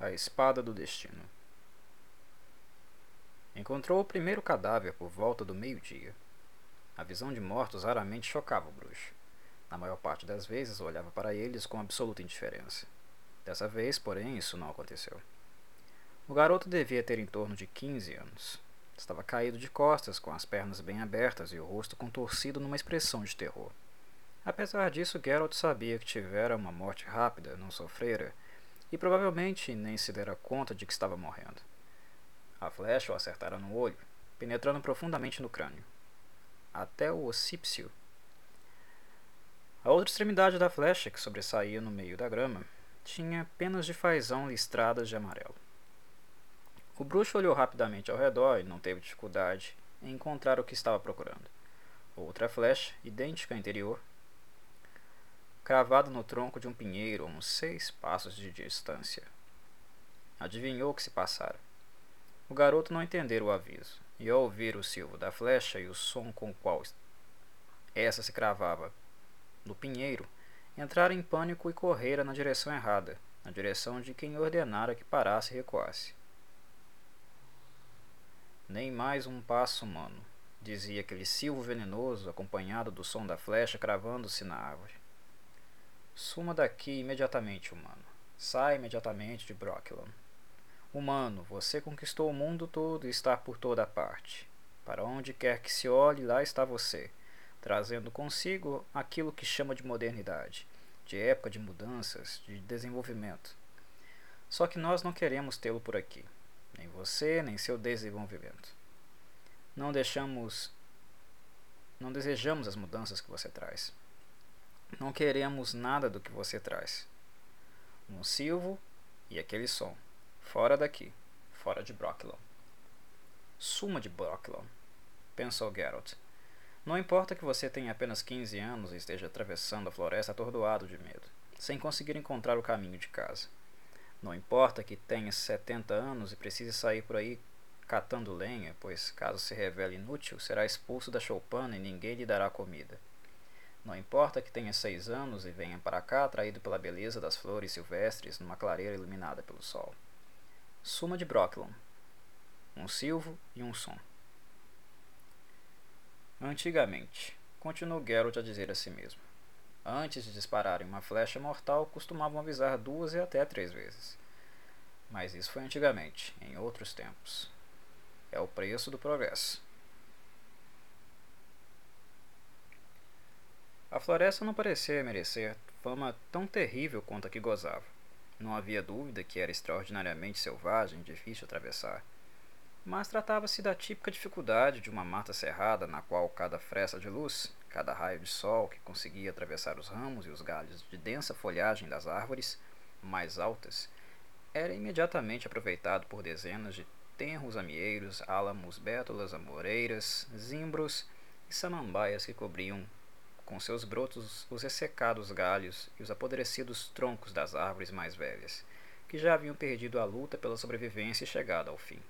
A espada do destino. Encontrou o primeiro cadáver por volta do meio-dia. A visão de mortos raramente chocava o bruxo. Na maior parte das vezes olhava para eles com absoluta indiferença. Dessa vez, porém, isso não aconteceu. O garoto devia ter em torno de 15 anos. Estava caído de costas, com as pernas bem abertas e o rosto contorcido numa expressão de terror. Apesar disso, Geralt sabia que tivera uma morte rápida, não sofrera, e provavelmente nem se dera conta de que estava morrendo. A flecha o acertara no olho, penetrando profundamente no crânio, até o occipício. A outra extremidade da flecha, que sobressaía no meio da grama, tinha penas de fazão listradas de amarelo. O bruxo olhou rapidamente ao redor e não teve dificuldade em encontrar o que estava procurando. Outra flecha, idêntica à anterior, cravada no tronco de um pinheiro a uns 6 passos de distância. Adivinhou o que se passara. O garoto não entendera o aviso, e ao ouvir o silvo da flecha e o som com o qual essa se cravava no pinheiro, entrara em pânico e correra na direção errada, na direção de quem ordenara que parasse e recuasse. Nem mais um passo, mano, dizia aquele silvo venenoso, acompanhado do som da flecha cravando-se na árvore. Suma daqui imediatamente, humano. Sai imediatamente de Brokilon. Humano, você conquistou o mundo todo e está por toda parte. Para onde quer que se olhe, lá está você, trazendo consigo aquilo que chama de modernidade, de época de mudanças, de desenvolvimento. Só que nós não queremos tê-lo por aqui, nem você, nem seu desenvolvimento. Não desejamos as mudanças que você traz. Não queremos nada do que você traz. Um silvo e aquele som. Fora daqui. Fora de Brokilon. Suma de Brokilon, pensou Geralt. Não importa que você tenha apenas 15 anos e esteja atravessando a floresta atordoado de medo, sem conseguir encontrar o caminho de casa. Não importa que tenha 70 anos e precise sair por aí catando lenha, pois caso se revele inútil, será expulso da choupana e ninguém lhe dará comida. Não importa que tenha 6 anos e venha para cá atraído pela beleza das flores silvestres numa clareira iluminada pelo sol. Suma de Brokilon. Um silvo e um som. Antigamente, continuou Geralt a dizer a si mesmo, antes de dispararem uma flecha mortal, costumavam avisar 2 e até 3 vezes. Mas isso foi antigamente, em outros tempos. É o preço do progresso. A floresta não parecia merecer fama tão terrível quanto a que gozava. Não havia dúvida que era extraordinariamente selvagem e difícil de atravessar. Mas tratava-se da típica dificuldade de uma mata cerrada na qual cada fresta de luz, cada raio de sol que conseguia atravessar os ramos e os galhos de densa folhagem das árvores mais altas, era imediatamente aproveitado por dezenas de tenros amieiros, álamos, bétulas, amoreiras, zimbros e samambaias que cobriam com seus brotos os ressecados galhos e os apodrecidos troncos das árvores mais velhas, que já haviam perdido a luta pela sobrevivência e chegado ao fim.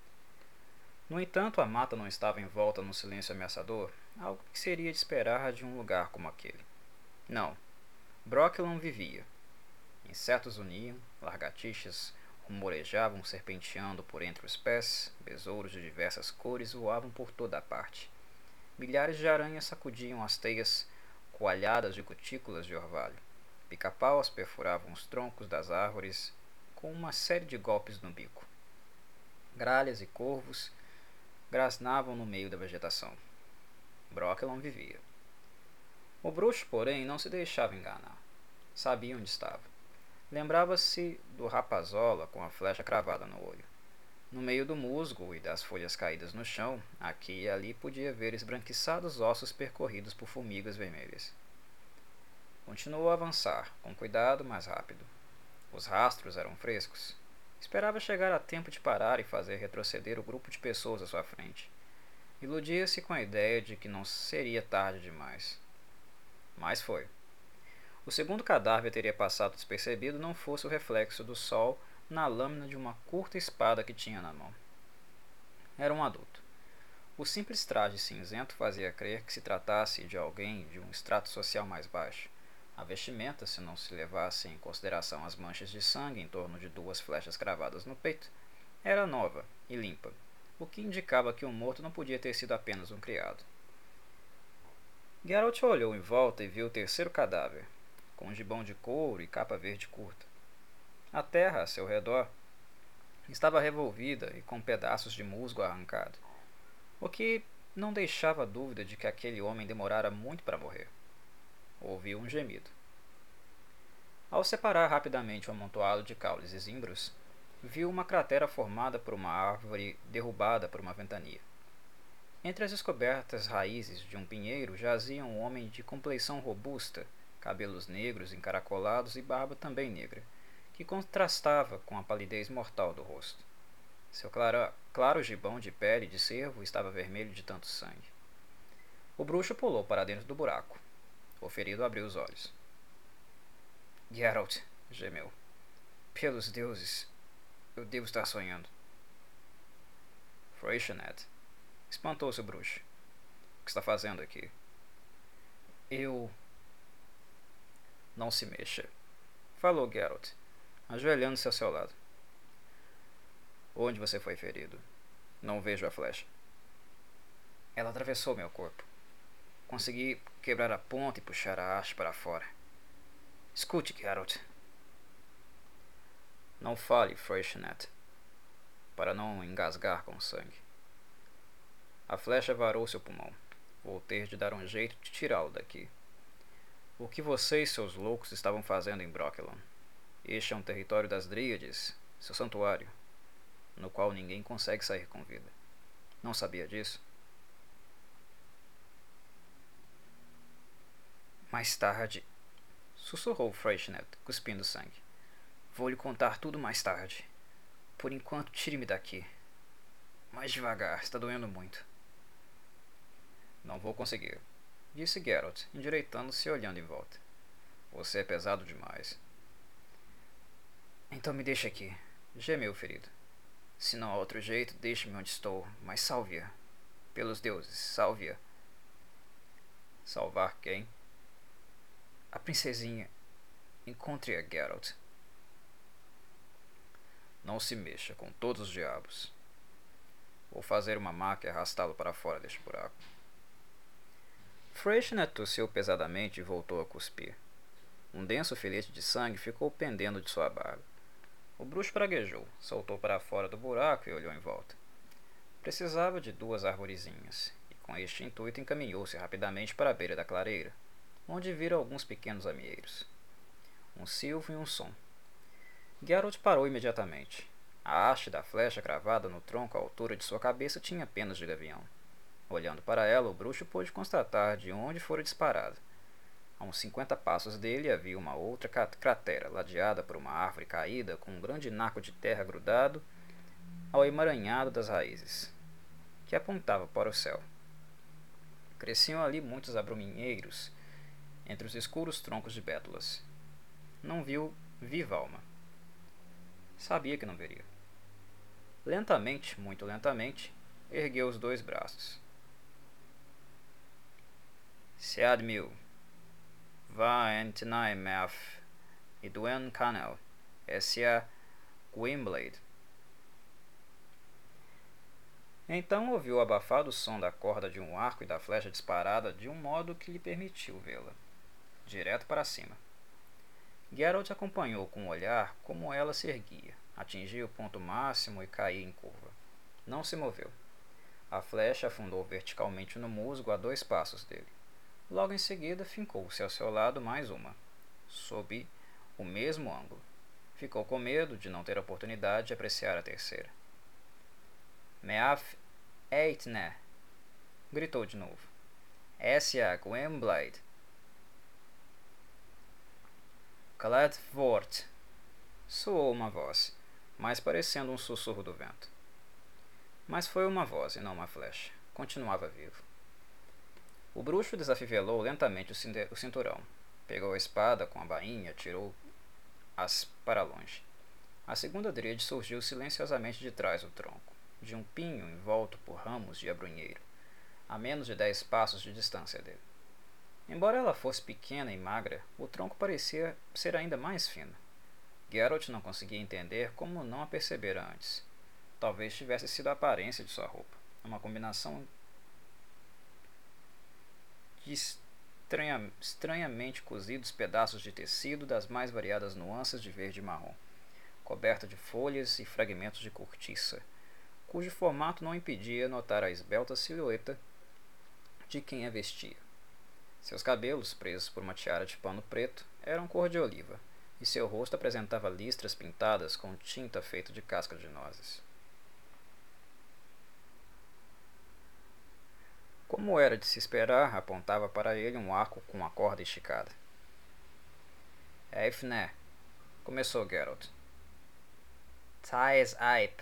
No entanto, a mata não estava envolta num silêncio ameaçador, algo que seria de esperar de um lugar como aquele. Não. Brokilon vivia. Insetos uniam, lagartixas rumorejavam serpenteando por entre os pés, besouros de diversas cores voavam por toda a parte. Milhares de aranhas sacudiam as teias coalhadas de cutículas de orvalho. Pica-paus perfuravam os troncos das árvores com uma série de golpes no bico. Gralhas e corvos grasnavam no meio da vegetação. Brokilon vivia. O bruxo, porém, não se deixava enganar. Sabia onde estava. Lembrava-se do rapazola com a flecha cravada no olho. No meio do musgo e das folhas caídas no chão, aqui e ali podia ver esbranquiçados ossos percorridos por formigas vermelhas. Continuou a avançar, com cuidado, mais rápido. Os rastros eram frescos. Esperava chegar a tempo de parar e fazer retroceder o grupo de pessoas à sua frente. Iludia-se com a ideia de que não seria tarde demais. Mas foi. O segundo cadáver teria passado despercebido não fosse o reflexo do sol na lâmina de uma curta espada que tinha na mão. Era um adulto. O simples traje cinzento fazia crer que se tratasse de alguém de um extrato social mais baixo. A vestimenta, se não se levasse em consideração as manchas de sangue em torno de 2 flechas cravadas no peito, era nova e limpa, o que indicava que o morto não podia ter sido apenas um criado. Geralt olhou em volta e viu o terceiro cadáver, com um gibão de couro e capa verde curta. A terra a seu redor estava revolvida e com pedaços de musgo arrancado, o que não deixava dúvida de que aquele homem demorara muito para morrer. Ouviu um gemido. Ao separar rapidamente o amontoado de caules e zimbros, viu uma cratera formada por uma árvore derrubada por uma ventania. Entre as descobertas raízes de um pinheiro jazia um homem de compleição robusta, cabelos negros encaracolados e barba também negra, que contrastava com a palidez mortal do rosto. Seu claro gibão de pele de cervo estava vermelho de tanto sangue. O bruxo pulou para dentro do buraco. O ferido abriu os olhos. Geralt, gemeu. Pelos deuses, eu devo estar sonhando. Freixenet, espantou-se o bruxo. O que está fazendo aqui? Eu... Não se mexa, falou Geralt, ajoelhando-se ao seu lado. Onde você foi ferido? Não vejo a flecha. Ela atravessou meu corpo. Consegui quebrar a ponta e puxar a haste para fora. Escute, Geralt. Não fale, Freixenet, para não engasgar com sangue. A flecha varou seu pulmão. Vou ter de dar um jeito de tirá-lo daqui. O que você e seus loucos estavam fazendo em Brokilon? Este é um território das Dríades, seu santuário, no qual ninguém consegue sair com vida. Não sabia disso? Mais tarde, sussurrou Freixenet, cuspindo sangue. Vou lhe contar tudo mais tarde. Por enquanto, tire-me daqui. Mais devagar, está doendo muito. Não vou conseguir, disse Geralt, endireitando-se e olhando em volta. Você é pesado demais. Então me deixe aqui, gemeu o ferido. Se não há outro jeito, deixe-me onde estou, mas salve-a. Pelos deuses, salve-a. Salvar quem? A princesinha. Encontre-a, Geralt. Não se mexa com todos os diabos. Vou fazer uma maca e arrastá-lo para fora deste buraco. Freixenet tossiu pesadamente e voltou a cuspir. Um denso filete de sangue ficou pendendo de sua barba. O bruxo praguejou, saltou para fora do buraco e olhou em volta. Precisava de 2 arvorezinhas, e com este intuito encaminhou-se rapidamente para a beira da clareira, onde vira alguns pequenos amieiros. Um silvo e um som. Geralt parou imediatamente. A haste da flecha cravada no tronco à altura de sua cabeça tinha penas de gavião. Olhando para ela, o bruxo pôde constatar de onde fora disparada. A uns 50 passos dele havia uma outra cratera, ladeada por uma árvore caída com um grande naco de terra grudado ao emaranhado das raízes, que apontava para o céu. Cresciam ali muitos abrominheiros entre os escuros troncos de bétulas. Não viu viva alma. Sabia que não veria. Lentamente, muito lentamente, ergueu os 2 braços. Seadmil, va entinai meaf, e duen canel, essia Gwynblade. Então ouviu o abafado som da corda de um arco e da flecha disparada de um modo que lhe permitiu vê-la, direto para cima. Geralt acompanhou com o olhar como ela se erguia, atingia o ponto máximo e caía em curva. Não se moveu. A flecha afundou verticalmente no musgo a 2 passos dele. Logo em seguida, fincou-se ao seu lado mais uma, sob o mesmo ângulo. Ficou com medo de não ter a oportunidade de apreciar a terceira. Meaf eitne, gritou de novo. Essia Gwynblade. Cladvort, soou uma voz, mais parecendo um sussurro do vento. Mas foi uma voz e não uma flecha. Continuava vivo. O bruxo desafivelou lentamente o cinturão. Pegou a espada com a bainha e tirou-as para longe. A segunda dríade surgiu silenciosamente de trás do tronco, de um pinho envolto por ramos de abrunheiro, a menos de 10 passos de distância dele. Embora ela fosse pequena e magra, o tronco parecia ser ainda mais fino. Geralt não conseguia entender como não a percebera antes. Talvez tivesse sido a aparência de sua roupa, uma combinação de estranhamente cozidos pedaços de tecido das mais variadas nuances de verde e marrom, coberta de folhas e fragmentos de cortiça, cujo formato não impedia notar a esbelta silhueta de quem a vestia. Seus cabelos, presos por uma tiara de pano preto, eram cor de oliva, e seu rosto apresentava listras pintadas com tinta feita de casca de nozes. Como era de se esperar, apontava para ele um arco com a corda esticada. Eifné, começou Geralt. Thais Aip.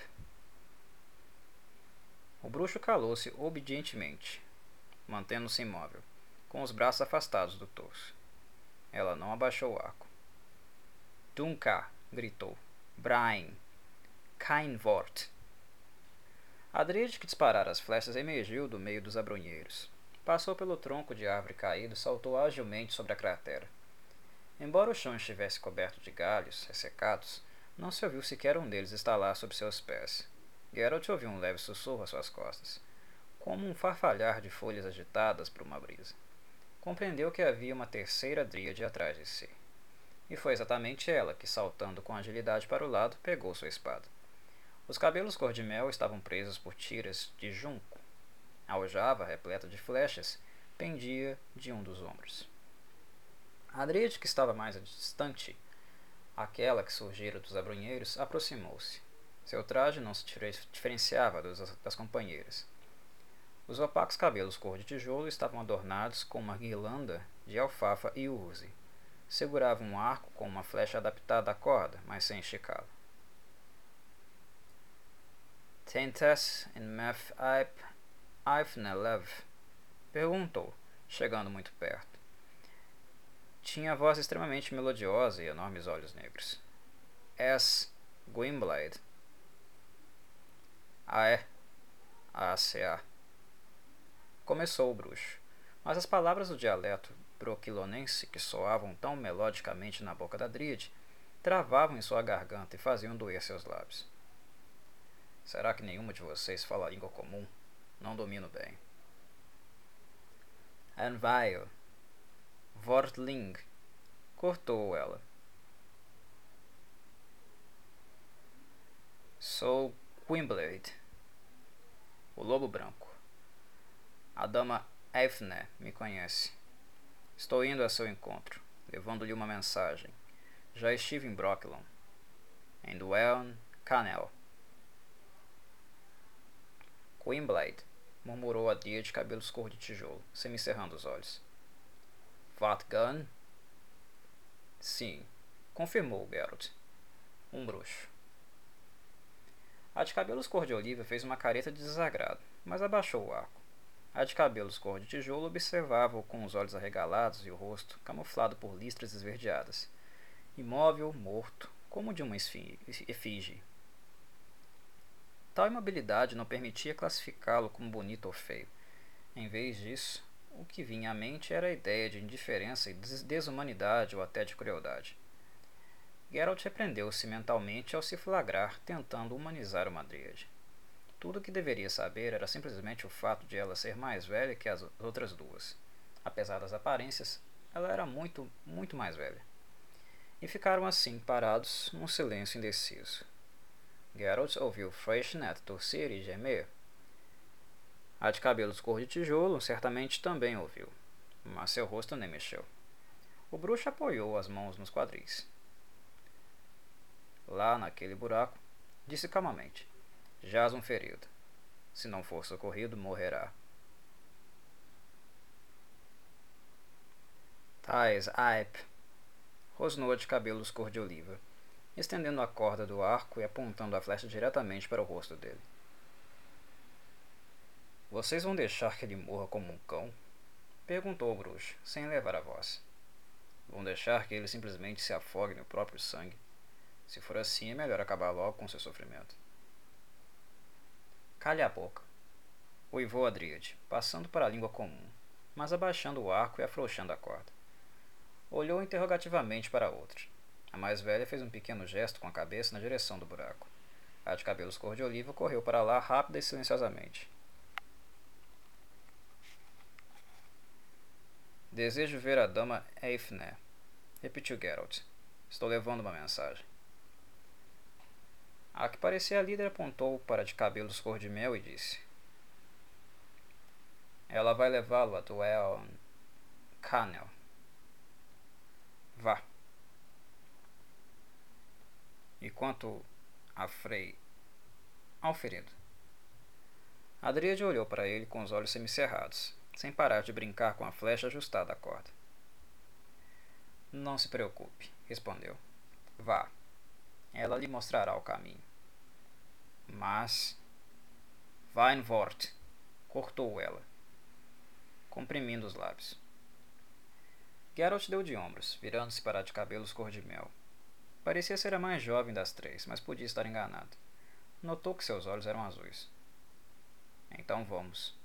O bruxo calou-se obedientemente, mantendo-se imóvel, com os braços afastados do torso. Ela não abaixou o arco. Dunca, gritou. Brain. Kein Wort. A dríade que disparara as flechas emergiu do meio dos abrunheiros. Passou pelo tronco de árvore caído e saltou agilmente sobre a cratera. Embora o chão estivesse coberto de galhos ressecados, não se ouviu sequer um deles estalar sob seus pés. Geralt ouviu um leve sussurro às suas costas, como um farfalhar de folhas agitadas por uma brisa. Compreendeu que havia uma terceira dríade atrás de si. E foi exatamente ela que, saltando com agilidade para o lado, pegou sua espada. Os cabelos cor-de-mel estavam presos por tiras de junco. A aljava, repleta de flechas, pendia de um dos ombros. A dríade que estava mais distante, aquela que surgira dos abrunheiros, aproximou-se. Seu traje não se diferenciava das companheiras. Os opacos cabelos cor de tijolo estavam adornados com uma guirlanda de alfafa e urze. Segurava um arco com uma flecha adaptada à corda, mas sem esticá-la. Tentas in meth Eifnelev? Perguntou, chegando muito perto. Tinha a voz extremamente melodiosa e enormes olhos negros. És Gwynbleidd? Ah, é? A-C-A. Começou o bruxo, mas as palavras do dialeto broquilonense, que soavam tão melodicamente na boca da dríade, travavam em sua garganta e faziam doer seus lábios. Será que nenhuma de vocês fala a língua comum? Não domino bem. Anvaio. Vortling. Cortou ela. Sou Gwynbleidd, o lobo branco. A dama Eifné me conhece. Estou indo a seu encontro, levando-lhe uma mensagem. Já estive em Brokilon, em Dweln Canel. Gwynbleidd, murmurou a dia de cabelos cor de tijolo, semicerrando os olhos. Vatgun? Sim, confirmou Geralt. Um bruxo. A de cabelos cor de oliva fez uma careta de desagrado, mas abaixou o arco. A de cabelos cor de tijolo observava-o com os olhos arregalados e o rosto camuflado por listras esverdeadas. Imóvel, morto, como de uma efígie. Tal imobilidade não permitia classificá-lo como bonito ou feio. Em vez disso, o que vinha à mente era a ideia de indiferença e desumanidade ou até de crueldade. Geralt repreendeu-se mentalmente ao se flagrar tentando humanizar uma dríade. Tudo o que deveria saber era simplesmente o fato de ela ser mais velha que as outras duas. Apesar das aparências, ela era muito, muito mais velha. E ficaram assim, parados, num silêncio indeciso. Geralt ouviu Freixenet tossir e gemer. A de cabelos cor de tijolo certamente também ouviu, mas seu rosto nem mexeu. O bruxo apoiou as mãos nos quadris. Lá naquele buraco, disse calmamente, jaz um ferido. Se não for socorrido, morrerá. Thais Aip, rosnou a de cabelos cor de oliva, estendendo a corda do arco e apontando a flecha diretamente para o rosto dele. Vocês vão deixar que ele morra como um cão? Perguntou o bruxo, sem elevar a voz. Vão deixar que ele simplesmente se afogue no próprio sangue? Se for assim, é melhor acabar logo com seu sofrimento. Calhe a boca, uivou a dríade, passando para a língua comum. mas abaixando o arco e afrouxando a corda. Olhou interrogativamente para a outra. A mais velha fez um pequeno gesto com a cabeça na direção do buraco. A de cabelos cor de oliva correu para lá rápida e silenciosamente. Desejo ver a dama Eifné, repetiu Geralt. Estou levando uma mensagem. A que parecia a líder apontou para a de cabelos cor de mel e disse: Ela vai levá-lo a Dwell Canel. Vá. E quanto a Frei, ao ferido. A Dríade olhou para ele com os olhos semicerrados, sem parar de brincar com a flecha ajustada à corda. Não se preocupe, respondeu. Vá. Ela lhe mostrará o caminho. Mas... Weinwort, cortou ela, comprimindo os lábios. Geralt deu de ombros, virando-se para a de cabelos cor de mel. Parecia ser a mais jovem das três, mas podia estar enganado. Notou que seus olhos eram azuis. Então vamos.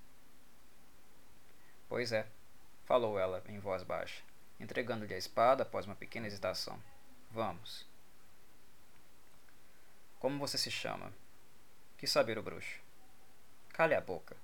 Pois é, falou ela em voz baixa, entregando-lhe a espada após uma pequena hesitação. Vamos. Como você se chama? Quis saber o bruxo. Cale a boca.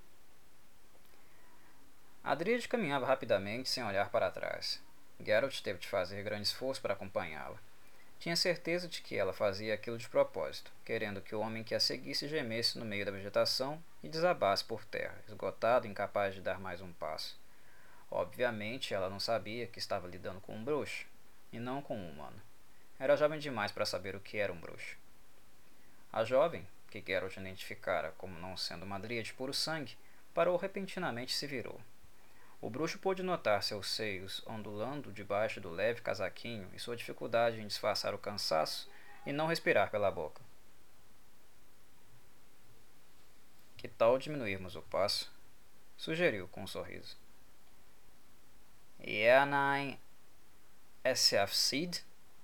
A Dríade caminhava rapidamente, sem olhar para trás. Geralt teve de fazer grande esforço para acompanhá-la. Tinha certeza de que ela fazia aquilo de propósito, querendo que o homem que a seguisse gemesse no meio da vegetação e desabasse por terra, esgotado e incapaz de dar mais um passo. Obviamente, ela não sabia que estava lidando com um bruxo, e não com um humano. Era jovem demais para saber o que era um bruxo. A jovem, que Geralt identificara como não sendo uma dríade puro sangue, parou repentinamente e se virou. O bruxo pôde notar seus seios ondulando debaixo do leve casaquinho e sua dificuldade em disfarçar o cansaço e não respirar pela boca. Que tal diminuirmos o passo? Sugeriu com um sorriso. Yanain Esafsid?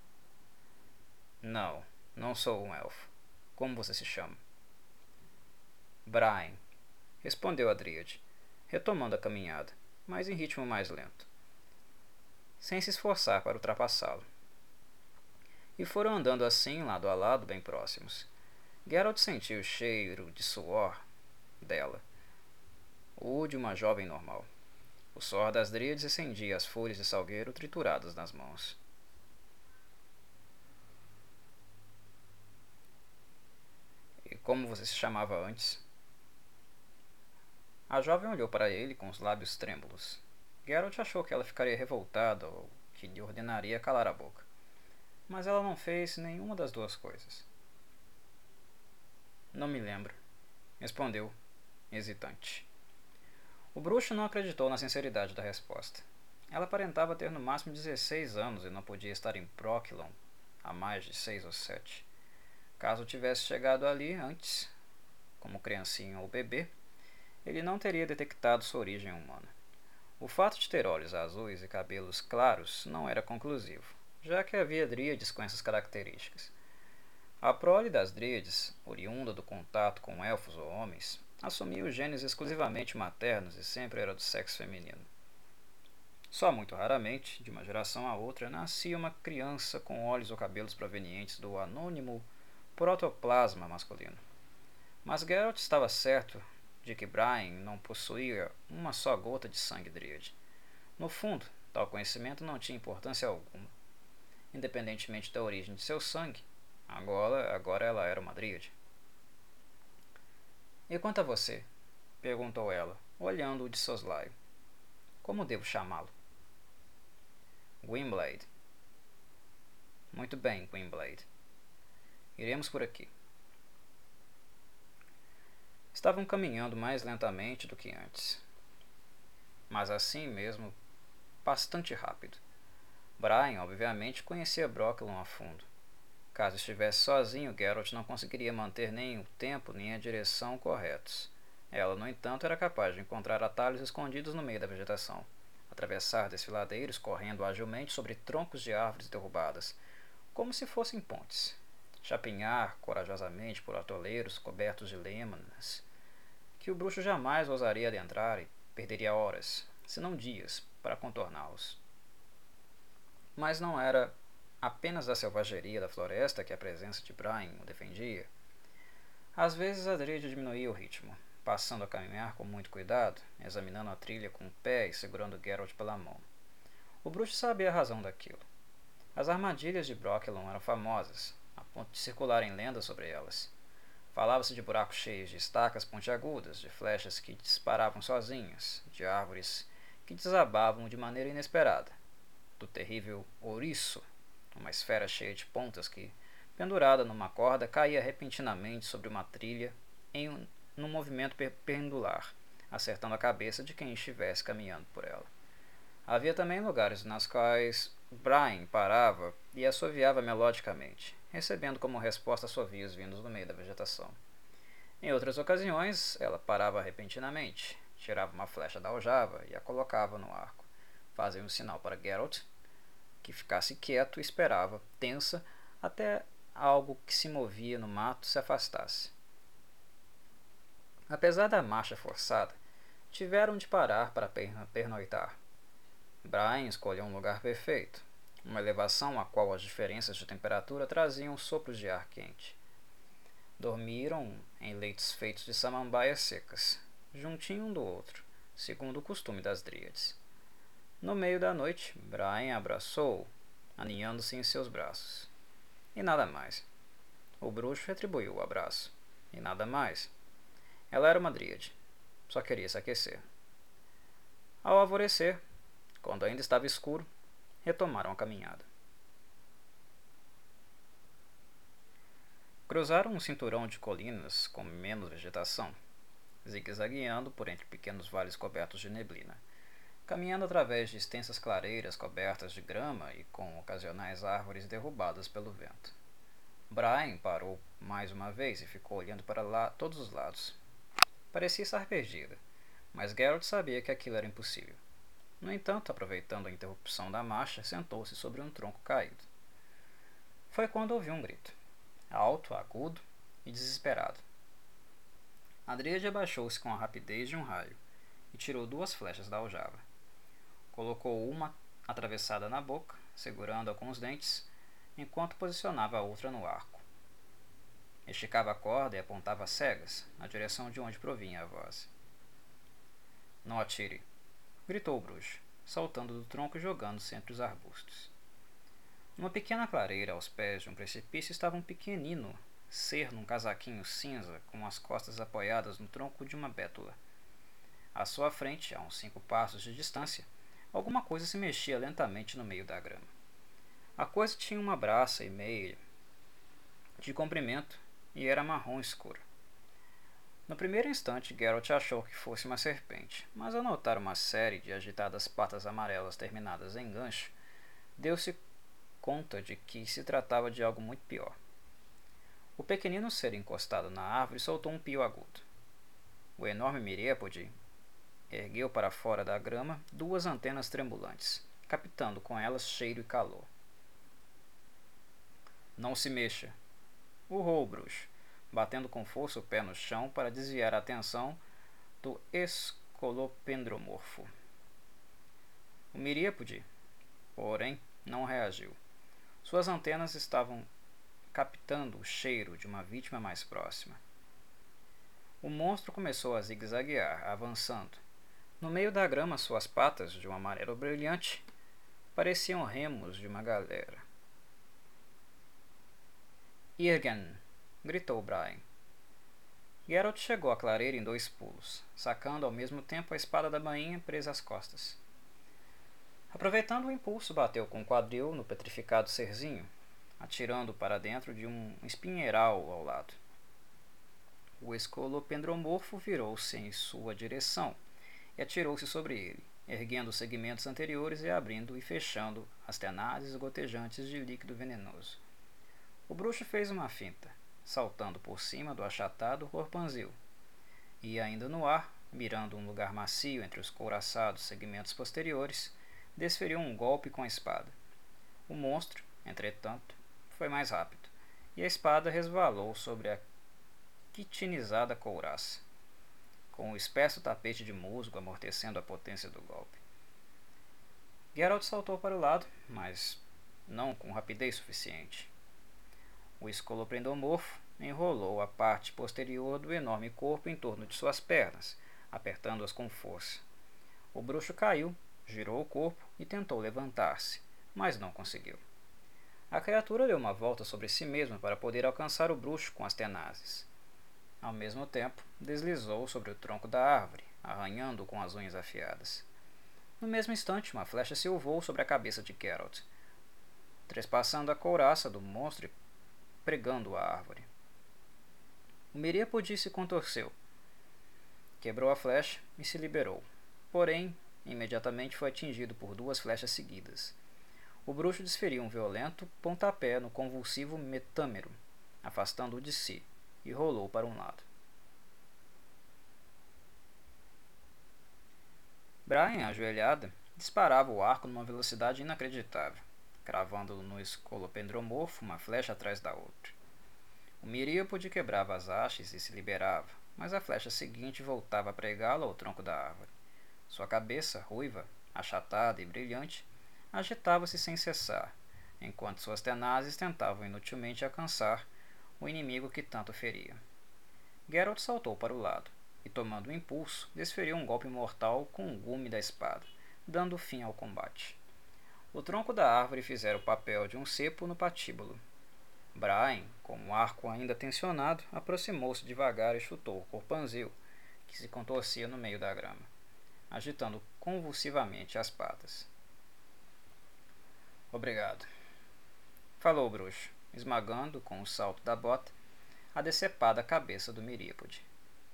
Não, não sou um elfo. Como você se chama? Brian, respondeu a Dríade, retomando a caminhada, mas em ritmo mais lento, sem se esforçar para ultrapassá-lo. E foram andando assim, lado a lado, bem próximos. Geralt sentiu o cheiro de suor dela, o de uma jovem normal. O suor das dríades acendia as folhas de salgueiro trituradas nas mãos. E como você se chamava antes? A jovem olhou para ele com os lábios trêmulos. Geralt achou que ela ficaria revoltada ou que lhe ordenaria calar a boca. Mas ela não fez nenhuma das duas coisas. Não me lembro, respondeu, hesitante. O bruxo não acreditou na sinceridade da resposta. Ela aparentava ter no máximo 16 anos e não podia estar em Brokilon há mais de 6 ou 7. Caso tivesse chegado ali antes, como criancinha ou bebê, ele não teria detectado sua origem humana. O fato de ter olhos azuis e cabelos claros não era conclusivo, já que havia dríades com essas características. A prole das dríades, oriunda do contato com elfos ou homens, assumia os genes exclusivamente maternos e sempre era do sexo feminino. Só muito raramente, de uma geração a outra, nascia uma criança com olhos ou cabelos provenientes do anônimo protoplasma masculino. Mas Geralt estava certo de que Brian não possuía uma só gota de sangue dríade. No fundo, tal conhecimento não tinha importância alguma. Independentemente da origem de seu sangue, agora ela era uma dríade. E quanto a você? Perguntou ela, olhando-o de soslaio. Como devo chamá-lo? Gwynblade. Muito bem, Gwynblade. Iremos por aqui. Estavam caminhando mais lentamente do que antes, mas assim mesmo bastante rápido. Brian, obviamente, conhecia Brokilon a fundo. Caso estivesse sozinho, Geralt não conseguiria manter nem o tempo nem a direção corretos. Ela, no entanto, era capaz de encontrar atalhos escondidos no meio da vegetação, atravessar desfiladeiros correndo agilmente sobre troncos de árvores derrubadas, como se fossem pontes, chapinhar corajosamente por atoleiros cobertos de lêminas, que o bruxo jamais ousaria adentrar, e perderia horas, se não dias, para contorná-los. Mas não era apenas da selvageria da floresta que a presença de Brian o defendia. Às vezes Adríade diminuía o ritmo, passando a caminhar com muito cuidado, examinando a trilha com o pé e segurando Geralt pela mão. O bruxo sabia a razão daquilo. As armadilhas de Brokilon eram famosas, a ponto de circularem lendas sobre elas. Falava-se de buracos cheios de estacas pontiagudas, de flechas que disparavam sozinhas, de árvores que desabavam de maneira inesperada, do terrível ouriço, uma esfera cheia de pontas que, pendurada numa corda, caía repentinamente sobre uma trilha num movimento pendular, acertando a cabeça de quem estivesse caminhando por ela. Havia também lugares nas quais Brian parava e assoviava melodicamente, recebendo como resposta assovios vindos do meio da vegetação. Em outras ocasiões, ela parava repentinamente, tirava uma flecha da aljava e a colocava no arco. Fazia um sinal para Geralt, que ficasse quieto e esperava, tensa, até algo que se movia no mato se afastasse. Apesar da marcha forçada, tiveram de parar para pernoitar. Brian escolheu um lugar perfeito, uma elevação a qual as diferenças de temperatura traziam sopros de ar quente. Dormiram em leitos feitos de samambaias secas, juntinho um do outro, segundo o costume das dríades. No meio da noite, Brian abraçou-o, aninhando-se em seus braços. E nada mais. O bruxo retribuiu o abraço. E nada mais. Ela era uma dríade. Só queria se aquecer. Ao alvorecer, quando ainda estava escuro, retomaram a caminhada. Cruzaram um cinturão de colinas com menos vegetação, zigue-zagueando por entre pequenos vales cobertos de neblina, caminhando através de extensas clareiras cobertas de grama e com ocasionais árvores derrubadas pelo vento. Brian parou mais uma vez e ficou olhando para lá todos os lados. Parecia estar perdida, mas Geralt sabia que aquilo era impossível. No entanto, aproveitando a interrupção da marcha, sentou-se sobre um tronco caído. Foi quando ouviu um grito, alto, agudo e desesperado. Adríade abaixou-se com a rapidez de um raio e tirou 2 flechas da aljava. Colocou uma atravessada na boca, segurando-a com os dentes, enquanto posicionava a outra no arco. Esticava a corda e apontava cegas, na direção de onde provinha a voz. Não atire! Gritou o bruxo, saltando do tronco e jogando-se entre os arbustos. Numa pequena clareira aos pés de um precipício estava um pequenino ser num casaquinho cinza com as costas apoiadas no tronco de uma bétula. À sua frente, a uns 5 passos de distância, alguma coisa se mexia lentamente no meio da grama. A coisa tinha uma braça e meia de comprimento e era marrom escuro. No primeiro instante, Geralt achou que fosse uma serpente, mas ao notar uma série de agitadas patas amarelas terminadas em gancho, deu-se conta de que se tratava de algo muito pior. O pequenino ser encostado na árvore soltou um pio agudo. O enorme mirépode ergueu para fora da grama 2 antenas tremulantes, captando com elas cheiro e calor. Não se mexa! Urrou o bruxo, batendo com força o pé no chão para desviar a atenção do escolopendromorfo. O mirípode, porém, não reagiu. Suas antenas estavam captando o cheiro de uma vítima mais próxima. O monstro começou a zigue-zaguear, avançando. No meio da grama, suas patas, de um amarelo brilhante, pareciam remos de uma galera. Irgen! Gritou Brian. Geralt chegou à clareira em 2 pulos, sacando ao mesmo tempo a espada da bainha presa às costas. Aproveitando o impulso, bateu com o quadril no petrificado serzinho, atirando para dentro de um espinheiral ao lado. O escolopendromorfo virou-se em sua direção e atirou-se sobre ele, erguendo os segmentos anteriores e abrindo e fechando as tenazes gotejantes de líquido venenoso. O bruxo fez uma finta, saltando por cima do achatado corpanzil, e ainda no ar, mirando um lugar macio entre os couraçados segmentos posteriores, desferiu um golpe com a espada. O monstro, entretanto, foi mais rápido, e a espada resvalou sobre a quitinizada couraça. com o espesso tapete de musgo amortecendo a potência do golpe. Geralt saltou para o lado, mas não com rapidez suficiente. O escoloprendomorfo enrolou a parte posterior do enorme corpo em torno de suas pernas, apertando-as com força. O bruxo caiu, girou o corpo e tentou levantar-se, mas não conseguiu. A criatura deu uma volta sobre si mesma para poder alcançar o bruxo com as tenazes. Ao mesmo tempo, deslizou sobre o tronco da árvore, arranhando-o com as unhas afiadas. No mesmo instante, uma flecha silvou sobre a cabeça de Geralt, trespassando a couraça do monstro e pregando a árvore. O miríapode se contorceu, quebrou a flecha e se liberou. Porém, imediatamente foi atingido por duas flechas seguidas. O bruxo desferiu um violento pontapé no convulsivo metâmero, afastando-o de si, e rolou para um lado. Brian, ajoelhada, disparava o arco numa velocidade inacreditável, cravando no escolopendromorfo uma flecha atrás da outra. O miríapode quebrava as hastes e se liberava, mas a flecha seguinte voltava a pregá-lo ao tronco da árvore. Sua cabeça, ruiva, achatada e brilhante, agitava-se sem cessar, enquanto suas tenazes tentavam inutilmente alcançar o inimigo que tanto feria. Geralt saltou para o lado e, tomando um impulso, desferiu um golpe mortal com o gume da espada, dando fim ao combate. O tronco da árvore fizera o papel de um cepo no patíbulo. Brian, com o arco ainda tensionado, aproximou-se devagar e chutou o corpanzil, que se contorcia no meio da grama, agitando convulsivamente as patas. Obrigado, falou o bruxo, esmagando com o salto da bota a decepada cabeça do miríapode.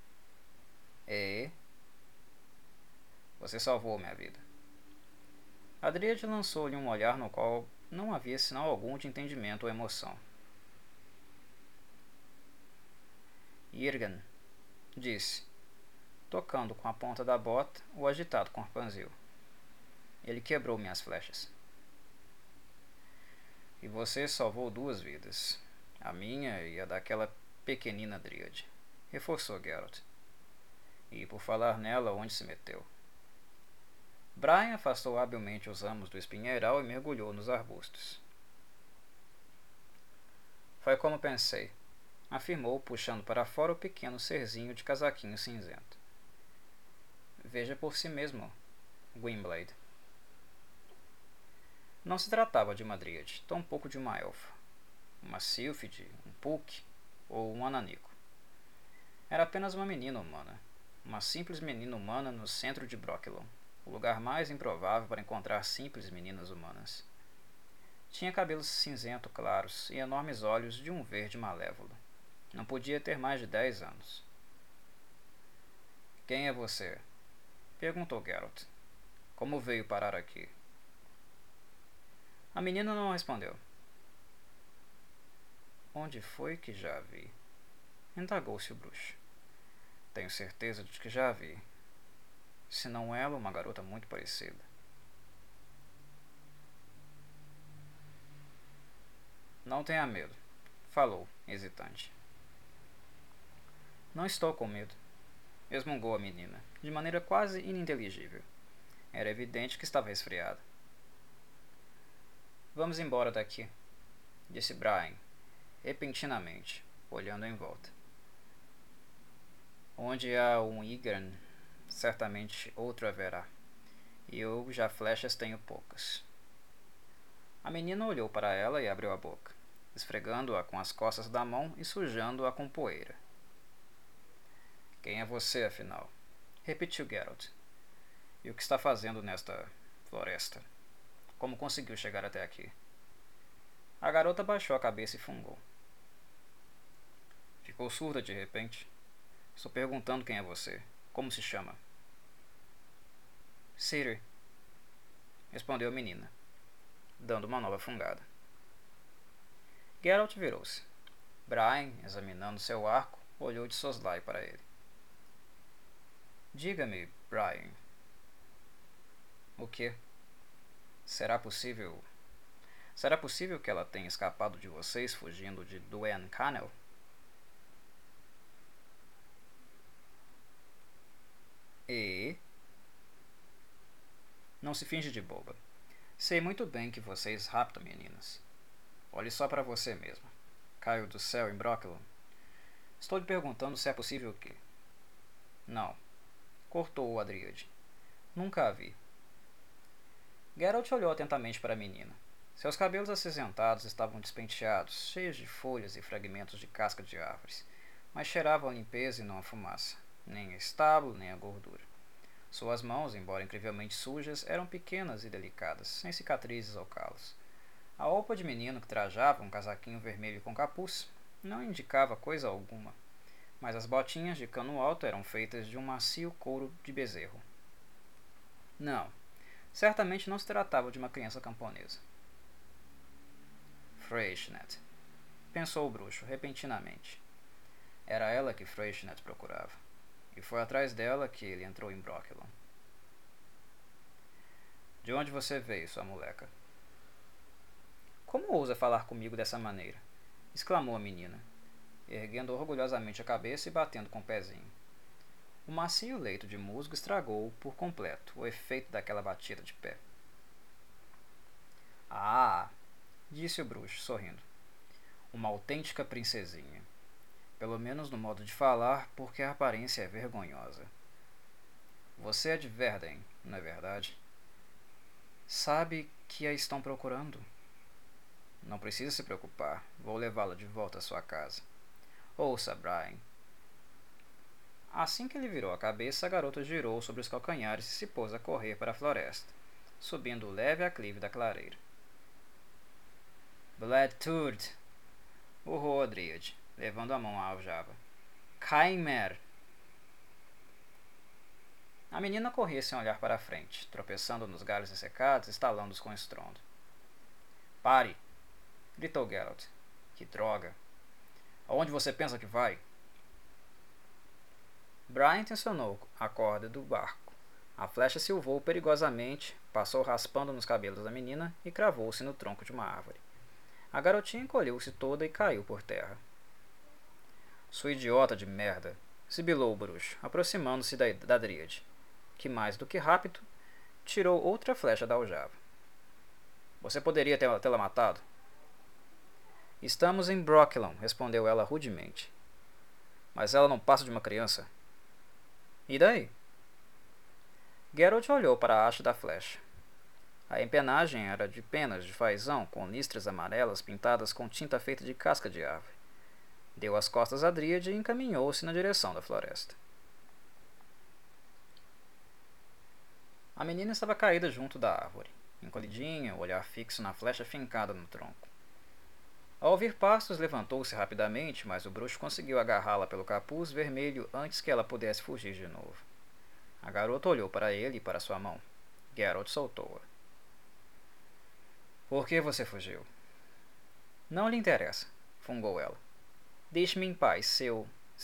Você salvou minha vida. A dríade lançou-lhe um olhar no qual não havia sinal algum de entendimento ou emoção. Yrgen, disse, tocando com a ponta da bota o agitado corpanzil. Ele quebrou minhas flechas. E você salvou duas vidas, a minha e a daquela pequenina dríade, reforçou Geralt. E por falar nela, onde se meteu? Brian afastou habilmente os ramos do espinheiral e mergulhou nos arbustos. Foi como pensei, afirmou, puxando para fora o pequeno serzinho de casaquinho cinzento. Veja por si mesmo, Gwynbleidd. Não se tratava de uma dríade, tampouco de uma elfa, uma sílfide, um puck ou um ananico. Era apenas uma menina humana, uma simples menina humana no centro de Brokilon, o lugar mais improvável para encontrar simples meninas humanas. Tinha cabelos cinzento claros e enormes olhos de um verde malévolo. Não podia ter mais de 10 anos. Quem é você? Perguntou Geralt. Como veio parar aqui? A menina não respondeu. Onde foi que já a vi? Indagou-se o bruxo. Tenho certeza de que já a vi. Se não ela, uma garota muito parecida. Não tenha medo, falou, hesitante. Não estou com medo, resmungou a menina, de maneira quase ininteligível. Era evidente que estava resfriada. Vamos embora daqui, disse Brian, repentinamente, olhando em volta. Onde há um Ygern, certamente outro haverá, e eu já flechas tenho poucas. A menina olhou para ela e abriu a boca, esfregando-a com as costas da mão e sujando-a com poeira. Quem é você, afinal? Repetiu Geralt. E o que está fazendo nesta floresta? Como conseguiu chegar até aqui? A garota baixou a cabeça e fungou. Ficou surda de repente? Estou perguntando quem é você. Como se chama? Ciri, respondeu a menina, dando uma nova fungada. Geralt virou-se. Brian, examinando seu arco, olhou de soslaio para ele. Diga-me, Brian. O quê? Será possível que ela tenha escapado de vocês fugindo de Dwyn Cannel? E... Não se finge de boba. Sei muito bem que vocês raptam meninas. Olhe só para você mesma. Caiu do céu em Brooklyn? Estou lhe perguntando se é possível o quê? Não. Cortou o Adríade. Nunca a vi. Geralt olhou atentamente para a menina. Seus cabelos acinzentados estavam despenteados, cheios de folhas e fragmentos de casca de árvores, mas cheiravam a limpeza e não a fumaça, nem a estábulo, nem a gordura. Suas mãos, embora incrivelmente sujas, eram pequenas e delicadas, sem cicatrizes ou calos. A roupa de menino que trajava um casaquinho vermelho com capuz não indicava coisa alguma, mas as botinhas de cano alto eram feitas de um macio couro de bezerro. Não, certamente não se tratava de uma criança camponesa. Freyschnet, pensou o bruxo, repentinamente. Era ela que Freyschnet procurava, e foi atrás dela que ele entrou em Brokilon. De onde você veio, sua moleca? Como ousa falar comigo dessa maneira? Exclamou a menina, erguendo orgulhosamente a cabeça e batendo com o pezinho. O macio leito de musgo estragou por completo o efeito daquela batida de pé. Ah! Disse o bruxo, sorrindo. Uma autêntica princesinha. Pelo menos no modo de falar, porque a aparência é vergonhosa. Você é de Verden, não é verdade? Sabe que a estão procurando? Não precisa se preocupar. Vou levá-la de volta à sua casa. Ouça, Brian. Assim que ele virou a cabeça, a garota girou sobre os calcanhares e se pôs a correr para a floresta, subindo o leve aclive da clareira. Bledturt! Urrou a Dríade, levando a mão à aljava. Kaimer! A menina corria sem olhar para a frente, tropeçando nos galhos ressecados e estalando-os com estrondo. Pare! Gritou Geralt. Que droga! Aonde você pensa que vai? Brian tensionou a corda do barco. A flecha silvou perigosamente, passou raspando nos cabelos da menina e cravou-se no tronco de uma árvore. A garotinha encolheu-se toda e caiu por terra. Sua idiota de merda! Sibilou o bruxo, aproximando-se da Dríade, que, mais do que rápido, tirou outra flecha da aljava. Você poderia tê-la matado? Estamos em Brokilon, respondeu ela rudemente. Mas ela não passa de uma criança. E daí? Geralt olhou para a haste da flecha. A empenagem era de penas de fazão com listras amarelas pintadas com tinta feita de casca de árvore. Deu as costas à Dríade e encaminhou-se na direção da floresta. A menina estava caída junto da árvore, encolhidinha, o olhar fixo na flecha fincada no tronco. Ao ouvir passos, levantou-se rapidamente, mas o bruxo conseguiu agarrá-la pelo capuz vermelho antes que ela pudesse fugir de novo. A garota olhou para ele e para sua mão. Geralt soltou-a. Por que você fugiu? Não lhe interessa, fungou ela. Deixe-me em paz, seu...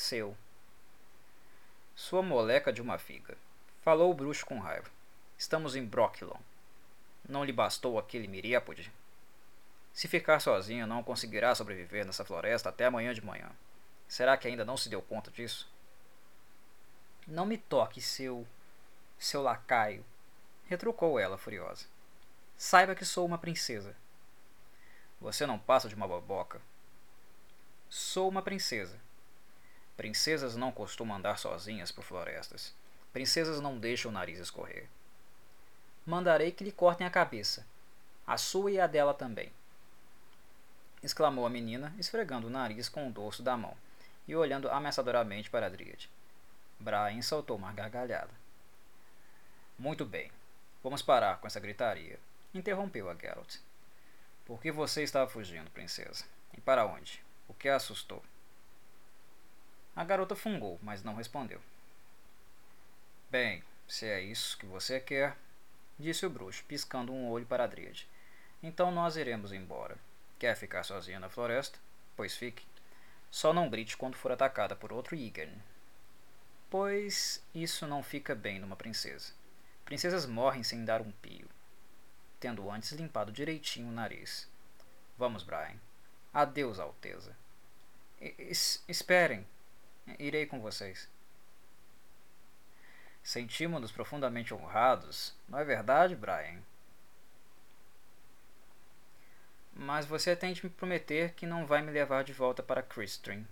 Sua moleca de uma figa. Falou o bruxo com raiva. Estamos em Brokilon. Não lhe bastou aquele miríapode? Se ficar sozinho, não conseguirá sobreviver nessa floresta até amanhã de manhã. Será que ainda não se deu conta disso? Não me toque, seu lacaio, retrucou ela, furiosa. Saiba que sou uma princesa. Você não passa de uma boboca. Sou uma princesa. Princesas não costumam andar sozinhas por florestas. Princesas não deixam o nariz escorrer. Mandarei que lhe cortem a cabeça. A sua e a dela também. Exclamou a menina, esfregando o nariz com o dorso da mão e olhando ameaçadoramente para a Dríade. Brian soltou uma gargalhada. Muito bem. Vamos parar com essa gritaria, interrompeu a Geralt. Por que você estava fugindo, princesa? E para onde? O que a assustou? A garota fungou, mas não respondeu. Bem, se é isso que você quer, disse o bruxo, piscando um olho para a Dríade. Então nós iremos embora. Quer ficar sozinha na floresta? Pois fique. Só não grite quando for atacada por outro Ygern. Pois isso não fica bem numa princesa. Princesas morrem sem dar um pio, tendo antes limpado direitinho o nariz. Vamos, Brian. Adeus, Alteza. Esperem. Irei com vocês. Sentimos-nos profundamente honrados, não é verdade, Brian? Mas você tem de me prometer que não vai me levar de volta para Crystrin.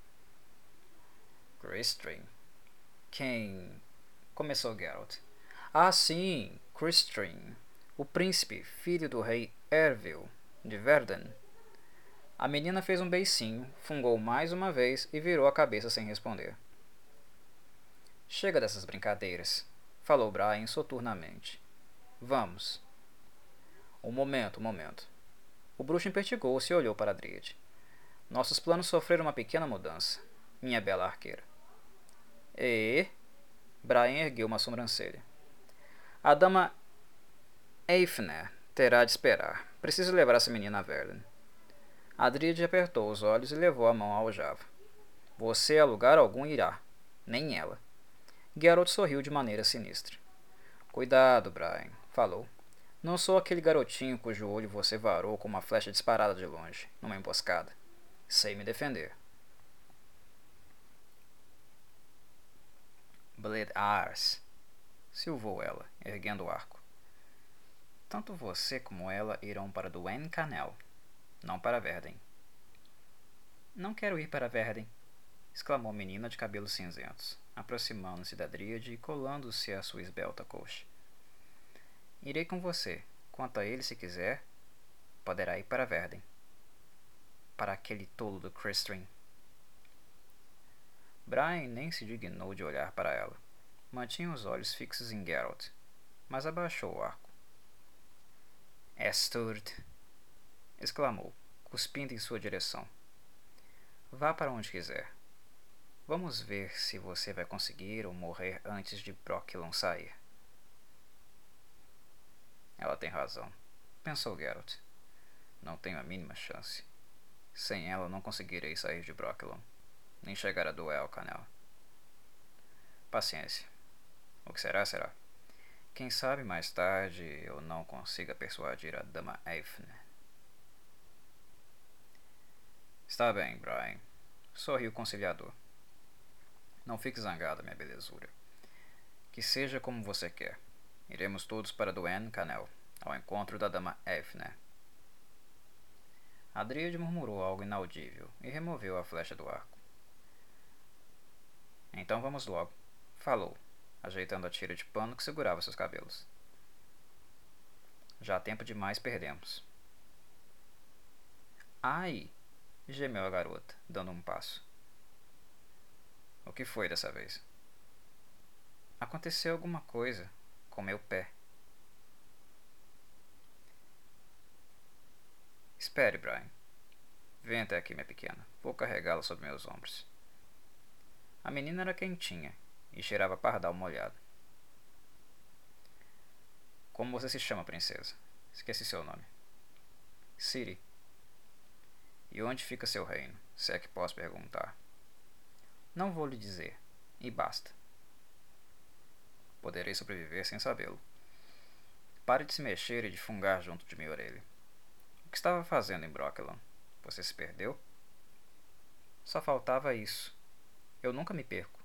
Crystrin? Quem? Começou Geralt. Ah, sim, Crystrin. O príncipe, filho do rei Ervil, de Verden. A menina fez um beicinho, fungou mais uma vez e virou a cabeça sem responder. Chega dessas brincadeiras, falou Brian soturnamente. Vamos. Um momento, um momento. O bruxo impertigou-se e olhou para a Dríade. Nossos planos sofreram uma pequena mudança, minha bela arqueira. E? Brian ergueu uma sobrancelha. A dama Eifner terá de esperar. Preciso levar essa menina a Verden. A Dríade apertou os olhos e levou a mão à aljava. Você a lugar algum irá. Nem ela. Geralt sorriu de maneira sinistra. Cuidado, Brian, falou. Não sou aquele garotinho cujo olho você varou com uma flecha disparada de longe, numa emboscada. Sei me defender. Bled Ars, silvou ela, erguendo o arco. Tanto você como ela irão para Duen Canel, não para Verden. Não quero ir para Verden, exclamou a menina de cabelos cinzentos, aproximando-se da Dríade e colando-se à sua esbelta coxa. Irei com você. Quanto a ele, se quiser, poderá ir para Verden. Para aquele tolo do Crystrin. Brian nem se dignou de olhar para ela. Mantinha os olhos fixos em Geralt, mas abaixou o arco. Estúrd! Exclamou, cuspindo em sua direção. Vá para onde quiser. Vamos ver se você vai conseguir ou morrer antes de Brokilon sair. Ela tem razão, pensou Geralt. Não tenho a mínima chance. Sem ela não conseguirei sair de Brokilon, nem chegar a Duen Canel. Paciência. O que será, será. Quem sabe mais tarde eu não consiga persuadir a dama Eifner. Está bem, Brian. Sorriu conciliador. Não fique zangada, minha belezura. Que seja como você quer. Iremos todos para Duen Canel, ao encontro da dama Eifner. A Dríade murmurou algo inaudível e removeu a flecha do arco. Então vamos logo, falou, ajeitando a tira de pano que segurava seus cabelos. Já há tempo demais perdemos. Ai! Gemeu a garota, dando um passo. O que foi dessa vez? Aconteceu alguma coisa com meu pé. Espere, Brian. Venha até aqui, minha pequena. Vou carregá-la sobre meus ombros. A menina era quentinha e cheirava pardal molhado. Como você se chama, princesa? Esqueci seu nome. Ciri. E onde fica seu reino, se é que posso perguntar? Não vou lhe dizer, e basta. Poderei sobreviver sem sabê-lo. Pare de se mexer e de fungar junto de minha orelha. O que estava fazendo em Brokilon? Você se perdeu? Só faltava isso. Eu nunca me perco.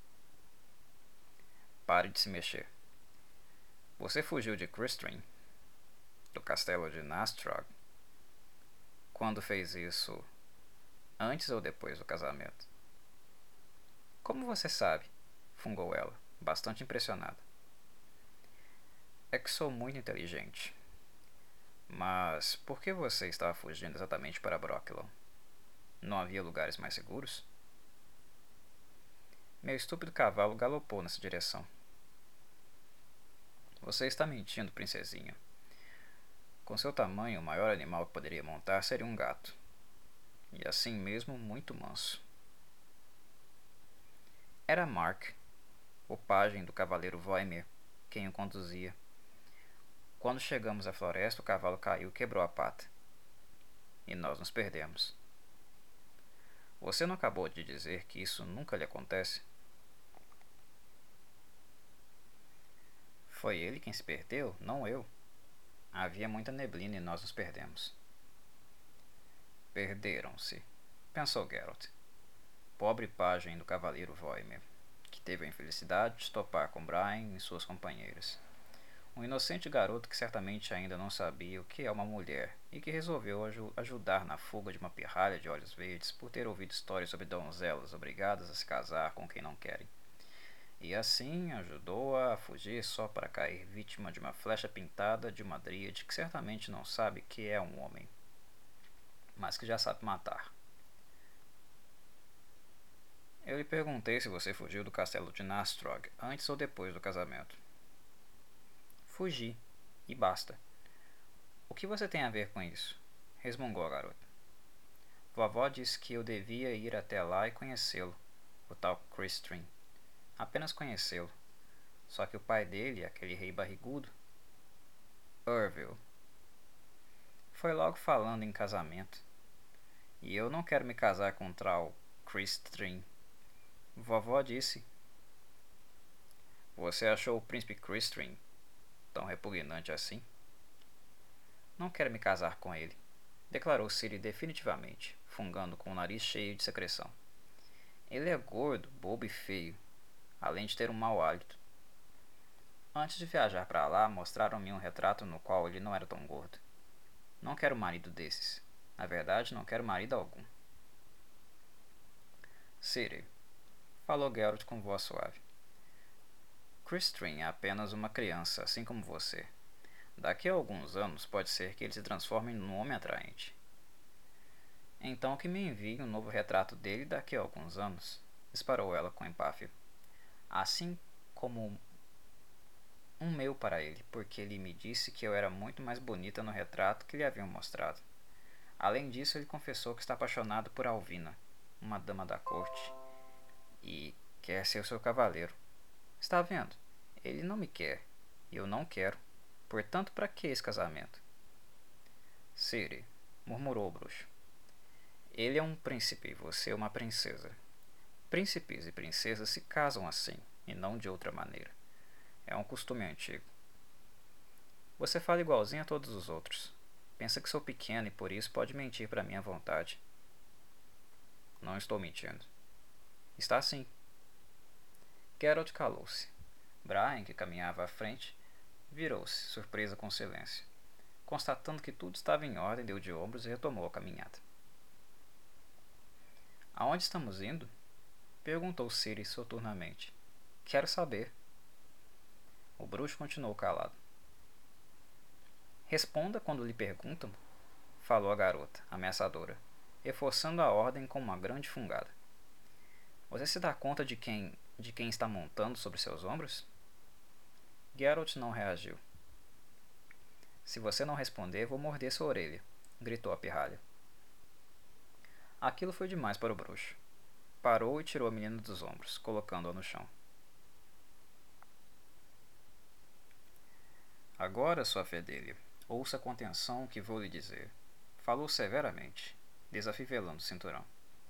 Pare de se mexer. Você fugiu de Crystrin, do castelo de Nastrog. Quando fez isso, antes ou depois do casamento? Como você sabe? Fungou ela, bastante impressionada. É que sou muito inteligente. Mas por que você estava fugindo exatamente para Brokilon? Não havia lugares mais seguros? Meu estúpido cavalo galopou nessa direção. Você está mentindo, princesinha. Com seu tamanho, o maior animal que poderia montar seria um gato. E assim mesmo, muito manso. Era Mark, o pajem do cavaleiro Voimir, quem o conduzia. Quando chegamos à floresta, o cavalo caiu e quebrou a pata. E nós nos perdemos. Você não acabou de dizer que isso nunca lhe acontece? Foi ele quem se perdeu, não eu. Havia muita neblina e nós nos perdemos. Perderam-se, pensou Geralt. Pobre pajem do cavaleiro Voimir. Que que teve a infelicidade de topar com Brian e suas companheiras. Um inocente garoto que certamente ainda não sabia o que é uma mulher e que resolveu ajudar na fuga de uma pirralha de olhos verdes por ter ouvido histórias sobre donzelas obrigadas a se casar com quem não querem. E assim ajudou-a a fugir só para cair vítima de uma flecha pintada de uma dríade que certamente não sabe que é um homem, mas que já sabe matar. Eu lhe perguntei se você fugiu do castelo de Nastrog antes ou depois do casamento. Fugi, e basta. O que você tem a ver com isso? Resmungou a garota. Vovó disse que eu devia ir até lá e conhecê-lo, o tal Christrin. Apenas conhecê-lo. Só que o pai dele, aquele rei barrigudo, Urville, foi logo falando em casamento. E eu não quero me casar com o tal Christrin. Vovó disse. Você achou o príncipe Christrin tão repugnante assim? Não quero me casar com ele, declarou Ciri definitivamente, fungando com o nariz cheio de secreção. Ele é gordo, bobo e feio, além de ter um mau hálito. Antes de viajar para lá, mostraram-me um retrato no qual ele não era tão gordo. Não quero marido desses. Na verdade, não quero marido algum. Ciri, falou Geralt com voz suave. Christrin é apenas uma criança, assim como você. Daqui a alguns anos pode ser que ele se transforme num homem atraente. Então que me envie um novo retrato dele daqui a alguns anos, disparou ela com empáfia. Assim como um meu para ele, porque ele me disse que eu era muito mais bonita no retrato que lhe haviam mostrado. Além disso, ele confessou que está apaixonado por Alvina, uma dama da corte, e quer ser seu cavaleiro. Está vendo? Ele não me quer, e eu não quero. Portanto, para que esse casamento? Ciri, murmurou o bruxo. Ele é um príncipe e você é uma princesa. Príncipes e princesas se casam assim, e não de outra maneira. É um costume antigo. Você fala igualzinho a todos os outros. Pensa que sou pequeno e por isso pode mentir para minha vontade. Não estou mentindo. Está sim. Geralt calou-se. Brian, que caminhava à frente, virou-se, surpresa com o silêncio. Constatando que tudo estava em ordem, deu de ombros e retomou a caminhada. Aonde estamos indo? Perguntou Ciri soturnamente. Quero saber. O bruxo continuou calado. Responda quando lhe perguntam, falou a garota, ameaçadora, reforçando a ordem com uma grande fungada. Você se dá conta de quem está montando sobre seus ombros? Geralt não reagiu. Se você não responder, vou morder sua orelha, gritou a pirralha. Aquilo foi demais para o bruxo. Parou e tirou a menina dos ombros, colocando-a no chão. Agora, sua fedelha, ouça com atenção o que vou lhe dizer. Falou severamente, desafivelando o cinturão.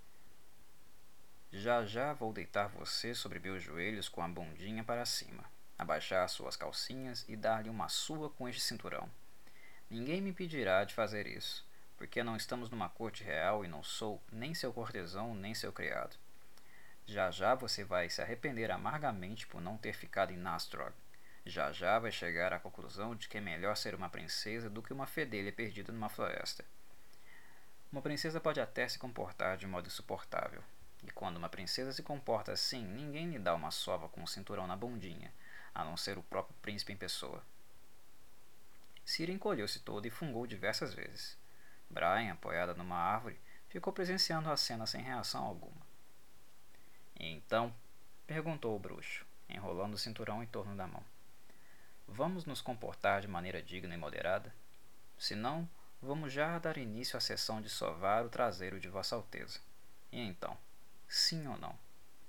Já já vou deitar você sobre meus joelhos com a bundinha para cima, abaixar suas calcinhas e dar-lhe uma surra com este cinturão. Ninguém me impedirá de fazer isso, porque não estamos numa corte real e não sou nem seu cortesão nem seu criado. Já já você vai se arrepender amargamente por não ter ficado em Nastrog. Já já vai chegar à conclusão de que é melhor ser uma princesa do que uma fedelha perdida numa floresta. Uma princesa pode até se comportar de modo insuportável. E quando uma princesa se comporta assim, ninguém lhe dá uma sova com um cinturão na bundinha, a não ser o próprio príncipe em pessoa. Ciri encolheu-se toda e fungou diversas vezes. Brian, apoiada numa árvore, ficou presenciando a cena sem reação alguma. E então, perguntou o bruxo, enrolando o cinturão em torno da mão. Vamos nos comportar de maneira digna e moderada? Senão, vamos já dar início à sessão de sovar o traseiro de Vossa Alteza. E então, sim ou não?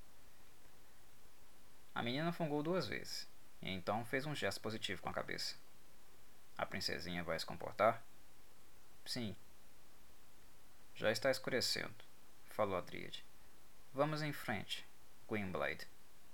A menina fungou 2 vezes, e então fez um gesto positivo com a cabeça. A princesinha vai se comportar? Sim. Já está escurecendo, falou a Dríade. Vamos em frente, Gwynbleidd.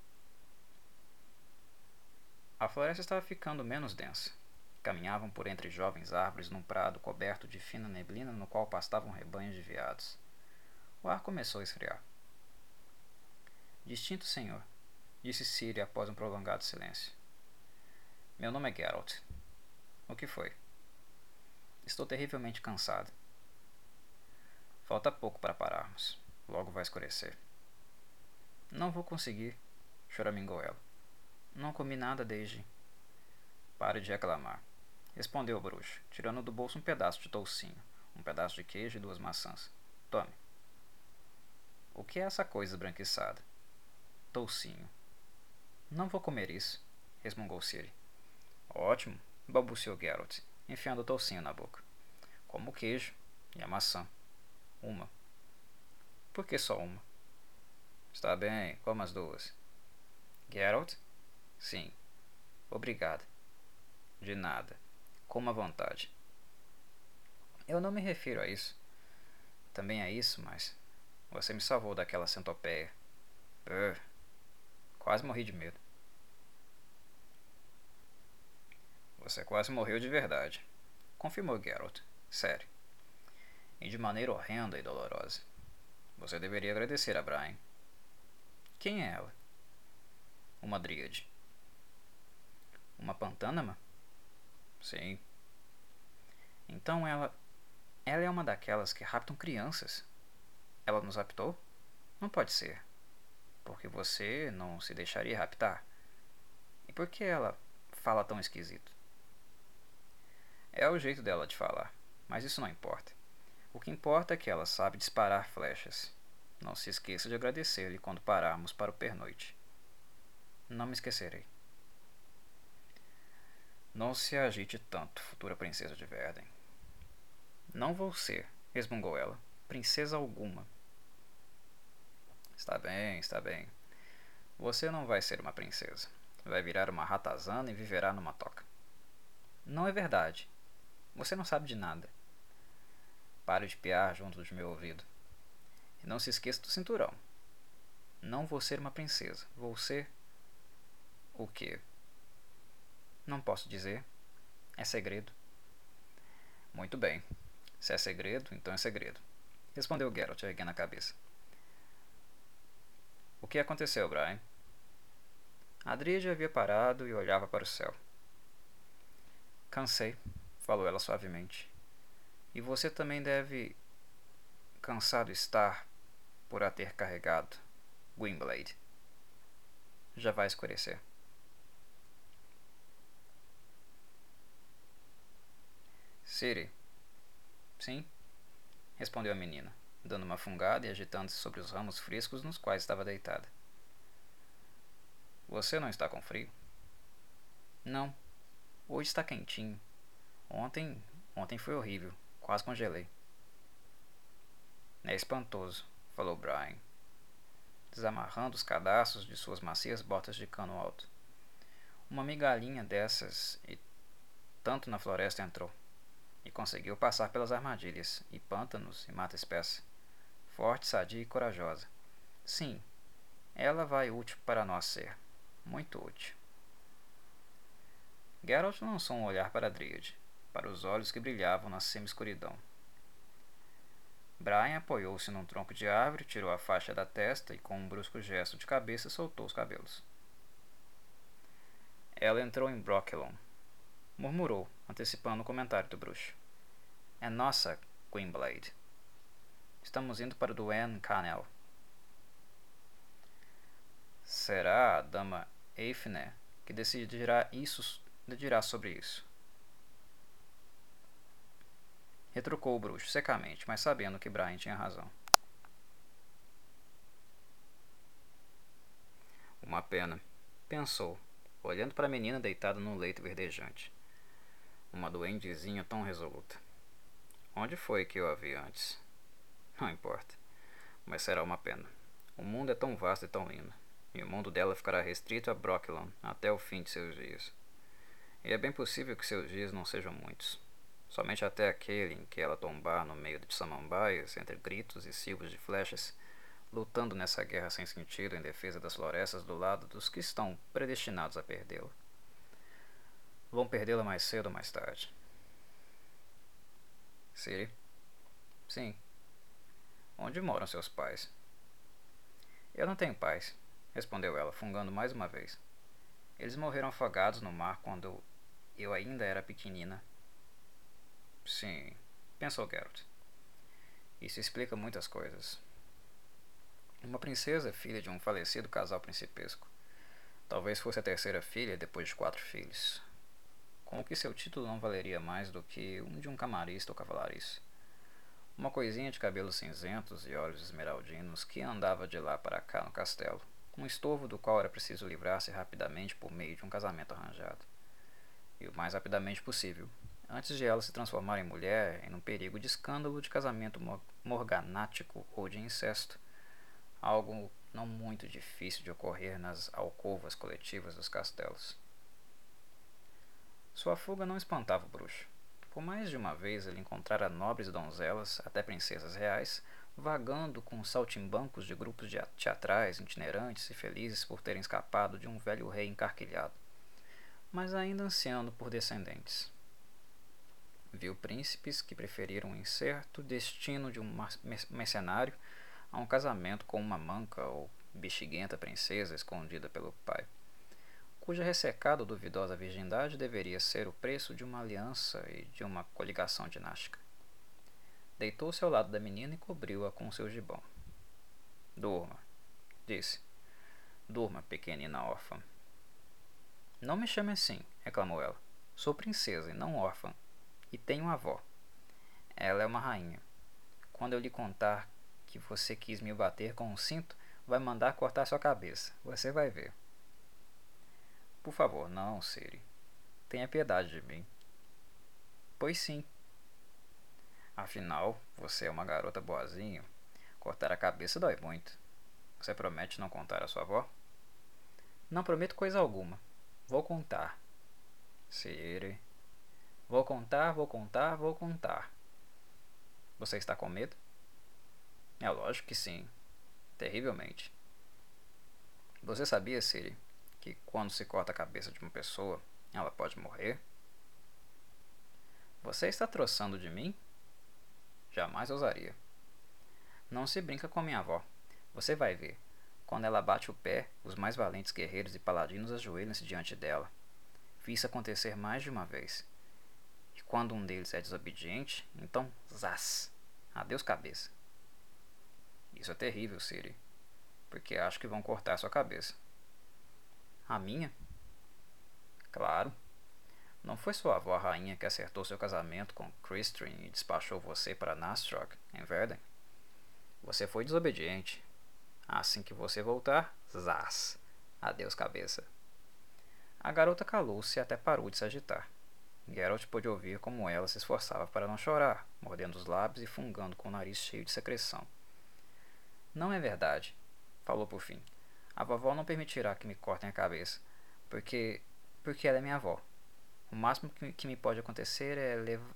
A floresta estava ficando menos densa. Caminhavam por entre jovens árvores num prado coberto de fina neblina no qual pastavam rebanhos de veados. O ar começou a esfriar. Distinto senhor, disse Siri após um prolongado silêncio. Meu nome é Geralt. O que foi? Estou terrivelmente cansado. Falta pouco para pararmos. Logo vai escurecer. Não vou conseguir, choramingou ela. Não comi nada desde... Pare de reclamar, respondeu o bruxo, tirando do bolso um pedaço de toucinho, um pedaço de queijo e 2 maçãs. Tome. O que é essa coisa esbranquiçada? Toucinho. Não vou comer isso, resmungou Ciri. Ótimo, balbuciou Geralt, enfiando o toucinho na boca. Como o queijo e a maçã. Uma. Por que só uma? Está bem, coma as 2. Geralt? Sim. Obrigado. De nada. Coma à vontade. Eu não me refiro a isso. Também a isso, mas... Você me salvou daquela centopeia. Quase morri de medo. Você quase morreu de verdade, confirmou Geralt. Sério. E de maneira horrenda e dolorosa. Você deveria agradecer a Brian. Quem é ela? Uma dríade. Uma pantânama? Sim. Então ela é uma daquelas que raptam crianças. Ela nos raptou? Não pode ser. Porque você não se deixaria raptar. E por que ela fala tão esquisito? É o jeito dela de falar, mas isso não importa. O que importa é que ela sabe disparar flechas. Não se esqueça de agradecer-lhe quando pararmos para o pernoite. Não me esquecerei. Não se agite tanto, futura princesa de Verden. Não vou ser, resmungou ela, princesa alguma. Está bem, está bem. Você não vai ser uma princesa. Vai virar uma ratazana e viverá numa toca. Não é verdade. Você não sabe de nada. Pare de piar junto de meu ouvido. E não se esqueça do cinturão. Não vou ser uma princesa. Vou ser... O quê? Não posso dizer. É segredo. Muito bem. Se é segredo, então é segredo. Respondeu Geralt, erguendo a cabeça. O que aconteceu, Brian? A Dríade havia parado e olhava para o céu. Cansei, falou ela suavemente. E você também deve... cansado estar por a ter carregado Gwynblade. Já vai escurecer. Ciri. Sim, respondeu a menina, dando uma fungada e agitando-se sobre os ramos frescos nos quais estava deitada. Você não está com frio? Não. Hoje está quentinho. Ontem foi horrível. Quase congelei. É espantoso, falou Brian, desamarrando os cadarços de suas macias botas de cano alto. Uma migalhinha dessas e tanto na floresta entrou, e conseguiu passar pelas armadilhas, e pântanos, e mata espessa. Forte, sadia e corajosa. Sim, ela vai útil para nós ser. Muito útil. Geralt lançou um olhar para a Dríade, para os olhos que brilhavam na semi-escuridão. Brian apoiou-se num tronco de árvore, tirou a faixa da testa e, com um brusco gesto de cabeça, soltou os cabelos. Ela entrou em Brokilon, murmurou, antecipando o comentário do bruxo. É nossa, Gwynblade. Estamos indo para o Duen Canel. Será a dama Eifne que decidirá sobre isso. Retrucou o bruxo secamente, mas sabendo que Brian tinha razão. Uma pena, pensou, olhando para a menina deitada num leito verdejante. Uma duendezinha tão resoluta. Onde foi que eu a vi antes? Não importa, mas será uma pena. O mundo é tão vasto e tão lindo, e o mundo dela ficará restrito a Brokilon até o fim de seus dias. E é bem possível que seus dias não sejam muitos. Somente até aquele em que ela tombar no meio de samambaias, entre gritos e silvos de flechas, lutando nessa guerra sem sentido em defesa das florestas do lado dos que estão predestinados a perdê-la. Vão perdê-la mais cedo ou mais tarde. Ciri? Sim. Onde moram seus pais? Eu não tenho pais, respondeu ela, fungando mais uma vez. Eles morreram afogados no mar quando eu ainda era pequenina. Sim, pensou Geralt. Isso explica muitas coisas. Uma princesa, filha de um falecido casal principesco. Talvez fosse a terceira filha depois de 4 filhos. Como que seu título não valeria mais do que um de um camarista ou cavalariço. Uma coisinha de cabelos cinzentos e olhos esmeraldinos que andava de lá para cá no castelo. Um estorvo do qual era preciso livrar-se rapidamente por meio de um casamento arranjado. E o mais rapidamente possível, antes de ela se transformar em mulher em um perigo de escândalo de casamento morganático ou de incesto, algo não muito difícil de ocorrer nas alcovas coletivas dos castelos. Sua fuga não espantava o bruxo. Por mais de uma vez ele encontrara nobres donzelas, até princesas reais, vagando com saltimbancos de grupos de teatrais itinerantes e felizes por terem escapado de um velho rei encarquilhado, mas ainda ansiando por descendentes. Viu príncipes que preferiram o incerto destino de um mercenário a um casamento com uma manca ou bexiguenta princesa escondida pelo pai, cuja ressecada ou duvidosa virgindade deveria ser o preço de uma aliança e de uma coligação dinástica. Deitou-se ao lado da menina e cobriu-a com seu gibão. Durma, disse. Durma, pequenina órfã. Não me chame assim, reclamou ela. Sou princesa e não órfã, e tenho avó. Ela é uma rainha. Quando eu lhe contar que você quis me bater com um cinto, vai mandar cortar sua cabeça. Você vai ver. Por favor, não, Ciri. Tenha piedade de mim. Pois sim. Afinal, você é uma garota boazinha. Cortar a cabeça dói muito. Você promete não contar a sua avó? Não prometo coisa alguma. Vou contar. Ciri. Vou contar, vou contar, vou contar. Você está com medo? É lógico que sim. Terrivelmente. Você sabia, Ciri, que quando se corta a cabeça de uma pessoa, ela pode morrer? Você está troçando de mim? Jamais ousaria. Não se brinca com minha avó. Você vai ver. Quando ela bate o pé, os mais valentes guerreiros e paladinos ajoelham-se diante dela. Vi isso acontecer mais de uma vez. E quando um deles é desobediente, então zás! Adeus cabeça. Isso é terrível, Ciri, porque acho que vão cortar sua cabeça. A minha? Claro. Não foi sua avó a rainha que acertou seu casamento com Cristin e despachou você para Nastrock, em Verden? Você foi desobediente. Assim que você voltar, zás! Adeus cabeça. A garota calou-se e até parou de se agitar. Geralt pôde ouvir como ela se esforçava para não chorar, mordendo os lábios e fungando com o nariz cheio de secreção. Não é verdade, falou por fim. A vovó não permitirá que me cortem a cabeça, porque ela é minha avó. O máximo que me pode acontecer é levar...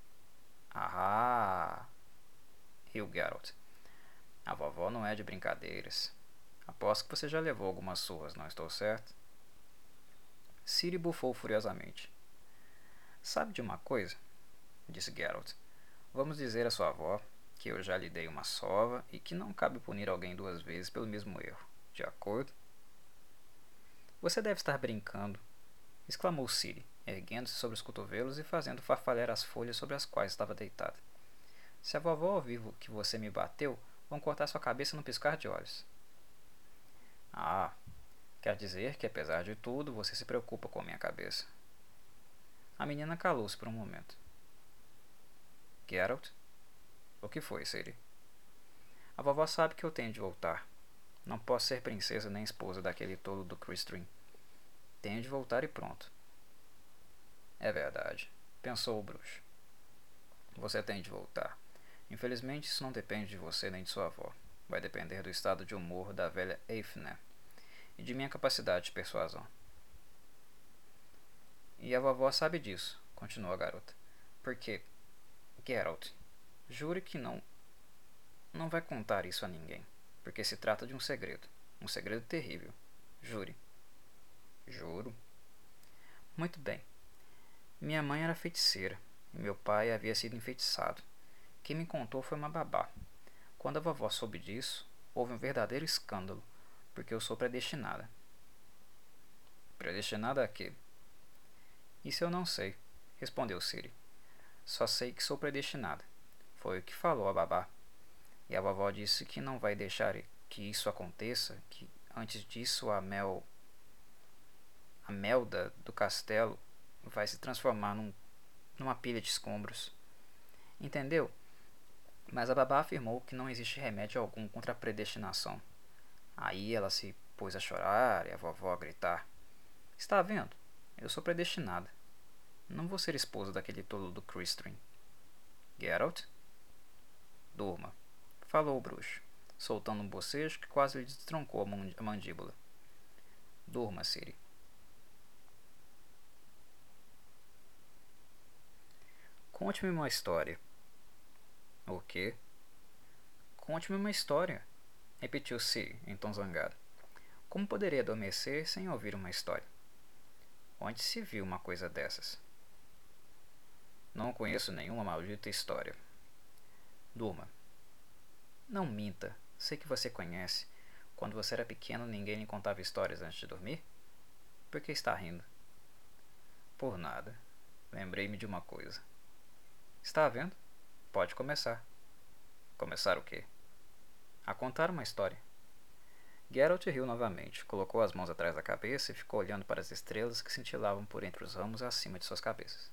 Ah! Riu Geralt. A vovó não é de brincadeiras. Aposto que você já levou algumas surras, não estou certo? Ciri bufou furiosamente. Sabe de uma coisa? Disse Geralt. Vamos dizer à sua avó que eu já lhe dei uma sova e que não cabe punir alguém 2 vezes pelo mesmo erro. De acordo? Você deve estar brincando, exclamou Ciri, erguendo-se sobre os cotovelos e fazendo farfalhar as folhas sobre as quais estava deitada. Se a vovó ouvir que você me bateu, vão cortar sua cabeça no piscar de olhos. Ah, quer dizer que apesar de tudo, você se preocupa com minha cabeça. A menina calou-se por um momento. Geralt? O que foi, Ciri? A vovó sabe que eu tenho de voltar. Não posso ser princesa nem esposa daquele tolo do Cristin. Tenho de voltar e pronto. É verdade, pensou o bruxo. Você tem de voltar. Infelizmente, isso não depende de você nem de sua avó. Vai depender do estado de humor da velha Eithne e de minha capacidade de persuasão. E a vovó sabe disso, continuou a garota. Porque, Geralt, jure que não vai contar isso a ninguém, porque se trata de um segredo terrível. Jure. Juro. Muito bem. Minha mãe era feiticeira, e meu pai havia sido enfeitiçado. Quem me contou foi uma babá. Quando a vovó soube disso, houve um verdadeiro escândalo. Porque eu sou predestinada. Predestinada a quê? Isso eu não sei, respondeu Siri. Só sei que sou predestinada. Foi o que falou a babá. E a vovó disse que não vai deixar que isso aconteça, que antes disso a Melda do castelo vai se transformar numa pilha de escombros. Entendeu? Mas a babá afirmou que não existe remédio algum contra a predestinação. Aí ela se pôs a chorar e a vovó a gritar. Está vendo? Eu sou predestinada. Não vou ser esposa daquele tolo do Crystrin. Geralt? Durma, falou o bruxo, soltando um bocejo que quase lhe destroncou a mandíbula. Durma, Ciri. Conte-me uma história. O quê? Conte-me uma história, repetiu Ciri em tom zangado. Como poderia adormecer sem ouvir uma história? Onde se viu uma coisa dessas? Não conheço nenhuma maldita história. Durma. Não minta. Sei que você conhece. Quando você era pequeno, ninguém lhe contava histórias antes de dormir? Por que está rindo? Por nada. Lembrei-me de uma coisa. Está vendo? Pode começar. Começar o quê? A contar uma história. Geralt riu novamente, colocou as mãos atrás da cabeça e ficou olhando para as estrelas que cintilavam por entre os ramos acima de suas cabeças.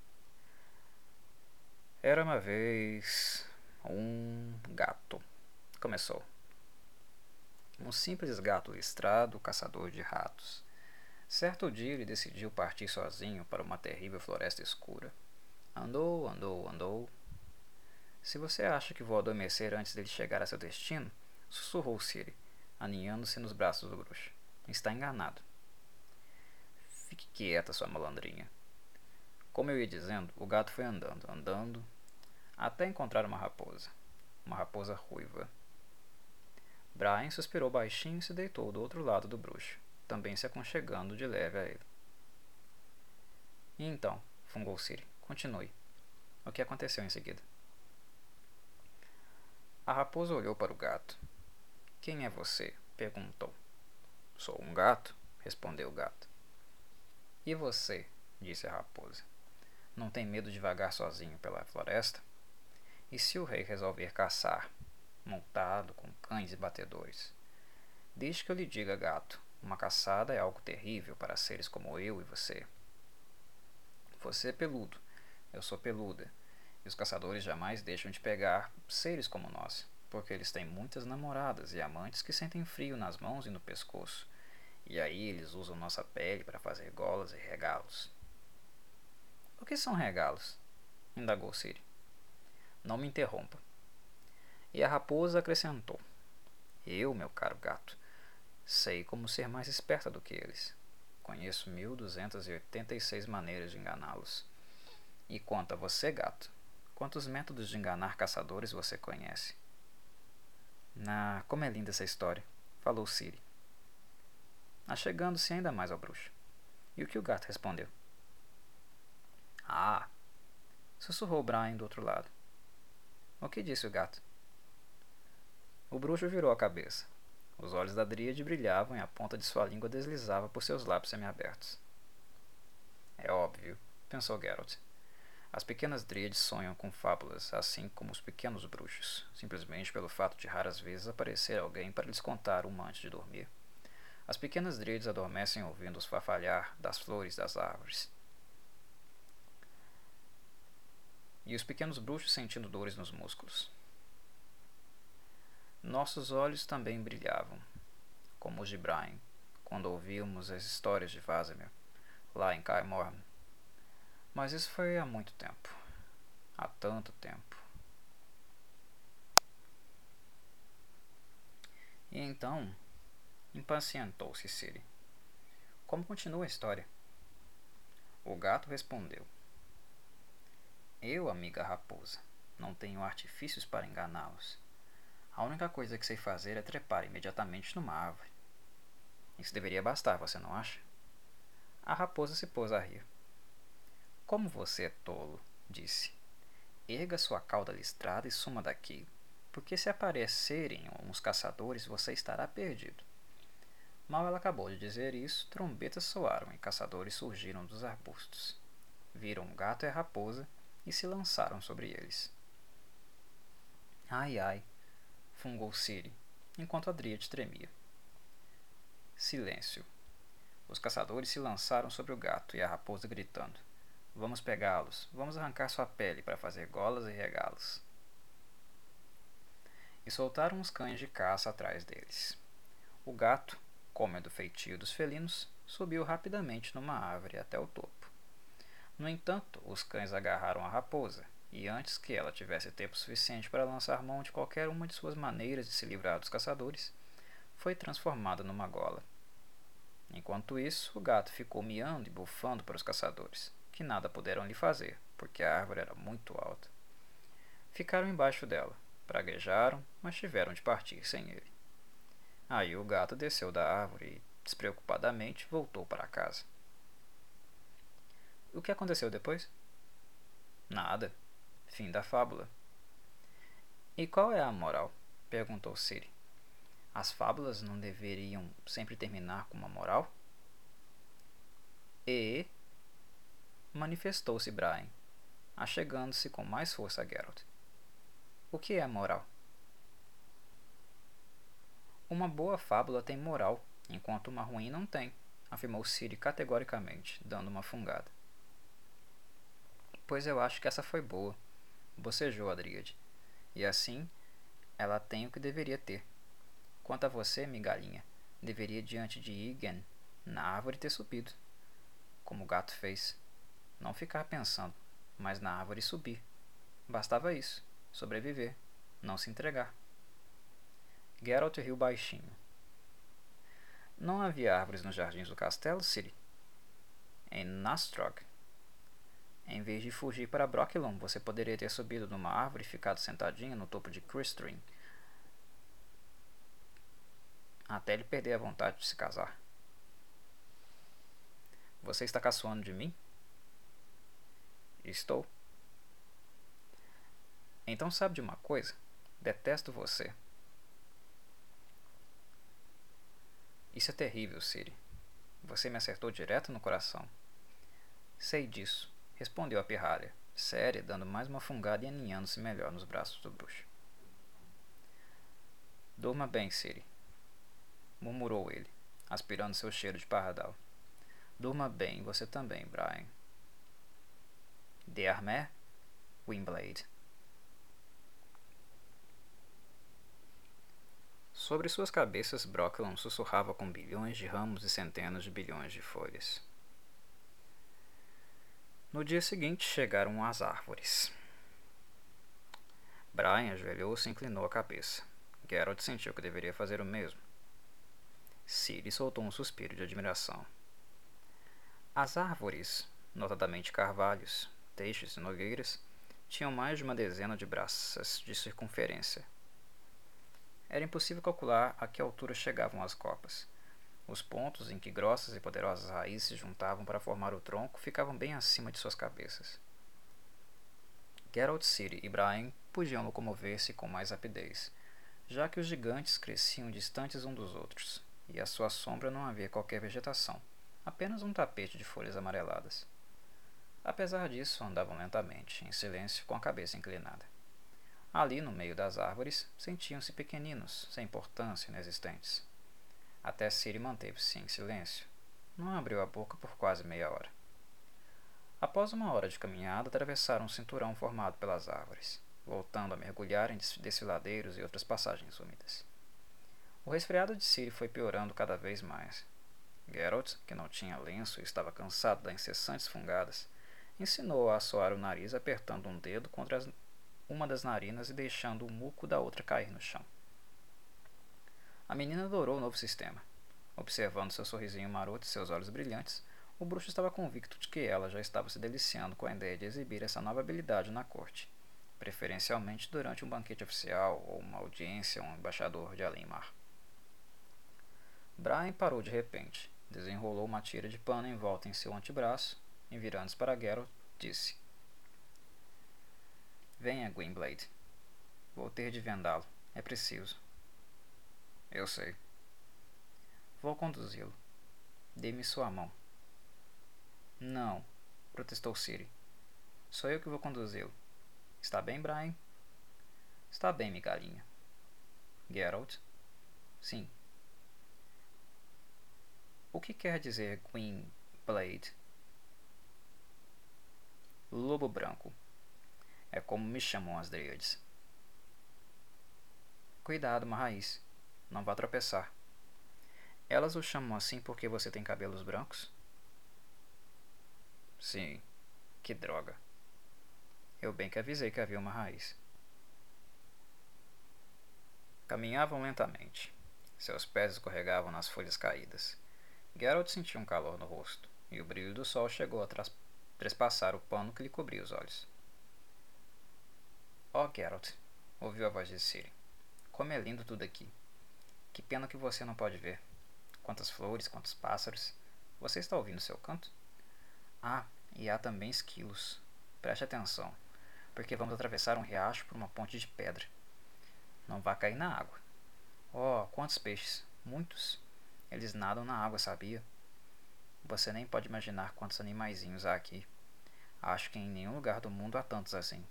Era uma vez um gato. Começou. Um simples gato listrado, caçador de ratos. Certo dia ele decidiu partir sozinho para uma terrível floresta escura. Andou, andou, andou. Se você acha que vou adormecer antes dele chegar a seu destino, sussurrou Ciri, aninhando-se nos braços do bruxo. Está enganado. Fique quieta, sua malandrinha. Como eu ia dizendo, o gato foi andando, andando, até encontrar uma raposa ruiva. Brian suspirou baixinho e se deitou do outro lado do bruxo, também se aconchegando de leve a ele. E então, fungou Ciri, continue. O que aconteceu em seguida? A raposa olhou para o gato. Quem é você? Perguntou. Sou um gato, respondeu o gato. E você? Disse a raposa. Não tem medo de vagar sozinho pela floresta? E se o rei resolver caçar, montado com cães e batedores? Deixe que eu lhe diga, gato, uma caçada é algo terrível para seres como eu e você. Você é peludo, eu sou peluda, e os caçadores jamais deixam de pegar seres como nós, porque eles têm muitas namoradas e amantes que sentem frio nas mãos e no pescoço, e aí eles usam nossa pele para fazer golas e regalos. O que são regalos? Indagou Ciri. Não me interrompa. E a raposa acrescentou. Eu, meu caro gato, sei como ser mais esperta do que eles. Conheço 1286 maneiras de enganá-los. E quanto a você, gato, quantos métodos de enganar caçadores você conhece? Como é linda essa história, falou Ciri, achegando-se ainda mais ao bruxo. E o que o gato respondeu? Ah! Sussurrou Brian do outro lado. O que disse o gato? O bruxo virou a cabeça. Os olhos da dríade brilhavam e a ponta de sua língua deslizava por seus lábios semiabertos. É óbvio, pensou Geralt. As pequenas dríades sonham com fábulas, assim como os pequenos bruxos, simplesmente pelo fato de raras vezes aparecer alguém para lhes contar uma antes de dormir. As pequenas dríades adormecem ouvindo os farfalhar das flores das árvores. E os pequenos bruxos sentindo dores nos músculos. Nossos olhos também brilhavam, como os de Brian, quando ouvíamos as histórias de Vazimir, lá em Kaer Morhen. Mas isso foi há muito tempo. Há tanto tempo. E então, impacientou-se Ciri. Como continua a história? O gato respondeu. Eu, amiga raposa, não tenho artifícios para enganá-los. A única coisa que sei fazer é trepar imediatamente numa árvore. Isso deveria bastar, você não acha? A raposa se pôs a rir. Como você é tolo, disse. Erga sua cauda listrada e suma daqui, porque se aparecerem uns caçadores você estará perdido. Mal ela acabou de dizer isso, trombetas soaram e caçadores surgiram dos arbustos. Viram o gato e a raposa e se lançaram sobre eles. Ai, ai, fungou Ciri, enquanto a Dríade tremia. Silêncio. Os caçadores se lançaram sobre o gato e a raposa gritando: Vamos pegá-los, vamos arrancar sua pele para fazer golas e regalos. E soltaram os cães de caça atrás deles. O gato, comendo o feitio dos felinos, subiu rapidamente numa árvore até o topo. No entanto, os cães agarraram a raposa, e antes que ela tivesse tempo suficiente para lançar mão de qualquer uma de suas maneiras de se livrar dos caçadores, foi transformada numa gola. Enquanto isso, o gato ficou miando e bufando para os caçadores, que nada puderam lhe fazer, porque a árvore era muito alta. Ficaram embaixo dela, praguejaram, mas tiveram de partir sem ele. Aí o gato desceu da árvore e, despreocupadamente, voltou para casa. O que aconteceu depois? Nada. Fim da fábula. E qual é a moral? Perguntou Ciri. As fábulas não deveriam sempre terminar com uma moral? E manifestou-se Brian, achegando-se com mais força a Geralt. O que é a moral? Uma boa fábula tem moral, enquanto uma ruim não tem, afirmou Ciri categoricamente, dando uma fungada. Pois eu acho que essa foi boa, bocejou a Dríade. E assim, ela tem o que deveria ter. Quanto a você, migalhinha, deveria diante de Igen, na árvore ter subido, como o gato fez. Não ficar pensando, mas na árvore subir. Bastava isso, sobreviver, não se entregar. Geralt riu baixinho. Não havia árvores nos jardins do castelo, Ciri? Em Nastrog. Em vez de fugir para Brocklon, você poderia ter subido numa árvore e ficado sentadinha no topo de Crystrin, até ele perder a vontade de se casar. Você está caçoando de mim? Estou. Então sabe de uma coisa? Detesto você. Isso é terrível, Ciri. Você me acertou direto no coração. Sei disso, respondeu a pirralha, séria, dando mais uma fungada e aninhando-se melhor nos braços do bruxo. Durma bem, Ciri, murmurou ele, aspirando seu cheiro de pardal. Durma bem, você também, Brian. De Armé, Windblade. Sobre suas cabeças, Brocklon sussurrava com bilhões de ramos e centenas de bilhões de folhas. No dia seguinte chegaram as árvores. Brian ajoelhou-se e inclinou a cabeça. Geralt sentiu que deveria fazer o mesmo. Ciri soltou um suspiro de admiração. As árvores, notadamente carvalhos, teixes e nogueiras, tinham mais de uma dezena de braças de circunferência. Era impossível calcular a que altura chegavam as copas. Os pontos em que grossas e poderosas raízes se juntavam para formar o tronco ficavam bem acima de suas cabeças. Geralt, Ciri e Brian podiam locomover-se com mais rapidez, já que os gigantes cresciam distantes uns dos outros, e à sua sombra não havia qualquer vegetação, apenas um tapete de folhas amareladas. Apesar disso, andavam lentamente, em silêncio, com a cabeça inclinada. Ali, no meio das árvores, sentiam-se pequeninos, sem importância, inexistentes. Até Ciri manteve-se em silêncio. Não abriu a boca por quase meia hora. Após uma hora de caminhada, atravessaram um cinturão formado pelas árvores, voltando a mergulhar em desfiladeiros e outras passagens úmidas. O resfriado de Ciri foi piorando cada vez mais. Geralt, que não tinha lenço e estava cansado das incessantes fungadas, ensinou-a a assoar o nariz apertando um dedo contra uma das narinas e deixando o muco da outra cair no chão. A menina adorou o novo sistema. Observando seu sorrisinho maroto e seus olhos brilhantes, o bruxo estava convicto de que ela já estava se deliciando com a ideia de exibir essa nova habilidade na corte, preferencialmente durante um banquete oficial ou uma audiência a um embaixador de além-mar. Brian parou de repente, desenrolou uma tira de pano em volta em seu antebraço e, virando-se para Geralt, disse: Venha, Gwynblade. Vou ter de vendá-lo. É preciso. Eu sei. Vou conduzi-lo. Dê-me sua mão. Não, protestou Ciri. Sou eu que vou conduzi-lo. Está bem, Brian? Está bem, migalhinha. Geralt? Sim. O que quer dizer Gwynblade? Lobo branco. É como me chamam as dríades. Cuidado, uma raiz. Não vá tropeçar. Elas o chamam assim porque você tem cabelos brancos? Sim. Que droga. Eu bem que avisei que havia uma raiz. Caminhavam lentamente. Seus pés escorregavam nas folhas caídas. Geralt sentiu um calor no rosto, e o brilho do sol chegou a trespassar o pano que lhe cobria os olhos. Oh, Geralt, ouviu a voz de Ciri. Como é lindo tudo aqui. Que pena que você não pode ver. Quantas flores, quantos pássaros. Você está ouvindo seu canto? Ah, e há também esquilos. Preste atenção, porque vamos atravessar um riacho por uma ponte de pedra. Não vá cair na água. Oh, quantos peixes! Muitos! Eles nadam na água, sabia? Você nem pode imaginar quantos animaizinhos há aqui. Acho que em nenhum lugar do mundo há tantos assim.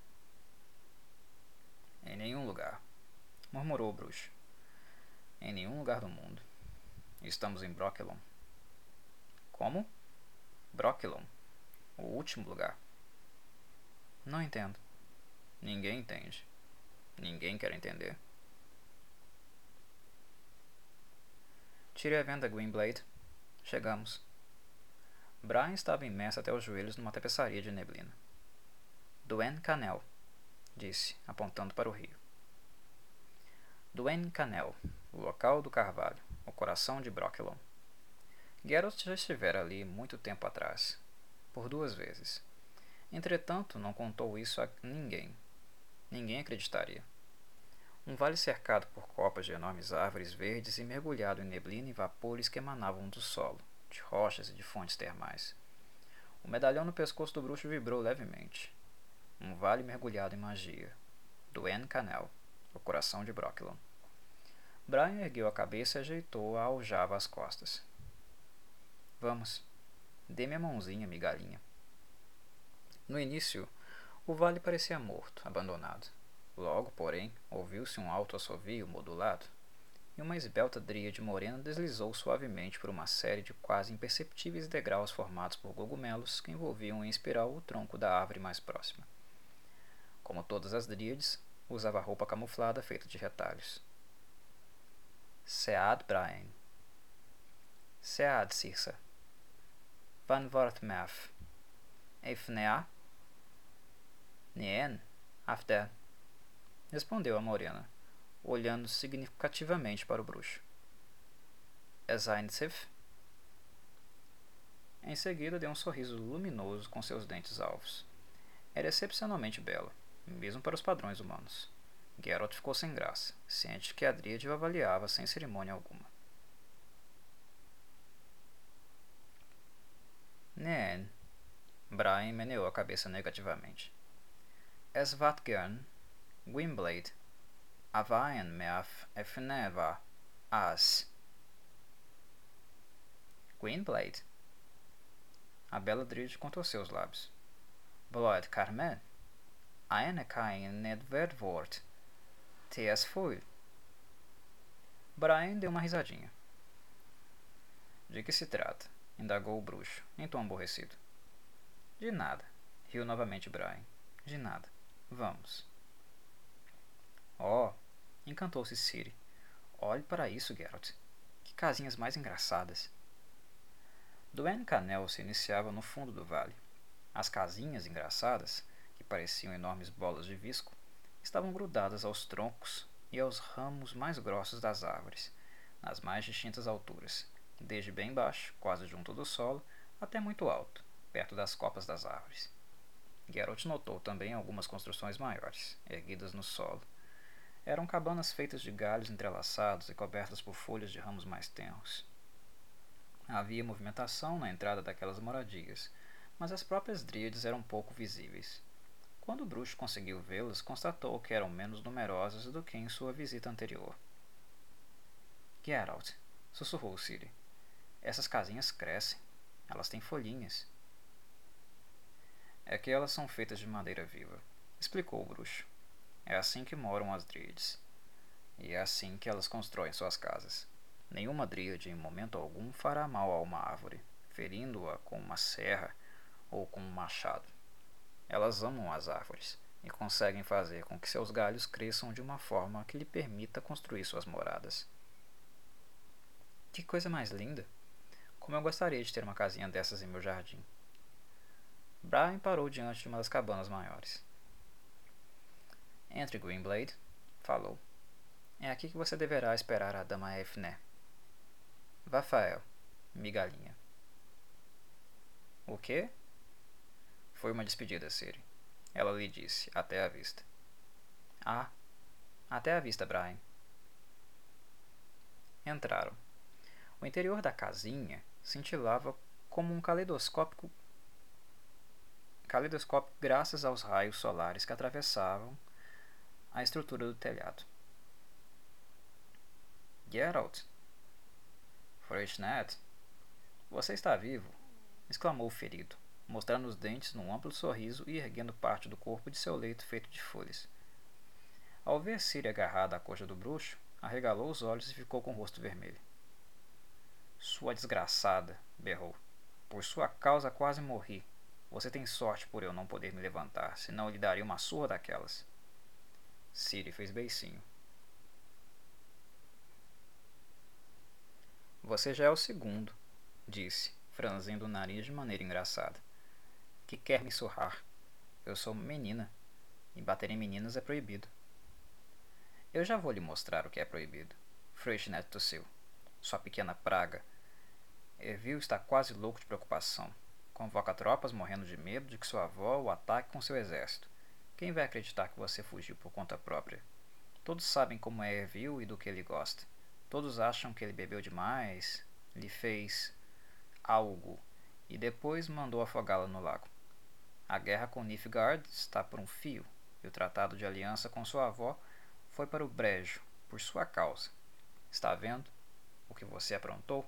Em nenhum lugar, murmurou o bruxo. Em nenhum lugar do mundo. Estamos em Brokilon. Como? Brokilon. O último lugar. Não entendo. Ninguém entende. Ninguém quer entender. Tire a venda, Gwynblade. Chegamos. Brian estava imerso até os joelhos numa tapeçaria de neblina. Duen Canel, disse, apontando para o rio. Duen Canel, o local do carvalho, o coração de Brokilon. Geralt já estivera ali muito tempo atrás, por 2 vezes. Entretanto, não contou isso a ninguém. Ninguém acreditaria. Um vale cercado por copas de enormes árvores verdes e mergulhado em neblina e vapores que emanavam do solo, de rochas e de fontes termais. O medalhão no pescoço do bruxo vibrou levemente. Um vale mergulhado em magia. Duen Canel, o coração de Brokilon. Brian ergueu a cabeça e ajeitou a aljava às costas. Vamos. Dê-me a mãozinha, migalhinha. No início, o vale parecia morto, abandonado. Logo, porém, ouviu-se um alto assovio modulado, e uma esbelta dríade morena deslizou suavemente por uma série de quase imperceptíveis degraus formados por cogumelos que envolviam em espiral o tronco da árvore mais próxima. Como todas as dríades, usava roupa camuflada feita de retalhos. Sead Brian. Sead Circe. Van Wortmeth. Eifnea? Nien, after, respondeu a morena, olhando significativamente para o bruxo. Esaintsif? Em seguida deu um sorriso luminoso com seus dentes alvos. Era excepcionalmente bela, mesmo para os padrões humanos. Geralt ficou sem graça, ciente que a dríade o avaliava sem cerimônia alguma. Neen. Brian meneou a cabeça negativamente. Es wat gern, Gwynblade, Avaien meaf efneva, as. Gwynblade? A bela dríade contorceu os lábios. Blood Carmen? Eine kein nedverdwoord. T.S. Foyle. Brian deu uma risadinha. De que se trata? Indagou o bruxo, em tom aborrecido. De nada, riu novamente Brian. De nada. Vamos. Oh, encantou-se Ciri. Olhe para isso, Geralt. Que casinhas mais engraçadas. Duen Canel se iniciava no fundo do vale. As casinhas engraçadas, que pareciam enormes bolas de visco, estavam grudadas aos troncos e aos ramos mais grossos das árvores, nas mais distintas alturas, desde bem baixo, quase junto do solo, até muito alto, perto das copas das árvores. Geralt notou também algumas construções maiores, erguidas no solo. Eram cabanas feitas de galhos entrelaçados e cobertas por folhas de ramos mais tenros. Havia movimentação na entrada daquelas moradias, mas as próprias dríades eram pouco visíveis. Quando o bruxo conseguiu vê-las, constatou que eram menos numerosas do que em sua visita anterior. Geralt, sussurrou Ciri. Essas casinhas crescem. Elas têm folhinhas. É que elas são feitas de madeira viva, explicou o bruxo. É assim que moram as dríades. E é assim que elas constroem suas casas. Nenhuma dríade em momento algum fará mal a uma árvore, ferindo-a com uma serra ou com um machado. Elas amam as árvores e conseguem fazer com que seus galhos cresçam de uma forma que lhe permita construir suas moradas. Que coisa mais linda! Como eu gostaria de ter uma casinha dessas em meu jardim. Brian parou diante de uma das cabanas maiores. Entre, Gwynblade, falou. É aqui que você deverá esperar a dama Efné. Vafael, migalhinha. O quê? Foi uma despedida, Ciri. Ela lhe disse, até a vista. Ah, até a vista, Brian. Entraram. O interior da casinha cintilava como um caleidoscópio graças aos raios solares que atravessavam a estrutura do telhado. Geralt, Freixnet, você está vivo? Exclamou o ferido, mostrando os dentes num amplo sorriso e erguendo parte do corpo de seu leito feito de folhas. Ao ver Ciri agarrada à coxa do bruxo, arregalou os olhos e ficou com o rosto vermelho. Sua desgraçada, berrou. Por sua causa quase morri. Você tem sorte por eu não poder me levantar, senão eu lhe daria uma surra daquelas. Ciri fez beicinho. Você já é o segundo, disse, franzindo o nariz de maneira engraçada. Que quer me surrar? Eu sou menina, e bater em meninas é proibido. Eu já vou lhe mostrar o que é proibido. Freixnet tossiu. Sua pequena praga. Ervil está quase louco de preocupação. Convoca tropas morrendo de medo de que sua avó o ataque com seu exército. Quem vai acreditar que você fugiu por conta própria? Todos sabem como é Ervil e do que ele gosta. Todos acham que ele bebeu demais, lhe fez algo e depois mandou afogá-la no lago. A guerra com Nilfgaard está por um fio, e o tratado de aliança com sua avó foi para o brejo, por sua causa. Está vendo o que você aprontou?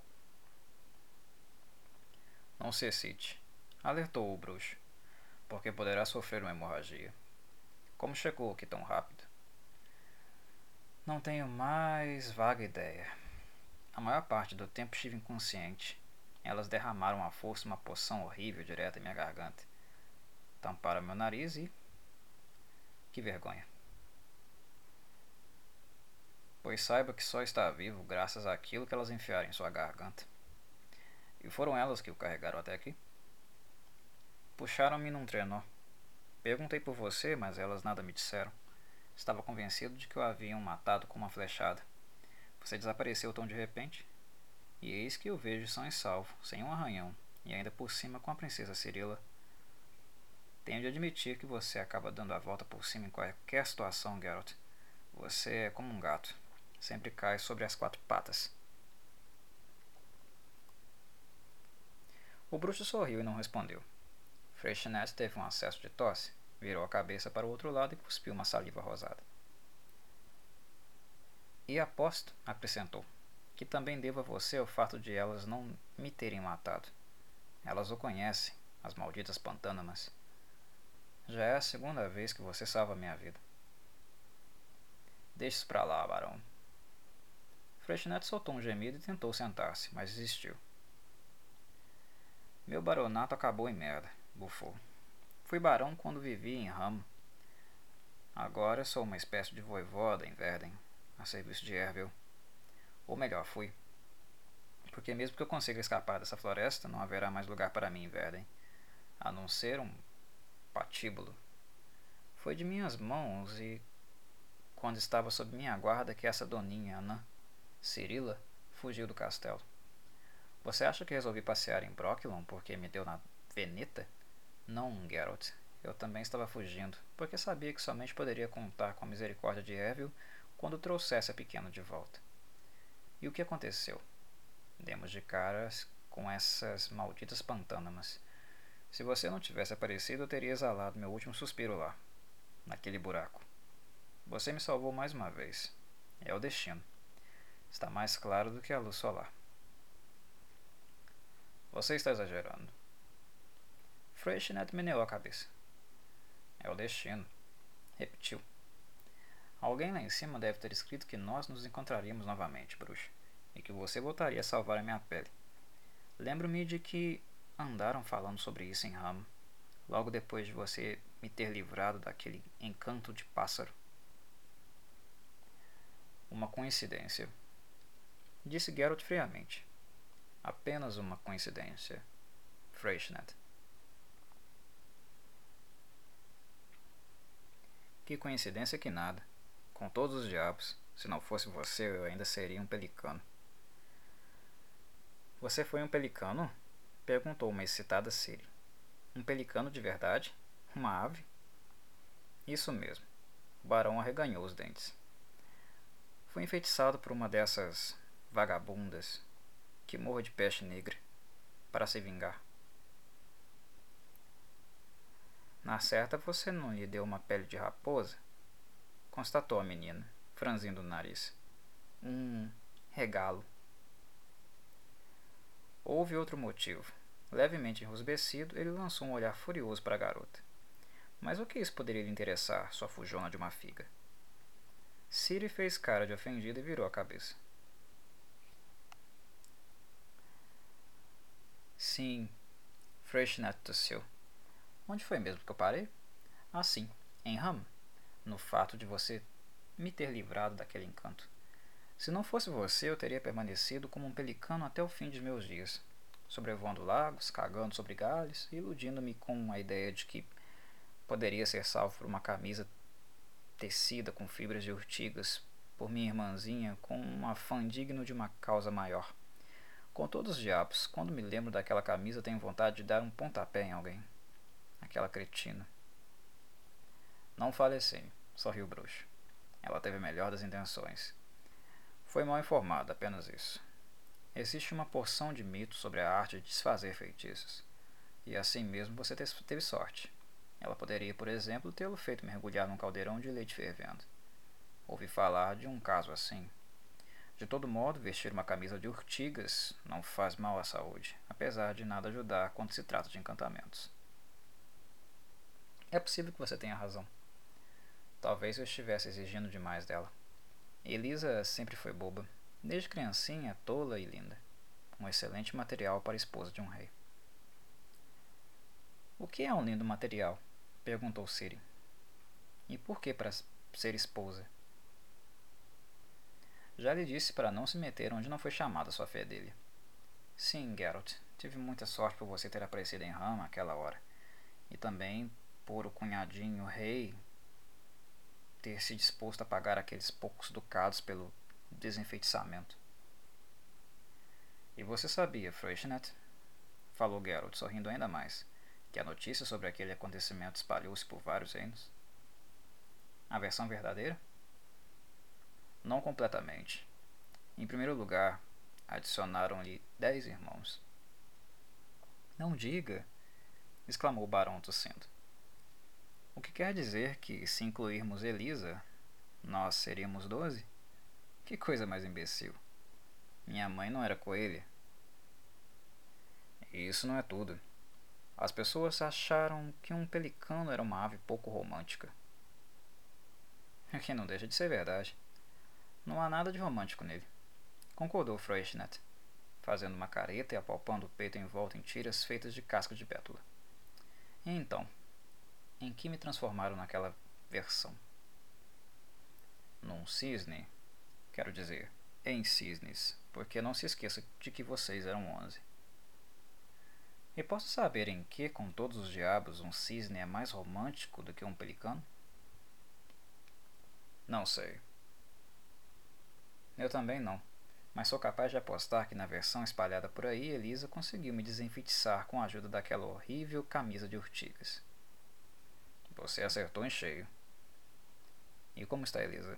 Não se excite, alertou o bruxo, porque poderá sofrer uma hemorragia. Como chegou aqui tão rápido? Não tenho mais vaga ideia. A maior parte do tempo estive inconsciente. Elas derramaram à força uma poção horrível direto em minha garganta. Tamparam meu nariz e... Que vergonha. Pois saiba que só está vivo graças àquilo que elas enfiaram em sua garganta. E foram elas que o carregaram até aqui? Puxaram-me num trenó. Perguntei por você, mas elas nada me disseram. Estava convencido de que o haviam matado com uma flechada. Você desapareceu tão de repente? E eis que o vejo são e salvo, sem um arranhão, e ainda por cima com a princesa Cirila. Tenho de admitir que você acaba dando a volta por cima em qualquer situação, Geralt. Você é como um gato. Sempre cai sobre as quatro patas. O bruxo sorriu e não respondeu. Freixnet teve um acesso de tosse, virou a cabeça para o outro lado e cuspiu uma saliva rosada. E aposto, acrescentou, que também devo a você o fato de elas não me terem matado. Elas o conhecem, as malditas pantânamas. Já é a segunda vez que você salva minha vida. Deixe isso pra lá, barão. Freixnet soltou um gemido e tentou sentar-se, mas desistiu. Meu baronato acabou em merda, bufou. Fui barão quando vivi em Ram. Agora sou uma espécie de voivoda em Verden, a serviço de Ervel. Ou melhor, fui. Porque mesmo que eu consiga escapar dessa floresta, não haverá mais lugar para mim em Verden, a não ser um patíbulo. Foi de minhas mãos e, quando estava sob minha guarda, que essa doninha, Anã, Cirila, fugiu do castelo. Você acha que resolvi passear em Brokilon porque me deu na veneta? Não, Geralt. Eu também estava fugindo, porque sabia que somente poderia contar com a misericórdia de Ervil quando trouxesse a pequena de volta. E o que aconteceu? Demos de caras com essas malditas pantânamas. Se você não tivesse aparecido, eu teria exalado meu último suspiro lá, naquele buraco. Você me salvou mais uma vez. É o destino. Está mais claro do que a luz solar. Você está exagerando. Freixnet meneou a cabeça. É o destino. Repetiu. Alguém lá em cima deve ter escrito que nós nos encontraríamos novamente, bruxa, e que você voltaria a salvar a minha pele. Lembro-me de que andaram falando sobre isso em Ramo, logo depois de você me ter livrado daquele encanto de pássaro. Uma coincidência, disse Geralt friamente. Apenas uma coincidência, Freixnet. Que coincidência que nada. Com todos os diabos, se não fosse você, eu ainda seria um pelicano. Você foi um pelicano? Perguntou uma excitada Ciri. Um pelicano de verdade? Uma ave? Isso mesmo. O barão arreganhou os dentes. Fui enfeitiçado por uma dessas vagabundas que morre de peste negra para se vingar. Na certa, você não lhe deu uma pele de raposa? Constatou a menina, franzindo o nariz. Regalo. Houve outro motivo. Levemente enrosbecido, ele lançou um olhar furioso para a garota. Mas o que isso poderia lhe interessar, sua fujona de uma figa? Ciri fez cara de ofendida e virou a cabeça. Sim, Freixnet tossiu. Onde foi mesmo que eu parei? Ah, sim, em Ram, no fato de você me ter livrado daquele encanto. Se não fosse você, eu teria permanecido como um pelicano até o fim de meus dias, sobrevoando lagos, cagando sobre galhos e iludindo-me com a ideia de que poderia ser salvo por uma camisa tecida com fibras de urtigas por minha irmãzinha com um afã digno de uma causa maior. Com todos os diabos, quando me lembro daquela camisa tenho vontade de dar um pontapé em alguém. Aquela cretina. Não fale assim, sorriu o bruxo. Ela teve a melhor das intenções. Foi mal informada, apenas isso. Existe uma porção de mitos sobre a arte de desfazer feitiços. E assim mesmo você teve sorte. Ela poderia, por exemplo, tê-lo feito mergulhar num caldeirão de leite fervendo. Ouvi falar de um caso assim. De todo modo, vestir uma camisa de urtigas não faz mal à saúde, apesar de nada ajudar quando se trata de encantamentos. É possível que você tenha razão. Talvez eu estivesse exigindo demais dela. Elisa sempre foi boba, desde criancinha, tola e linda. Um excelente material para a esposa de um rei. O que é um lindo material? Perguntou Ciri. E por que para ser esposa? Já lhe disse para não se meter onde não foi chamada sua fé dele. Sim, Geralt, tive muita sorte por você ter aparecido em Rama àquela hora. E também por o cunhadinho rei ter se disposto a pagar aqueles poucos ducados pelo desenfeitiçamento. E você sabia, Freixnet, falou Geralt, sorrindo ainda mais, que a notícia sobre aquele acontecimento espalhou-se por vários reinos? A versão verdadeira? Não completamente. Em primeiro lugar, adicionaram-lhe 10 irmãos. Não diga! Exclamou o barão tossindo. O que quer dizer que, se incluirmos Elisa, nós seríamos 12? Que coisa mais imbecil! Minha mãe não era coelha. E isso não é tudo. As pessoas acharam que um pelicano era uma ave pouco romântica. O que não deixa de ser verdade. Não há nada de romântico nele. Concordou Freixnet, fazendo uma careta e apalpando o peito envolto em tiras feitas de casca de bétula. E então, em que me transformaram naquela versão? Num cisne? Quero dizer, em cisnes, porque não se esqueça de que vocês eram 11. E posso saber em que, com todos os diabos, um cisne é mais romântico do que um pelicano? Não sei. Eu também não, mas sou capaz de apostar que na versão espalhada por aí, Elisa conseguiu me desenfeitiçar com a ajuda daquela horrível camisa de urtigas. Você acertou em cheio. E como está Elisa?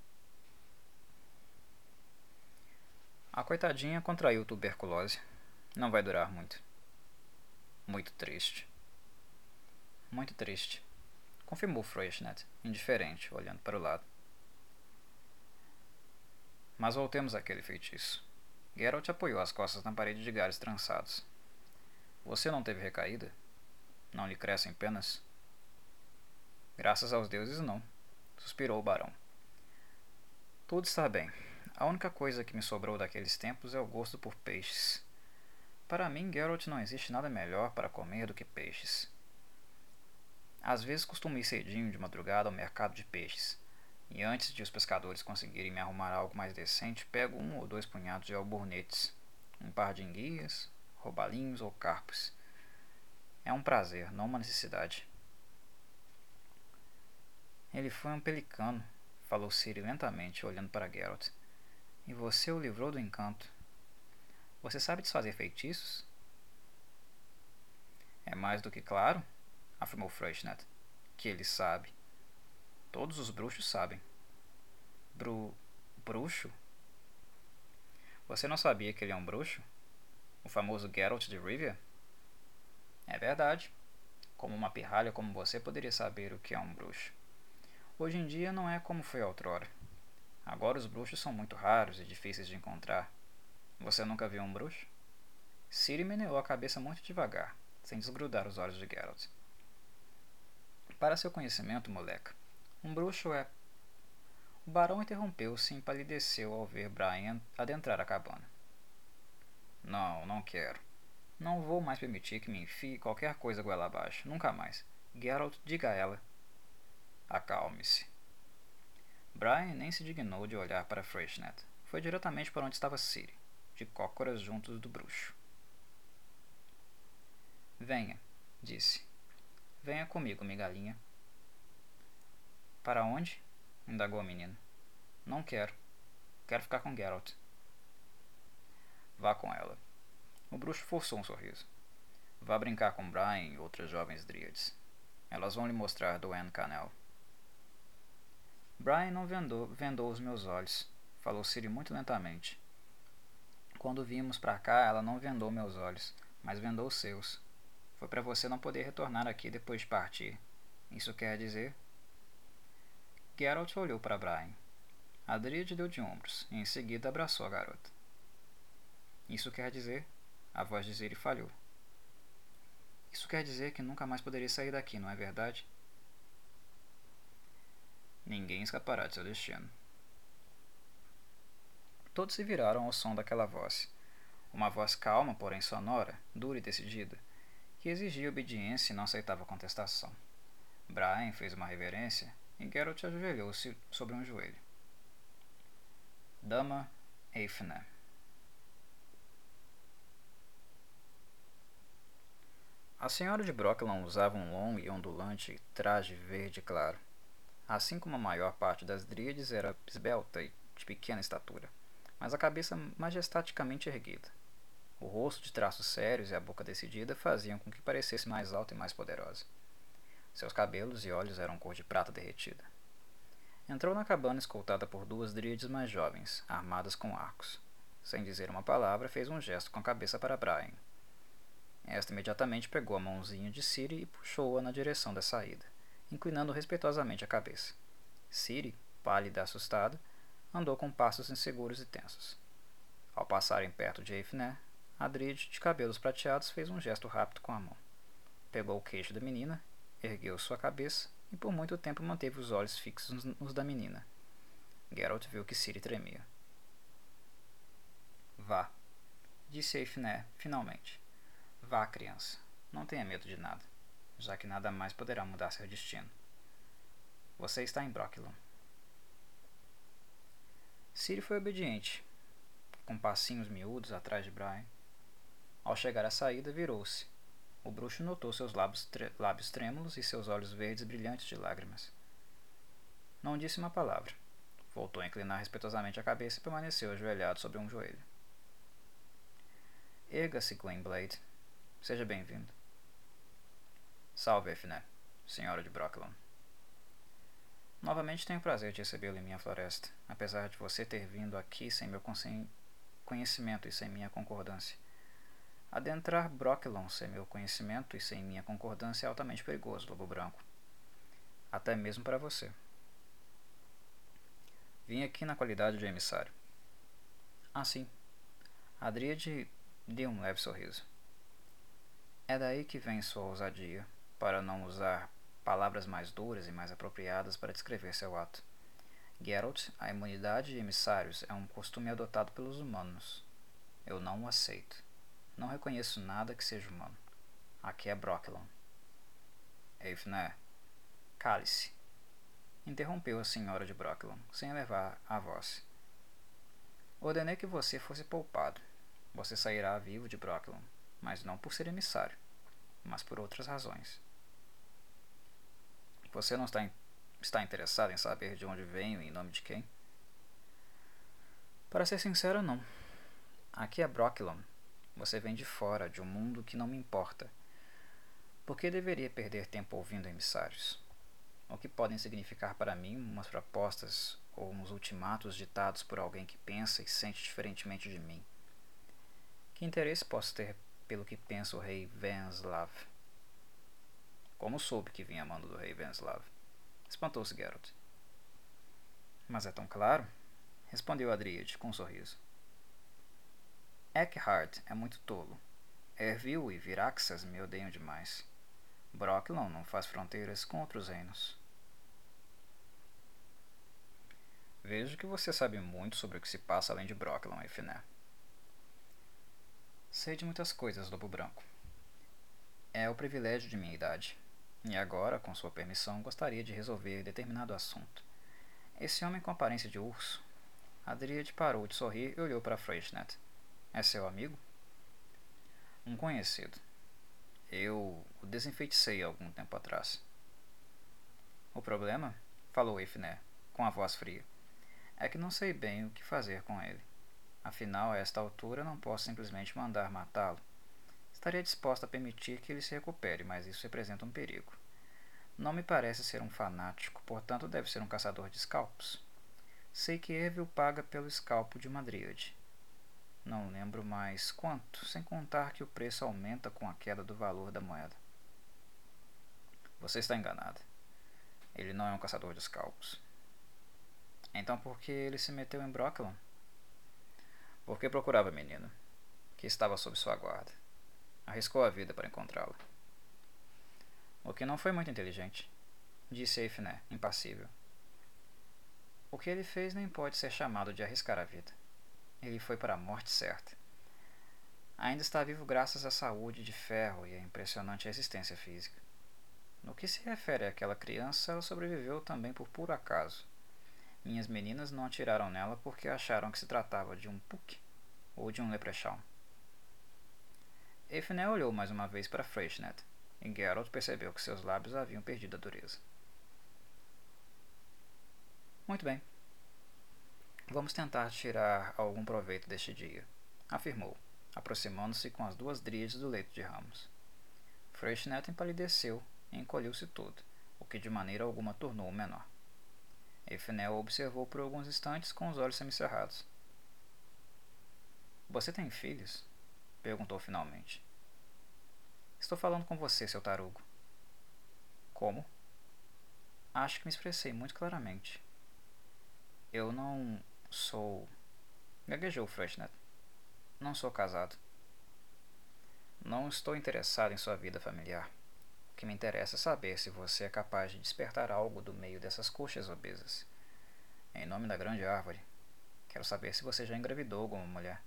A coitadinha contraiu tuberculose. Não vai durar muito. Muito triste. Muito triste, confirmou Freixnet, indiferente, olhando para o lado. Mas voltemos àquele feitiço. Geralt apoiou as costas na parede de galhos trançados. Você não teve recaída? Não lhe crescem penas? Graças aos deuses, não, suspirou o barão. Tudo está bem. A única coisa que me sobrou daqueles tempos é o gosto por peixes. Para mim, Geralt, não existe nada melhor para comer do que peixes. Às vezes costumo ir cedinho de madrugada ao mercado de peixes, e antes de os pescadores conseguirem me arrumar algo mais decente, pego 1 ou 2 punhados de albornetes, um par de enguias, robalinhos ou carpos. É um prazer, não uma necessidade. Ele foi um pelicano, falou Ciri lentamente, olhando para Geralt. E você o livrou do encanto. Você sabe desfazer feitiços? É mais do que claro, afirmou Freixnet, que ele sabe. Todos os bruxos sabem. Bruxo? Você não sabia que ele é um bruxo? O famoso Geralt de Rivia? É verdade. Como uma pirralha como você poderia saber o que é um bruxo. Hoje em dia não é como foi outrora. Agora os bruxos são muito raros e difíceis de encontrar. Você nunca viu um bruxo? Ciri meneou a cabeça muito devagar, sem desgrudar os olhos de Geralt. Para seu conhecimento, moleca, um bruxo é... O barão interrompeu-se e empalideceu ao ver Brian adentrar a cabana. Não, não quero. Não vou mais permitir que me enfie qualquer coisa goela abaixo. Nunca mais. Geralt, diga a ela. Acalme-se. Brian nem se dignou de olhar para Freixnet. Foi diretamente para onde estava Ciri, de cócoras juntos do bruxo. Venha, disse. Venha comigo, migalhinha. Para onde? Indagou a menina. Não quero. Quero ficar com Geralt. Vá com ela. O bruxo forçou um sorriso. Vá brincar com Brian e outras jovens dríades. Elas vão lhe mostrar Doane Canel. Brian não vendou os meus olhos, falou Ciri muito lentamente. Quando vimos para cá, ela não vendou meus olhos, mas vendou os seus. Foi para você não poder retornar aqui depois de partir. Isso quer dizer... Geralt olhou para Brian. A dríade deu de ombros e em seguida abraçou a garota. Isso quer dizer... A voz de Ciri falhou. Isso quer dizer que nunca mais poderia sair daqui, não é verdade? Ninguém escapará de seu destino. Todos se viraram ao som daquela voz. Uma voz calma, porém sonora, dura e decidida, que exigia obediência e não aceitava contestação. Brian fez uma reverência e Geralt ajoelhou-se sobre um joelho. Dama Eifne. A senhora de Brocklon usava um longo e ondulante traje verde claro. Assim como a maior parte das dríades, era esbelta e de pequena estatura, mas a cabeça majestaticamente erguida. O rosto de traços sérios e a boca decidida faziam com que parecesse mais alta e mais poderosa. Seus cabelos e olhos eram cor de prata derretida. Entrou na cabana escoltada por 2 dríades mais jovens, armadas com arcos. Sem dizer uma palavra, fez um gesto com a cabeça para Brian. Esta imediatamente pegou a mãozinha de Ciri e puxou-a na direção da saída, inclinando respeitosamente a cabeça. Ciri, pálida e assustada, andou com passos inseguros e tensos. Ao passarem perto de Eifne, a dríade de cabelos prateados fez um gesto rápido com a mão. Pegou o queixo da menina, ergueu sua cabeça e por muito tempo manteve os olhos fixos nos da menina. Geralt viu que Ciri tremia. Vá, disse Eifne finalmente. Vá, criança. Não tenha medo de nada, já que nada mais poderá mudar seu destino. Você está em Brocklon. Ciri foi obediente, com passinhos miúdos atrás de Brian. Ao chegar à saída, virou-se. O bruxo notou seus lábios trêmulos e seus olhos verdes brilhantes de lágrimas. Não disse uma palavra. Voltou a inclinar respeitosamente a cabeça e permaneceu ajoelhado sobre um joelho. Erga-se, Gwynblade. Seja bem-vindo. Salve, Eifne, senhora de Brocklon. Novamente tenho o prazer de recebê-lo em minha floresta, apesar de você ter vindo aqui sem meu conhecimento e sem minha concordância. Adentrar Brocklon sem meu conhecimento e sem minha concordância é altamente perigoso, Lobo Branco. Até mesmo para você. Vim aqui na qualidade de emissário. Assim, a Dríade deu um leve sorriso. É daí que vem sua ousadia, para não usar palavras mais duras e mais apropriadas para descrever seu ato. Geralt, a imunidade de emissários é um costume adotado pelos humanos. Eu não o aceito. Não reconheço nada que seja humano. Aqui é Brokilon. Eifné, cale-se. Interrompeu a senhora de Brokilon, sem elevar a voz. Ordenei que você fosse poupado. Você sairá vivo de Brokilon, mas não por ser emissário, mas por outras razões. Você não está interessado em saber de onde venho e em nome de quem? Para ser sincero, não. Aqui é Brokilon. Você vem de fora, de um mundo que não me importa. Por que deveria perder tempo ouvindo emissários? O que podem significar para mim umas propostas ou uns ultimatos ditados por alguém que pensa e sente diferentemente de mim? Que interesse posso ter pelo que pensa o rei Venslav? Como soube que vinha a mando do rei Venslav? Espantou-se Geralt. Mas é tão claro? Respondeu a Dríade com um sorriso. Eckhard é muito tolo. Ervil e Viraxas me odeiam demais. Brokilon não faz fronteiras com outros reinos. Vejo que você sabe muito sobre o que se passa além de Brokilon, Eifné. Sei de muitas coisas, Lobo Branco. É o privilégio de minha idade. E agora, com sua permissão, gostaria de resolver determinado assunto. Esse homem com aparência de urso. A Dríade parou de sorrir e olhou para Freychnet. É seu amigo? Um conhecido. Eu o desenfeitiçei algum tempo atrás. O problema, falou Eifné, com a voz fria, é que não sei bem o que fazer com ele. Afinal, a esta altura não posso simplesmente mandar matá-lo. Estaria disposta a permitir que ele se recupere, mas isso representa um perigo. Não me parece ser um fanático, portanto deve ser um caçador de scalpos. Sei que Ervil paga pelo scalpo de uma dríade. Não lembro mais quanto, sem contar que o preço aumenta com a queda do valor da moeda. Você está enganada. Ele não é um caçador de scalpos. Então por que ele se meteu em Brokilon? Porque procurava a menina, que estava sob sua guarda. Arriscou a vida para encontrá-la. O que não foi muito inteligente, disse Eifné, impassível. O que ele fez nem pode ser chamado de arriscar a vida. Ele foi para a morte certa. Ainda está vivo graças à saúde de ferro e à impressionante resistência física. No que se refere àquela criança, ela sobreviveu também por puro acaso. Minhas meninas não atiraram nela porque acharam que se tratava de um Puck ou de um Leprechaun. Eifné olhou mais uma vez para Freychnet, e Geralt percebeu que seus lábios haviam perdido a dureza. Muito bem. Vamos tentar tirar algum proveito deste dia, afirmou, aproximando-se com as duas dríades do leito de ramos. Freychnet empalideceu e encolheu-se todo, o que de maneira alguma tornou-o menor. Eifné o observou por alguns instantes com os olhos semicerrados. Você tem filhos? Perguntou finalmente. Estou falando com você, seu tarugo. Como? Acho que me expressei muito claramente. Eu não sou... Gaguejou Freychnet. Não sou casado. Não estou interessado em sua vida familiar. O que me interessa é saber se você é capaz de despertar algo do meio dessas coxas obesas. Em nome da grande árvore, quero saber se você já engravidou alguma mulher.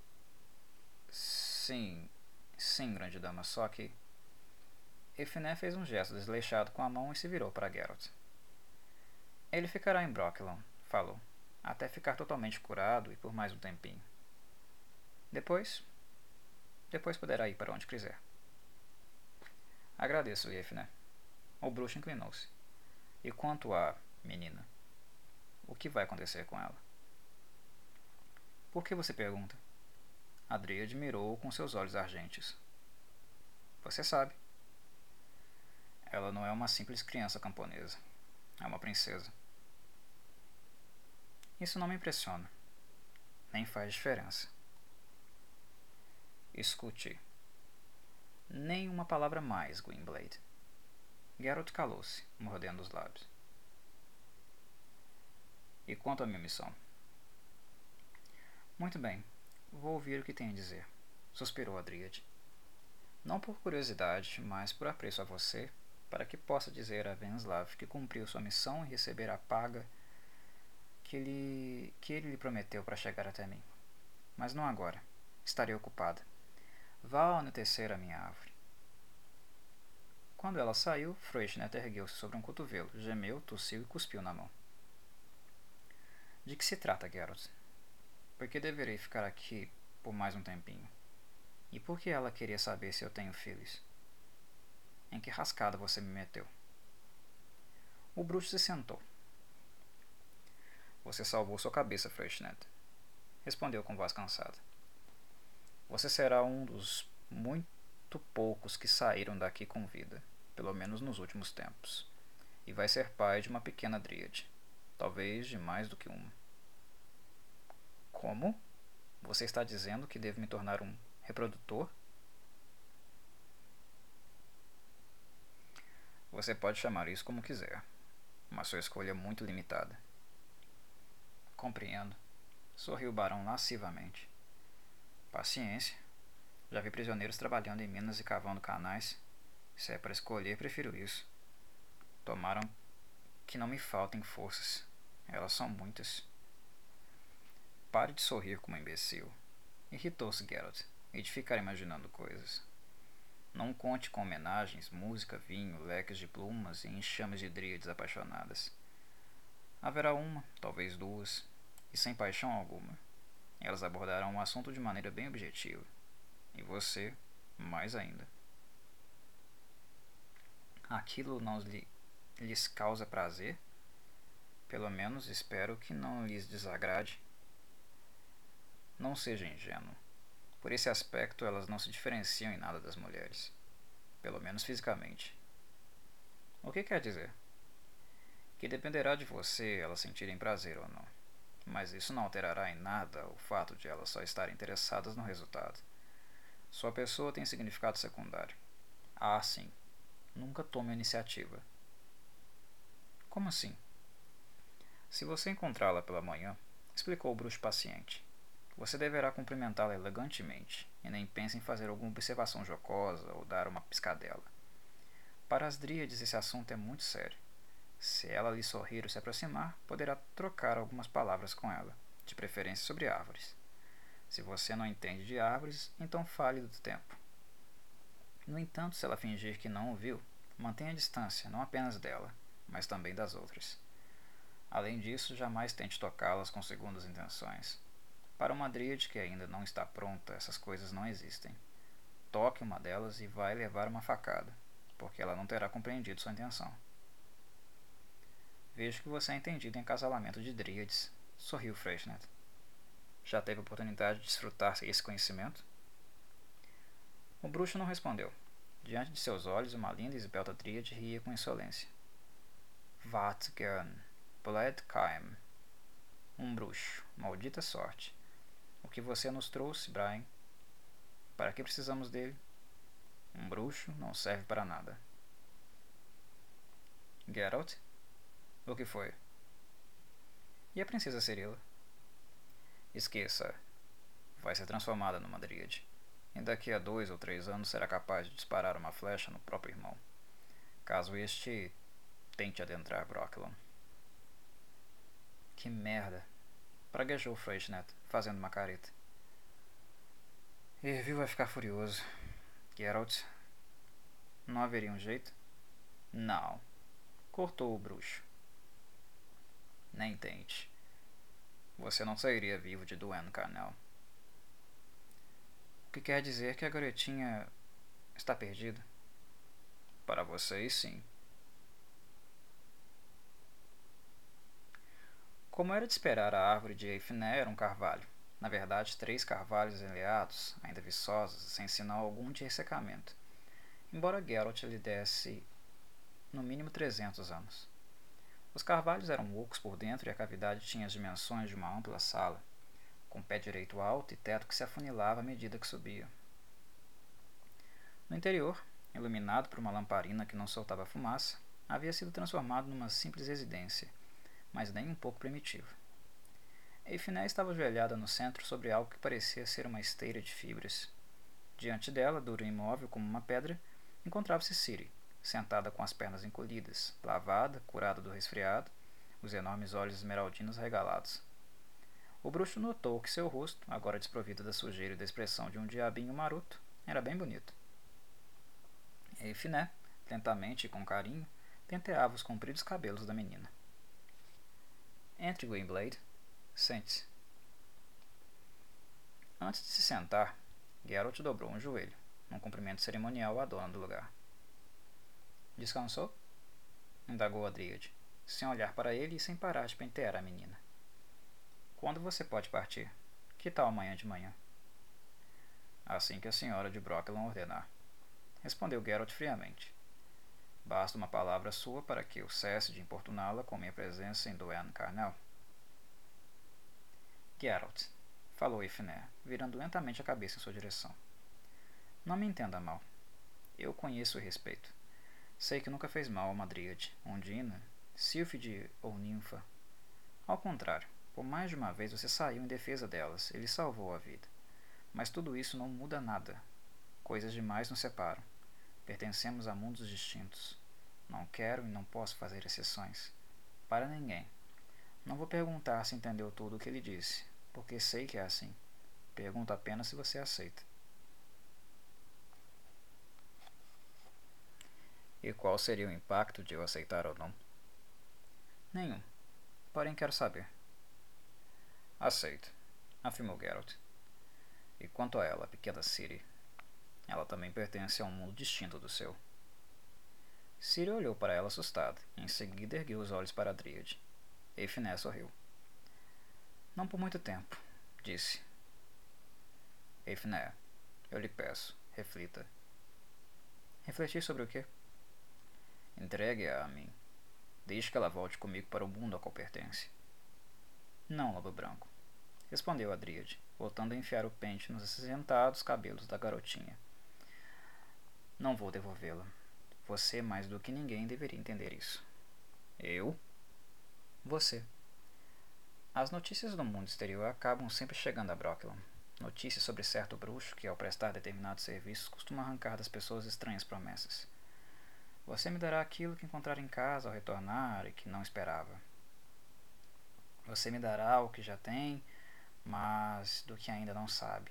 Sim, grande dama, só que... Eifné fez um gesto desleixado com a mão e se virou para Geralt. Ele ficará em Brokilon, falou, até ficar totalmente curado e por mais um tempinho. Depois poderá ir para onde quiser. Agradeço, Eifné. O bruxo inclinou-se. E quanto à menina? O que vai acontecer com ela? Por que você pergunta? A Dríade mirou-o com seus olhos argentes. Você sabe. Ela não é uma simples criança camponesa. É uma princesa. Isso não me impressiona. Nem faz diferença. Escute. Nem uma palavra mais, Gwynblade. Geralt calou-se, mordendo os lábios. E quanto à minha missão? Muito bem, vou ouvir o que tem a dizer, suspirou a Dríade. Não por curiosidade, mas por apreço a você, para que possa dizer a Venslav que cumpriu sua missão e receber a paga que ele lhe prometeu para chegar até mim. Mas não agora. Estarei ocupada. Vá anoitecer a minha árvore. Quando ela saiu, Freixnet ergueu-se sobre um cotovelo, gemeu, tossiu e cuspiu na mão. De que se trata, Geralt? Por que deverei ficar aqui por mais um tempinho? E por que ela queria saber se eu tenho filhos? Em que rascada você me meteu? O bruxo se sentou. Você salvou sua cabeça, Freixnet. Respondeu com voz cansada. Você será um dos muito poucos que saíram daqui com vida, pelo menos nos últimos tempos, e vai ser pai de uma pequena dríade, talvez de mais do que uma. Como? Você está dizendo que devo me tornar um reprodutor? Você pode chamar isso como quiser, mas sua escolha é muito limitada. Compreendo, sorriu o barão lascivamente. Paciência. Já vi prisioneiros trabalhando em minas e cavando canais. Se é para escolher, prefiro isso. Tomaram que não me faltem forças. Elas são muitas. Pare de sorrir como um imbecil. Irritou-se Geralt, e de ficar imaginando coisas. Não conte com homenagens, música, vinho, leques de plumas e enxames de dríades apaixonadas. Haverá uma, talvez duas, e sem paixão alguma. Elas abordarão o assunto de maneira bem objetiva. E você, mais ainda. Aquilo não lhes causa prazer? Pelo menos espero que não lhes desagrade. Não seja ingênuo. Por esse aspecto, elas não se diferenciam em nada das mulheres. Pelo menos fisicamente. O que quer dizer? Que dependerá de você elas sentirem prazer ou não. Mas isso não alterará em nada o fato de elas só estarem interessadas no resultado. Sua pessoa tem significado secundário. Ah, sim. Nunca tome a iniciativa. Como assim? Se você encontrá-la pela manhã, explicou o bruxo paciente, você deverá cumprimentá-la elegantemente, e nem pense em fazer alguma observação jocosa ou dar uma piscadela. Para as dríades esse assunto é muito sério. Se ela lhe sorrir ou se aproximar, poderá trocar algumas palavras com ela, de preferência sobre árvores. Se você não entende de árvores, então fale do tempo. No entanto, se ela fingir que não o viu, mantenha a distância não apenas dela, mas também das outras. Além disso, jamais tente tocá-las com segundas intenções. Para uma dríade que ainda não está pronta, essas coisas não existem. Toque uma delas e vai levar uma facada, porque ela não terá compreendido sua intenção. Vejo que você é entendido em acasalamento de dríades, sorriu Freixnet. Já teve a oportunidade de desfrutar esse conhecimento? O bruxo não respondeu. Diante de seus olhos, uma linda e esbelta dríade ria com insolência. Wat gern, bled kaim. Um bruxo, maldita sorte. O que você nos trouxe, Brian? Para que precisamos dele? Um bruxo não serve para nada. Geralt? O que foi? E a princesa Cirila? Esqueça. Vai ser transformada numa dríade. E daqui a 2 ou 3 anos será capaz de disparar uma flecha no próprio irmão, caso este tente adentrar Brokilon. Que merda! Praguejou Freixnet, fazendo uma careta. Ervil vai ficar furioso. Geralt, não haveria um jeito? Não. Cortou o bruxo. Nem tente. Você não sairia vivo de Duane Carnell. O que quer dizer que a garotinha está perdida? Para vocês, sim. Como era de esperar, a árvore de Eifné era um carvalho. Na verdade, 3 carvalhos enleados, ainda viçosos, sem sinal algum de ressecamento, embora Geralt lhe desse no mínimo 300 anos. Os carvalhos eram ocos por dentro e a cavidade tinha as dimensões de uma ampla sala, com pé direito alto e teto que se afunilava à medida que subia. No interior, iluminado por uma lamparina que não soltava fumaça, havia sido transformado numa simples residência, mas nem um pouco primitiva. Eifiné estava ajoelhada no centro sobre algo que parecia ser uma esteira de fibras. Diante dela, dura e imóvel como uma pedra, encontrava-se Ciri, sentada com as pernas encolhidas, lavada, curada do resfriado, os enormes olhos esmeraldinos regalados. O bruxo notou que seu rosto, agora desprovido da sujeira e da expressão de um diabinho maroto, era bem bonito. Eifiné, lentamente e com carinho, penteava os compridos cabelos da menina. Entre, Gwynblade. Sente-se. Antes de se sentar, Geralt dobrou um joelho, num cumprimento cerimonial à dona do lugar. Descansou? Indagou a Dríade, sem olhar para ele e sem parar de pentear a menina. Quando você pode partir? Que tal amanhã de manhã? Assim que a senhora de Brocklon ordenar, respondeu Geralt friamente. Basta uma palavra sua para que eu cesse de importuná-la com minha presença em Doane Carnel. Geralt, falou Eifiné, virando lentamente a cabeça em sua direção. Não me entenda mal. Eu conheço e respeito. Sei que nunca fez mal a uma dríade, Undina, sílfide ou ninfa. Ao contrário, por mais de uma vez você saiu em defesa delas e lhe salvou a vida. Mas tudo isso não muda nada. Coisas demais nos separam. Pertencemos a mundos distintos. Não quero e não posso fazer exceções. Para ninguém. Não vou perguntar se entendeu tudo o que ele disse, porque sei que é assim. Pergunto apenas se você aceita. E qual seria o impacto de eu aceitar ou não? Nenhum. Porém quero saber. Aceito, afirmou Geralt. E quanto a ela, a pequena Ciri? Ela também pertence a um mundo distinto do seu. Ciri olhou para ela assustada, e em seguida ergueu os olhos para a Dríade. Eifiné sorriu. Não por muito tempo, disse. Eifiné, eu lhe peço, reflita. Refletir sobre o quê? Entregue-a a mim. Deixe que ela volte comigo para o mundo a qual pertence. Não, Lobo Branco, respondeu a Dríade, voltando a enfiar o pente nos acinzentados cabelos da garotinha. Não vou devolvê-la. Você, mais do que ninguém, deveria entender isso. Eu? Você. As notícias do mundo exterior acabam sempre chegando a Brocklon. Notícias sobre certo bruxo que, ao prestar determinados serviços, costuma arrancar das pessoas estranhas promessas. Você me dará aquilo que encontrar em casa ao retornar e que não esperava. Você me dará o que já tem, mas do que ainda não sabe.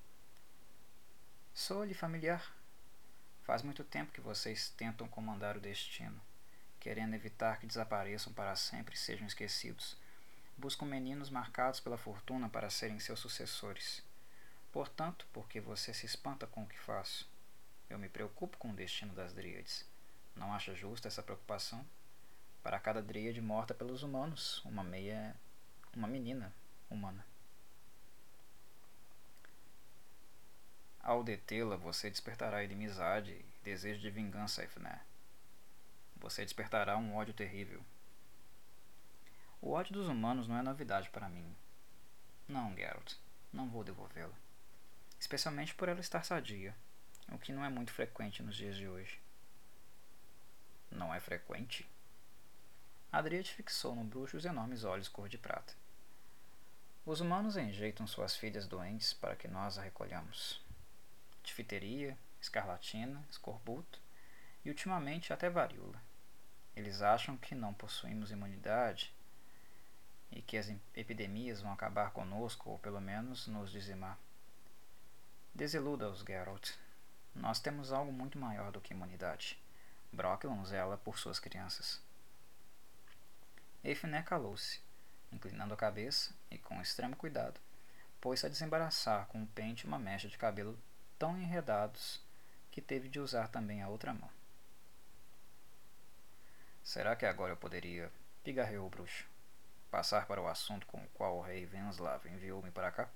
Sou-lhe familiar. Faz muito tempo que vocês tentam comandar o destino, querendo evitar que desapareçam para sempre e sejam esquecidos. Buscam meninos marcados pela fortuna para serem seus sucessores. Portanto, porque você se espanta com o que faço, eu me preocupo com o destino das dríades. Não acha justa essa preocupação? Para cada dríade morta pelos humanos, uma menina humana. Ao detê-la, você despertará inimizade e desejo de vingança, Eifiné. Você despertará um ódio terrível. O ódio dos humanos não é novidade para mim. Não, Geralt, não vou devolvê-la. Especialmente por ela estar sadia, o que não é muito frequente nos dias de hoje. Não é frequente? Adriate fixou no bruxo os enormes olhos cor de prata. Os humanos enjeitam suas filhas doentes para que nós a recolhamos. Difteria, escarlatina, escorbuto e ultimamente até varíola. Eles acham que não possuímos imunidade e que as epidemias vão acabar conosco ou pelo menos nos dizimar. Desiluda-os, Geralt. Nós temos algo muito maior do que imunidade. Brocklon zela por suas crianças. Eifiné calou-se, inclinando a cabeça e, com extremo cuidado, pôs-se a desembaraçar com o pente uma mecha de cabelo tão enredados que teve de usar também a outra mão. Será que agora eu poderia, pigarreou o bruxo, passar para o assunto com o qual o rei Venslav enviou-me para cá?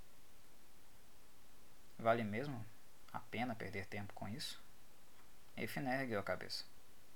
Vale mesmo a pena perder tempo com isso? Eifiné ergueu a cabeça.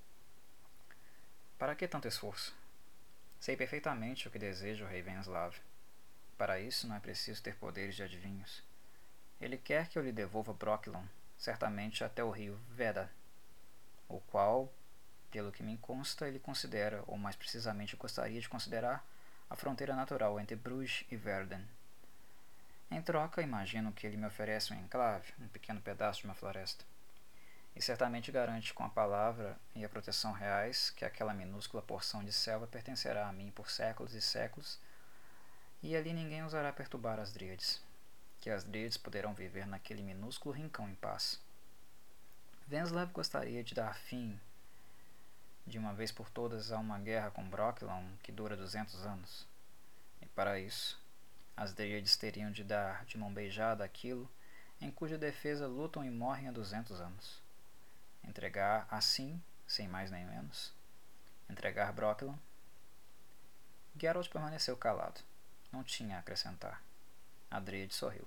Para que tanto esforço? Sei perfeitamente o que deseja o rei Venslav. Para isso não é preciso ter poderes de adivinhos. Ele quer que eu lhe devolva Brocklon, certamente até o rio Veda, o qual, pelo que me consta, ele considera, ou mais precisamente gostaria de considerar, a fronteira natural entre Bruges e Verden. Em troca, imagino que ele me oferece um enclave, um pequeno pedaço de uma floresta. E certamente garante com a palavra e a proteção reais que aquela minúscula porção de selva pertencerá a mim por séculos e séculos, e ali ninguém ousará perturbar as dríades, que as dríades poderão viver naquele minúsculo rincão em paz. Venslav gostaria de dar fim, de uma vez por todas, a uma guerra com Brokilon que dura 200 anos. E para isso, as dríades teriam de dar de mão beijada aquilo em cuja defesa lutam e morrem há 200 anos. Entregar assim, sem mais nem menos, entregar Brokilon. Geralt permaneceu calado. Não tinha a acrescentar. A dríade sorriu.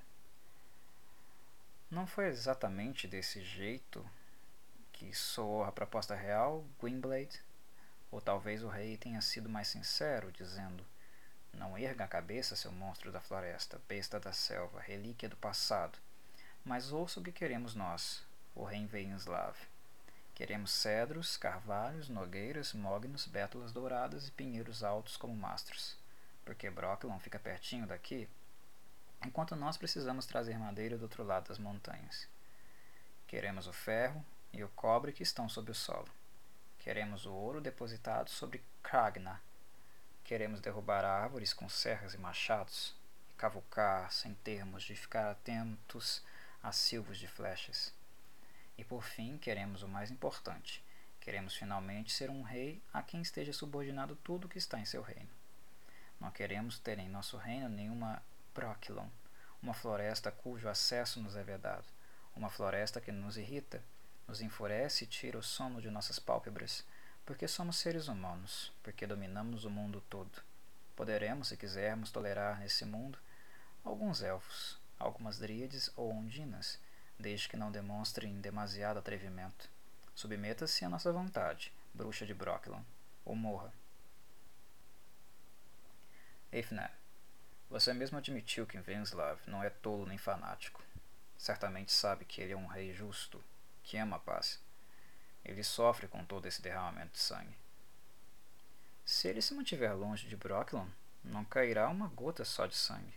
Não foi exatamente desse jeito que soou a proposta real, Gwynbleidd? Ou talvez o rei tenha sido mais sincero, dizendo: não erga a cabeça, seu monstro da floresta, besta da selva, relíquia do passado, mas ouça o que queremos nós, o rei Venslav. Queremos cedros, carvalhos, nogueiras, mognos, bétulas douradas e pinheiros altos como mastros, porque Brokilon fica pertinho daqui, enquanto nós precisamos trazer madeira do outro lado das montanhas. Queremos o ferro e o cobre que estão sob o solo. Queremos o ouro depositado sobre Kragna. Queremos derrubar árvores com serras e machados, e cavucar sem termos de ficar atentos a silvos de flechas. E por fim, queremos o mais importante. Queremos finalmente ser um rei a quem esteja subordinado tudo o que está em seu reino. Não queremos ter em nosso reino nenhuma Brokilon, uma floresta cujo acesso nos é vedado, uma floresta que nos irrita, nos enfurece e tira o sono de nossas pálpebras, porque somos seres humanos, porque dominamos o mundo todo. Poderemos, se quisermos, tolerar nesse mundo alguns elfos, algumas dríades ou ondinas, desde que não demonstrem demasiado atrevimento. Submeta-se à nossa vontade, bruxa de Brokilon, ou morra. Eifner, você mesmo admitiu que Venslav não é tolo nem fanático. Certamente sabe que ele é um rei justo, que ama a paz. Ele sofre com todo esse derramamento de sangue. Se ele se mantiver longe de Brokilon, não cairá uma gota só de sangue.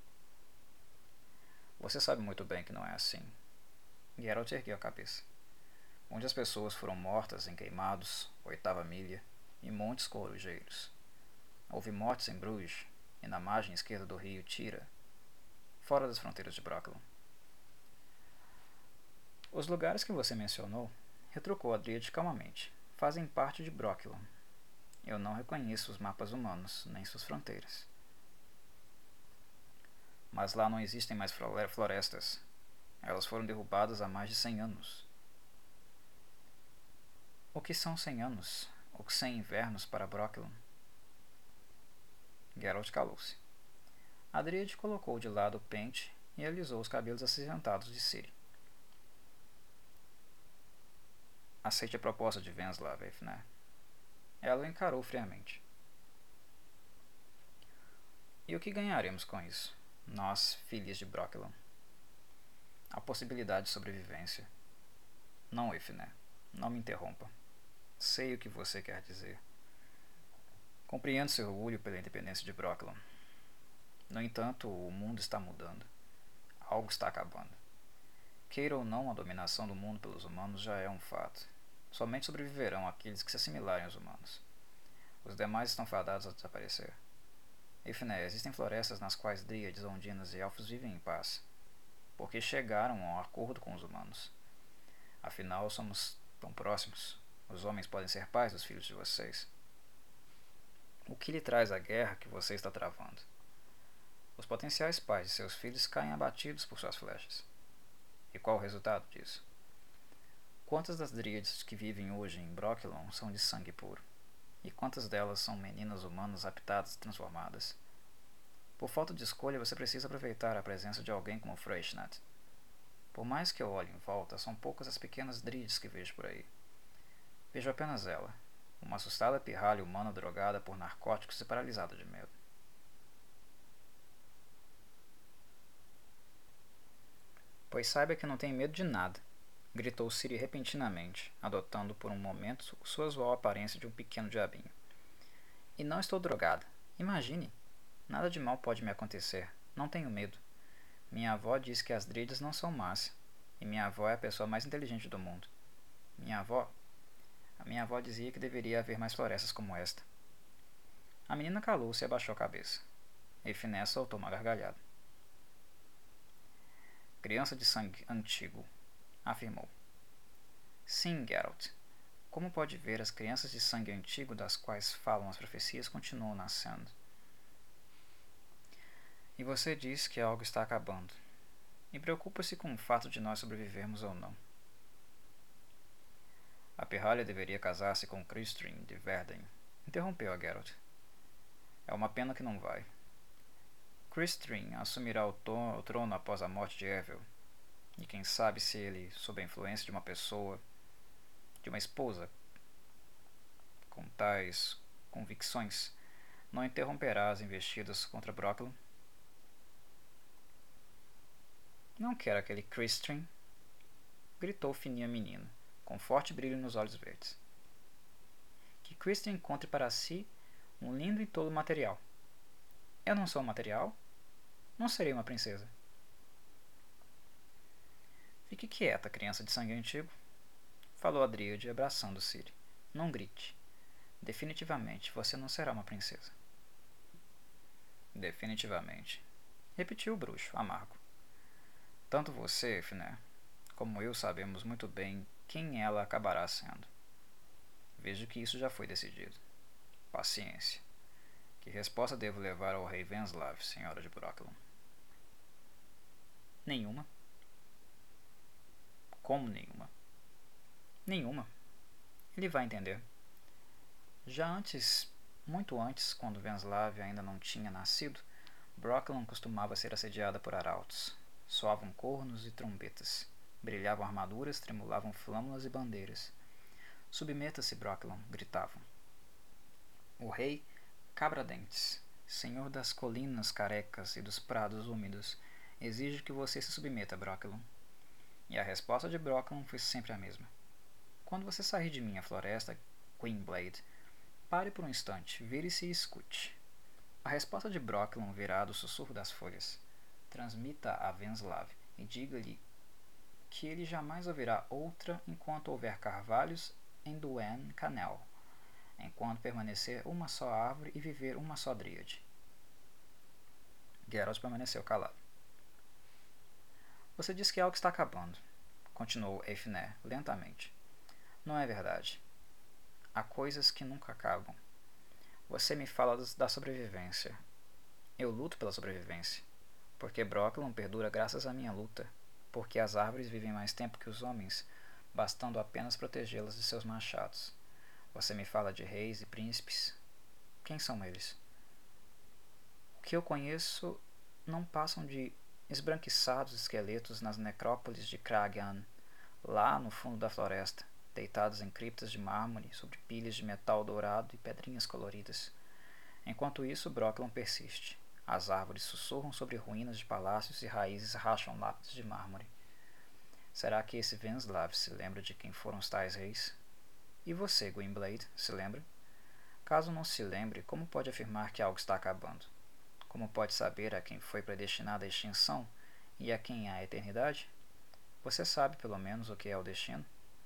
Você sabe muito bem que não é assim. Geralt ergueu a cabeça. Muitas pessoas foram mortas em Queimados, Oitava Milha e Montes Corujeiros. Houve mortes em Bruges e na margem esquerda do rio Tira, fora das fronteiras de Brokilon. Os lugares que você mencionou, retrucou a dríade calmamente, fazem parte de Brokilon. Eu não reconheço os mapas humanos, nem suas fronteiras. Mas lá não existem mais florestas. Elas foram derrubadas há mais de 100 anos. O que são 100 anos? O que 100 invernos para Brokilon? Geralt calou-se. A dríade colocou de lado o pente e alisou os cabelos acinzentados de Ciri. Aceite a proposta de Venslav, Eifner. Ela o encarou friamente. E o que ganharemos com isso, nós, filhas de Brokilon? A possibilidade de sobrevivência. Não, Eifner, não me interrompa. Sei o que você quer dizer. Compreendo seu orgulho pela independência de Brokilon. No entanto, o mundo está mudando. Algo está acabando. Queira ou não, a dominação do mundo pelos humanos já é um fato. Somente sobreviverão aqueles que se assimilarem aos humanos. Os demais estão fadados a desaparecer. Eifner, existem florestas nas quais dríades, ondinas e elfos vivem em paz, porque chegaram a um acordo com os humanos. Afinal, somos tão próximos. Os homens podem ser pais dos filhos de vocês. O que lhe traz a guerra que você está travando? Os potenciais pais de seus filhos caem abatidos por suas flechas. E qual o resultado disso? Quantas das dríades que vivem hoje em Brokilon são de sangue puro? E quantas delas são meninas humanas raptadas e transformadas? Por falta de escolha, você precisa aproveitar a presença de alguém como Freyschnat. Por mais que eu olhe em volta, são poucas as pequenas dríades que vejo por aí. Vejo apenas ela, uma assustada pirralha humana drogada por narcóticos e paralisada de medo. Pois saiba que não tenho medo de nada, gritou Ciri repentinamente, adotando por um momento sua usual aparência de um pequeno diabinho. E não estou drogada. Imagine, nada de mal pode me acontecer. Não tenho medo. Minha avó diz que as Dríades não são más. E minha avó é a pessoa mais inteligente do mundo. Minha avó? A minha avó dizia que deveria haver mais florestas como esta. A menina calou-se e abaixou a cabeça. E Finesse soltou uma gargalhada. Criança de sangue antigo, afirmou. Sim, Geralt. Como pode ver, as crianças de sangue antigo das quais falam as profecias continuam nascendo. E você diz que algo está acabando. E preocupa-se com o fato de nós sobrevivermos ou não. A pirralha deveria casar-se com Cristin de Verden, interrompeu a Geralt. É uma pena que não vai. Cristin assumirá o trono após a morte de Evel. E quem sabe se ele, sob a influência de uma pessoa, de uma esposa, com tais convicções, não interromperá as investidas contra Brocklon? Não quero aquele Cristin, gritou fininha menina, com forte brilho nos olhos verdes. Que Cristin encontre para si um lindo e tolo material. Eu não sou um material? Não serei uma princesa. Fique quieta, criança de sangue antigo, falou a Dríade, abraçando Ciri. Não grite. Definitivamente você não será uma princesa. Definitivamente, repetiu o bruxo, amargo. Tanto você, Finé, como eu sabemos muito bem quem ela acabará sendo. Vejo que isso já foi decidido. Paciência. Que resposta devo levar ao rei Venslav, senhora de Brocklon? Nenhuma. Como nenhuma? Nenhuma. Ele vai entender. Já antes, muito antes, quando Venslav ainda não tinha nascido, Brocklon costumava ser assediada por arautos. Soavam cornos e trombetas. Brilhavam armaduras, tremulavam flâmulas e bandeiras. Submeta-se, Brocklon, gritavam. O rei Cabra-Dentes, senhor das colinas carecas e dos prados úmidos, exige que você se submeta, Brocklon. E a resposta de Brocklon foi sempre a mesma. Quando você sair de minha floresta, Gwynbleidd, pare por um instante, vire-se e escute. A resposta de Brocklon virá do sussurro das folhas. Transmita a Venslav e diga-lhe que ele jamais ouvirá outra enquanto houver carvalhos em Duan Canel, enquanto permanecer uma só árvore e viver uma só dríade. Geralt permaneceu calado. Você diz que algo está acabando, continuou Eifné lentamente. Não é verdade. Há coisas que nunca acabam. Você me fala da sobrevivência. Eu luto pela sobrevivência. Porque Brocklon perdura graças à minha luta. Porque as árvores vivem mais tempo que os homens, bastando apenas protegê-las de seus machados. Você me fala de reis e príncipes. Quem são eles? O que eu conheço não passam de esbranquiçados esqueletos nas necrópoles de Kragan, lá no fundo da floresta, deitados em criptas de mármore sobre pilhas de metal dourado e pedrinhas coloridas. Enquanto isso, Brocklon persiste. As árvores sussurram sobre ruínas de palácios e raízes racham lápides de mármore. Será que esse Venslav se lembra de quem foram os tais reis? E você, Gwynbleidd, se lembra? Caso não se lembre, como pode afirmar que algo está acabando? Como pode saber a quem foi predestinada a extinção e a quem a eternidade? Você sabe, pelo menos, o que é o destino?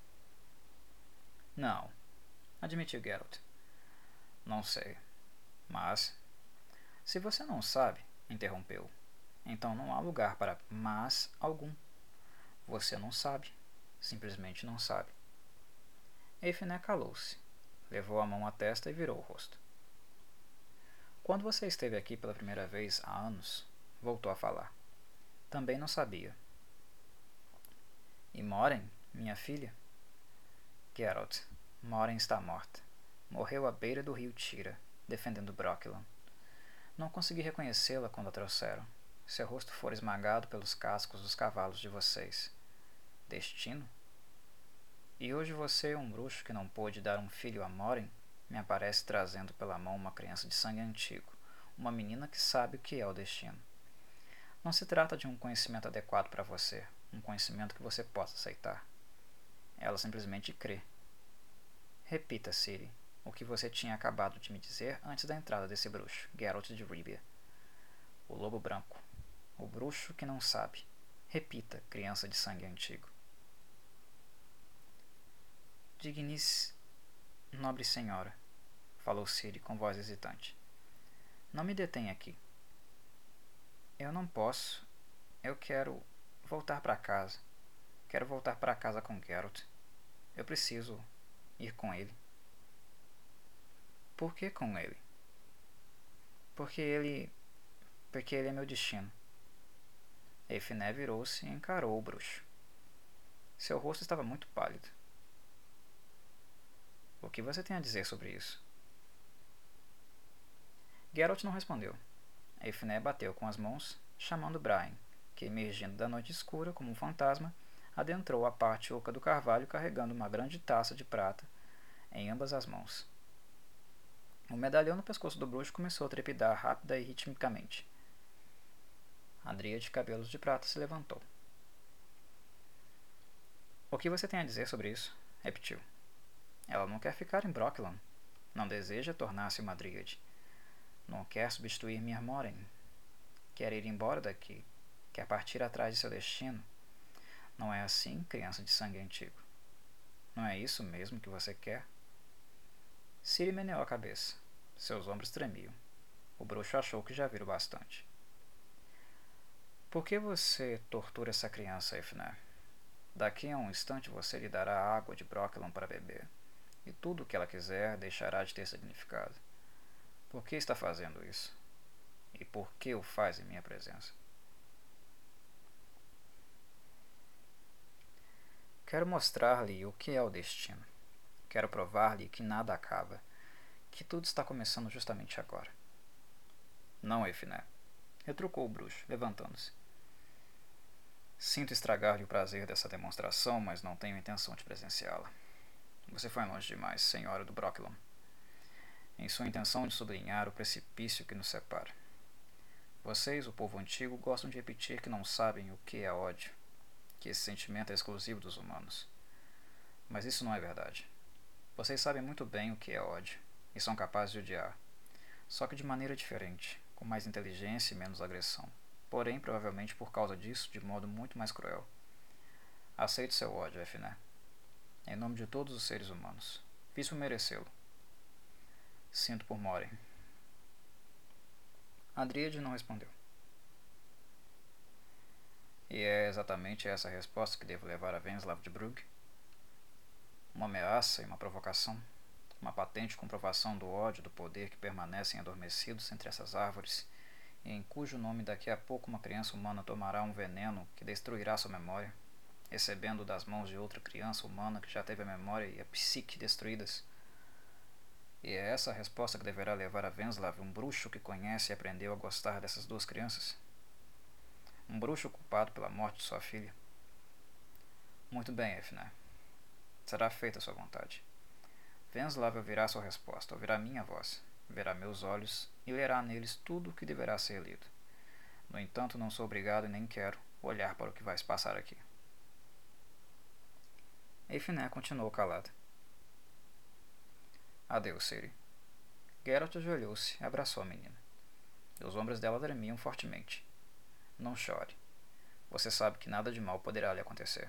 Não, admitiu Geralt. Não sei. Mas, se você não sabe, interrompeu, então não há lugar para mas algum. Você não sabe. Simplesmente não sabe. Eifné calou-se, levou a mão à testa e virou o rosto. Quando você esteve aqui pela primeira vez há anos, voltou a falar. Também não sabia. E Moren, minha filha? Geralt, Moren está morta. Morreu à beira do rio Tira, defendendo Brocklon. Não consegui reconhecê-la quando a trouxeram. Seu rosto fora esmagado pelos cascos dos cavalos de vocês. Destino? E hoje você, um bruxo que não pôde dar um filho a Moren, me aparece trazendo pela mão uma criança de sangue antigo, uma menina que sabe o que é o destino. Não se trata de um conhecimento adequado para você, um conhecimento que você possa aceitar. Ela simplesmente crê. Repita, Ciri. O que você tinha acabado de me dizer antes da entrada desse bruxo, Geralt de Rivia. O lobo branco. O bruxo que não sabe. Repita, criança de sangue antigo. Dignice, nobre senhora, falou Ciri com voz hesitante. Não me detenha aqui. Eu não posso. Eu quero voltar para casa. Quero voltar para casa com Geralt. Eu preciso ir com ele. Por que com ele? Porque ele é meu destino. Eifné virou-se e encarou o bruxo. Seu rosto estava muito pálido. O que você tem a dizer sobre isso? Geralt não respondeu. Eifné bateu com as mãos, chamando Brian, que, emergindo da noite escura como um fantasma, adentrou a parte oca do carvalho carregando uma grande taça de prata em ambas as mãos. O medalhão no pescoço do bruxo começou a trepidar rápida e ritmicamente. A Dríade de cabelos de prata se levantou. O que você tem a dizer sobre isso? Repetiu. Ela não quer ficar em Brokilon. Não deseja tornar-se uma Dríade. Não quer substituir Mir Mórien. Quer ir embora daqui. Quer partir atrás de seu destino. Não é assim, criança de sangue antigo? Não é isso mesmo que você quer? Ciri meneou a cabeça. Seus ombros tremiam. O bruxo achou que já viram bastante. Por que você tortura essa criança, Eifné? Daqui a um instante você lhe dará água de Brokilon para beber, e tudo o que ela quiser deixará de ter significado. Por que está fazendo isso? E por que o faz em minha presença? Quero mostrar-lhe o que é o destino. Quero provar-lhe que nada acaba, que tudo está começando justamente agora. Não, Eifné, retrucou o bruxo, levantando-se. Sinto estragar-lhe o prazer dessa demonstração, mas não tenho intenção de presenciá-la. Você foi longe demais, senhora do Brokilon, em sua intenção de sublinhar o precipício que nos separa. Vocês, o povo antigo, gostam de repetir que não sabem o que é ódio, que esse sentimento é exclusivo dos humanos. Mas isso não é verdade. Vocês sabem muito bem o que é ódio, e são capazes de odiar, só que de maneira diferente, com mais inteligência e menos agressão. Porém, provavelmente por causa disso, de modo muito mais cruel. Aceito seu ódio, Eifné. Em nome de todos os seres humanos. Fiz-me merecê-lo. Sinto por Mórien. A Dríade não respondeu. E é exatamente essa a resposta que devo levar a Venslav de Brugge? Uma ameaça e uma provocação? Uma patente comprovação do ódio e do poder que permanecem adormecidos entre essas árvores, e em cujo nome daqui a pouco uma criança humana tomará um veneno que destruirá sua memória, recebendo das mãos de outra criança humana que já teve a memória e a psique destruídas? E é essa a resposta que deverá levar a Venslav, um bruxo que conhece e aprendeu a gostar dessas duas crianças? Um bruxo culpado pela morte de sua filha? Muito bem, Eifné. Será feita a sua vontade. Venslav ouvirá sua resposta, ouvirá minha voz, verá meus olhos e lerá neles tudo o que deverá ser lido. No entanto, não sou obrigado e nem quero olhar para o que vai se passar aqui. Eifné continuou calada. Adeus, Ciri. Geralt ajoelhou-se e abraçou a menina. Os ombros dela tremiam fortemente. Não chore. Você sabe que nada de mal poderá lhe acontecer.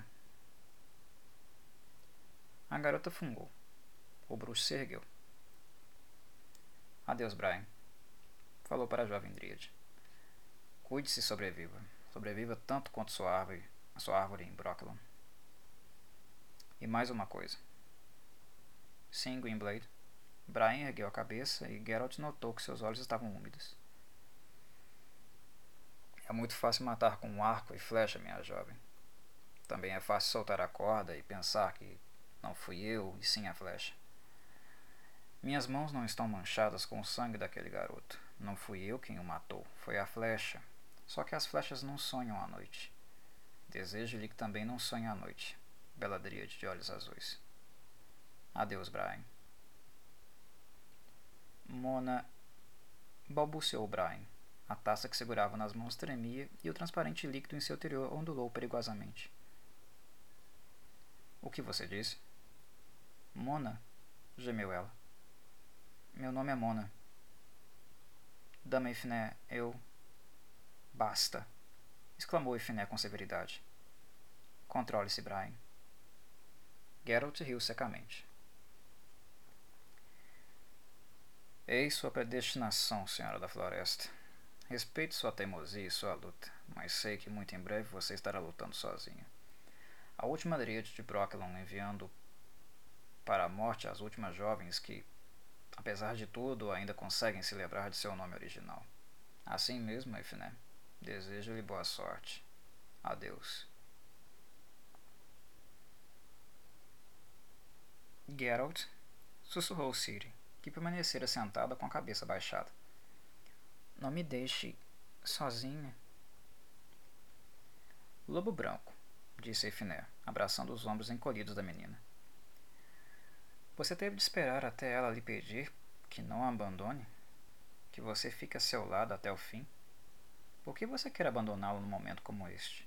A garota fungou. O bruxo se ergueu. Adeus, Brian. Falou para a jovem Dríade. Cuide-se e sobreviva. Sobreviva tanto quanto a sua árvore em Brokilon. E mais uma coisa. Sim, Gwynblade. Brian ergueu a cabeça e Geralt notou que seus olhos estavam úmidos. É muito fácil matar com um arco e flecha, minha jovem. Também é fácil soltar a corda e pensar que não fui eu e sim a flecha. Minhas mãos não estão manchadas com o sangue daquele garoto. Não fui eu quem o matou, foi a flecha. Só que as flechas não sonham à noite. Desejo-lhe que também não sonhe à noite, bela Dríade de olhos azuis. Adeus, Brian. Mona... balbuciou Brian. A taça que segurava nas mãos tremia e o transparente líquido em seu interior ondulou perigosamente. O que você disse? Mona, gemeu ela. Meu nome é Mona. Dama Ifné, eu... Basta! Exclamou Ifné com severidade. Controle-se, Brian. Geralt riu secamente. Eis sua predestinação, Senhora da Floresta. Respeito sua teimosia e sua luta, mas sei que muito em breve você estará lutando sozinha. A última dríade de Brokilon enviando para a morte as últimas jovens que, apesar de tudo, ainda conseguem se lembrar de seu nome original. Assim mesmo, Ifné, desejo-lhe boa sorte. Adeus. Geralt, sussurrou Ciri, que permanecera sentada com a cabeça baixada. Não me deixe sozinha. Lobo Branco, disse Ifné, abraçando os ombros encolhidos da menina. Você teve de esperar até ela lhe pedir que não a abandone? Que você fique a seu lado até o fim? Por que você quer abandoná-lo num momento como este?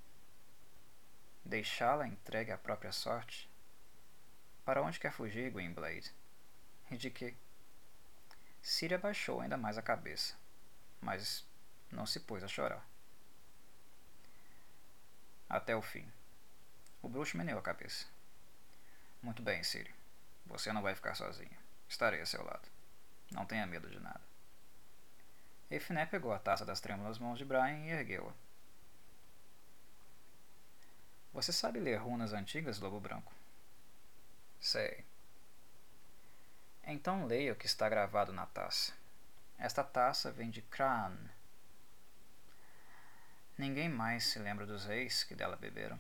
Deixá-la entregue à própria sorte? Para onde quer fugir, Gwynblade? E de que? Ciri abaixou ainda mais a cabeça, mas não se pôs a chorar. Até o fim. O bruxo meneou a cabeça. Muito bem, Ciri. Você não vai ficar sozinha. Estarei a seu lado. Não tenha medo de nada. Ifné pegou a taça das trêmulas mãos de Brian e ergueu-a. Você sabe ler runas antigas, Lobo Branco? Sei. Então leia o que está gravado na taça. Esta taça vem de Craan. Ninguém mais se lembra dos reis que dela beberam.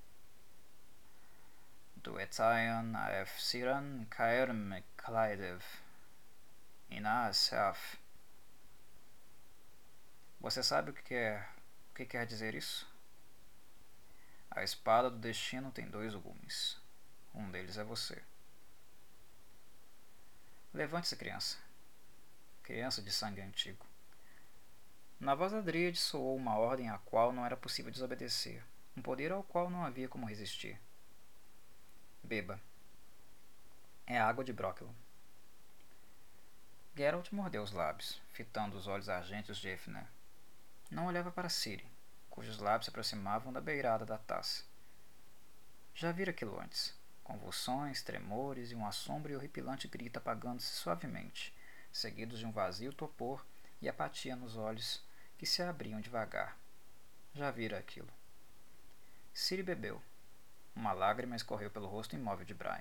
Do Etayan, Aef Siran, Caerm, Clydev, Inasaf. Você sabe o que quer dizer isso? A espada do destino tem 2 gumes. Um deles é você. Levante-se, criança. Criança de sangue antigo. Na voz da dríade soou uma ordem à qual não era possível desobedecer, um poder ao qual não havia como resistir. Beba. É a água de Brokilon. Geralt mordeu os lábios, fitando os olhos argentos de Ifné. Não olhava para Ciri, cujos lábios se aproximavam da beirada da taça. Já vira aquilo antes. Convulsões, tremores e um assombro e horripilante grito apagando-se suavemente, seguidos de um vazio torpor e apatia nos olhos que se abriam devagar. Já vira aquilo. Ciri bebeu. Uma lágrima escorreu pelo rosto imóvel de Brian.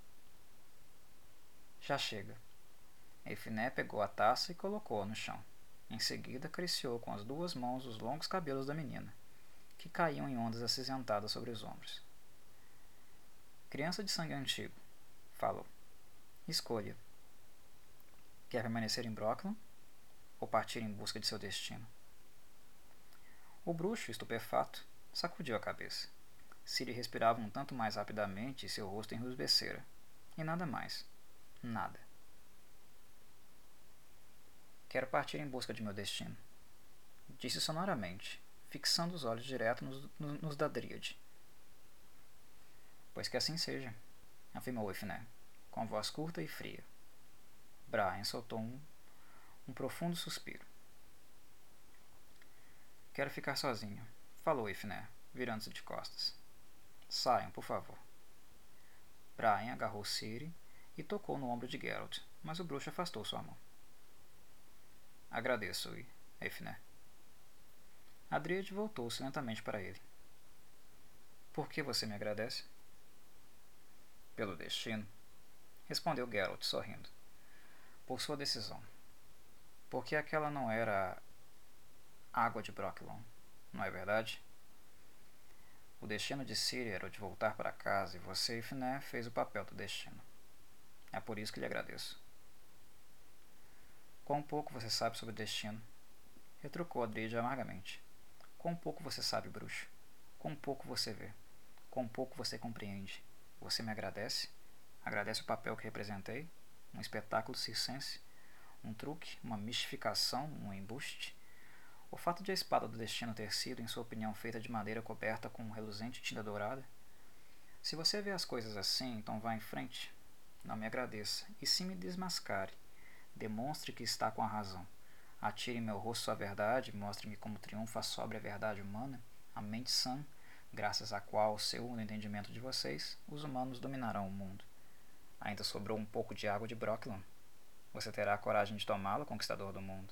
Já chega. Ifné pegou a taça e colocou-a no chão. Em seguida, acariciou com as 2 mãos os longos cabelos da menina, que caíam em ondas acinzentadas sobre os ombros. Criança de sangue antigo, falou. Escolha. Quer permanecer em Brokilon ou partir em busca de seu destino? O bruxo, estupefato, sacudiu a cabeça. Ciri respirava um tanto mais rapidamente e seu rosto enrubescera. E nada mais. Nada. Quero partir em busca de meu destino. Disse sonoramente, fixando os olhos direto nos da dríade. Pois que assim seja, afirmou Ifné, com voz curta e fria. Brian soltou um profundo suspiro. Quero ficar sozinho, falou Ifné, virando-se de costas. Saiam, por favor. Brian agarrou Ciri e tocou no ombro de Geralt, mas o bruxo afastou sua mão. Agradeço, Ifné. A dríade voltou-se lentamente para ele. Por que você me agradece? Pelo destino, respondeu Geralt, sorrindo. Por sua decisão. Porque aquela não era a água de Brokilon, não é verdade? O destino de Ciri era o de voltar para casa e você, Ifné, fez o papel do destino. É por isso que lhe agradeço. Quão pouco você sabe sobre o destino, retrucou a dríade amargamente. Quão pouco você sabe, bruxo. Quão pouco você vê. Quão pouco você compreende. Você me agradece? Agradece o papel que representei? Um espetáculo circense? Um truque? Uma mistificação? Um embuste? O fato de a espada do destino ter sido, em sua opinião, feita de madeira coberta com reluzente tinta dourada? Se você vê as coisas assim, então vá em frente. Não me agradeça, e sim me desmascare. Demonstre que está com a razão. Atire em meu rosto sua verdade, mostre-me como triunfa sobre a verdade humana, a mente sã, graças à qual, segundo o entendimento de vocês, os humanos dominarão o mundo. Ainda sobrou um pouco de água de Brooklyn. Você terá a coragem de tomá-la, conquistador do mundo?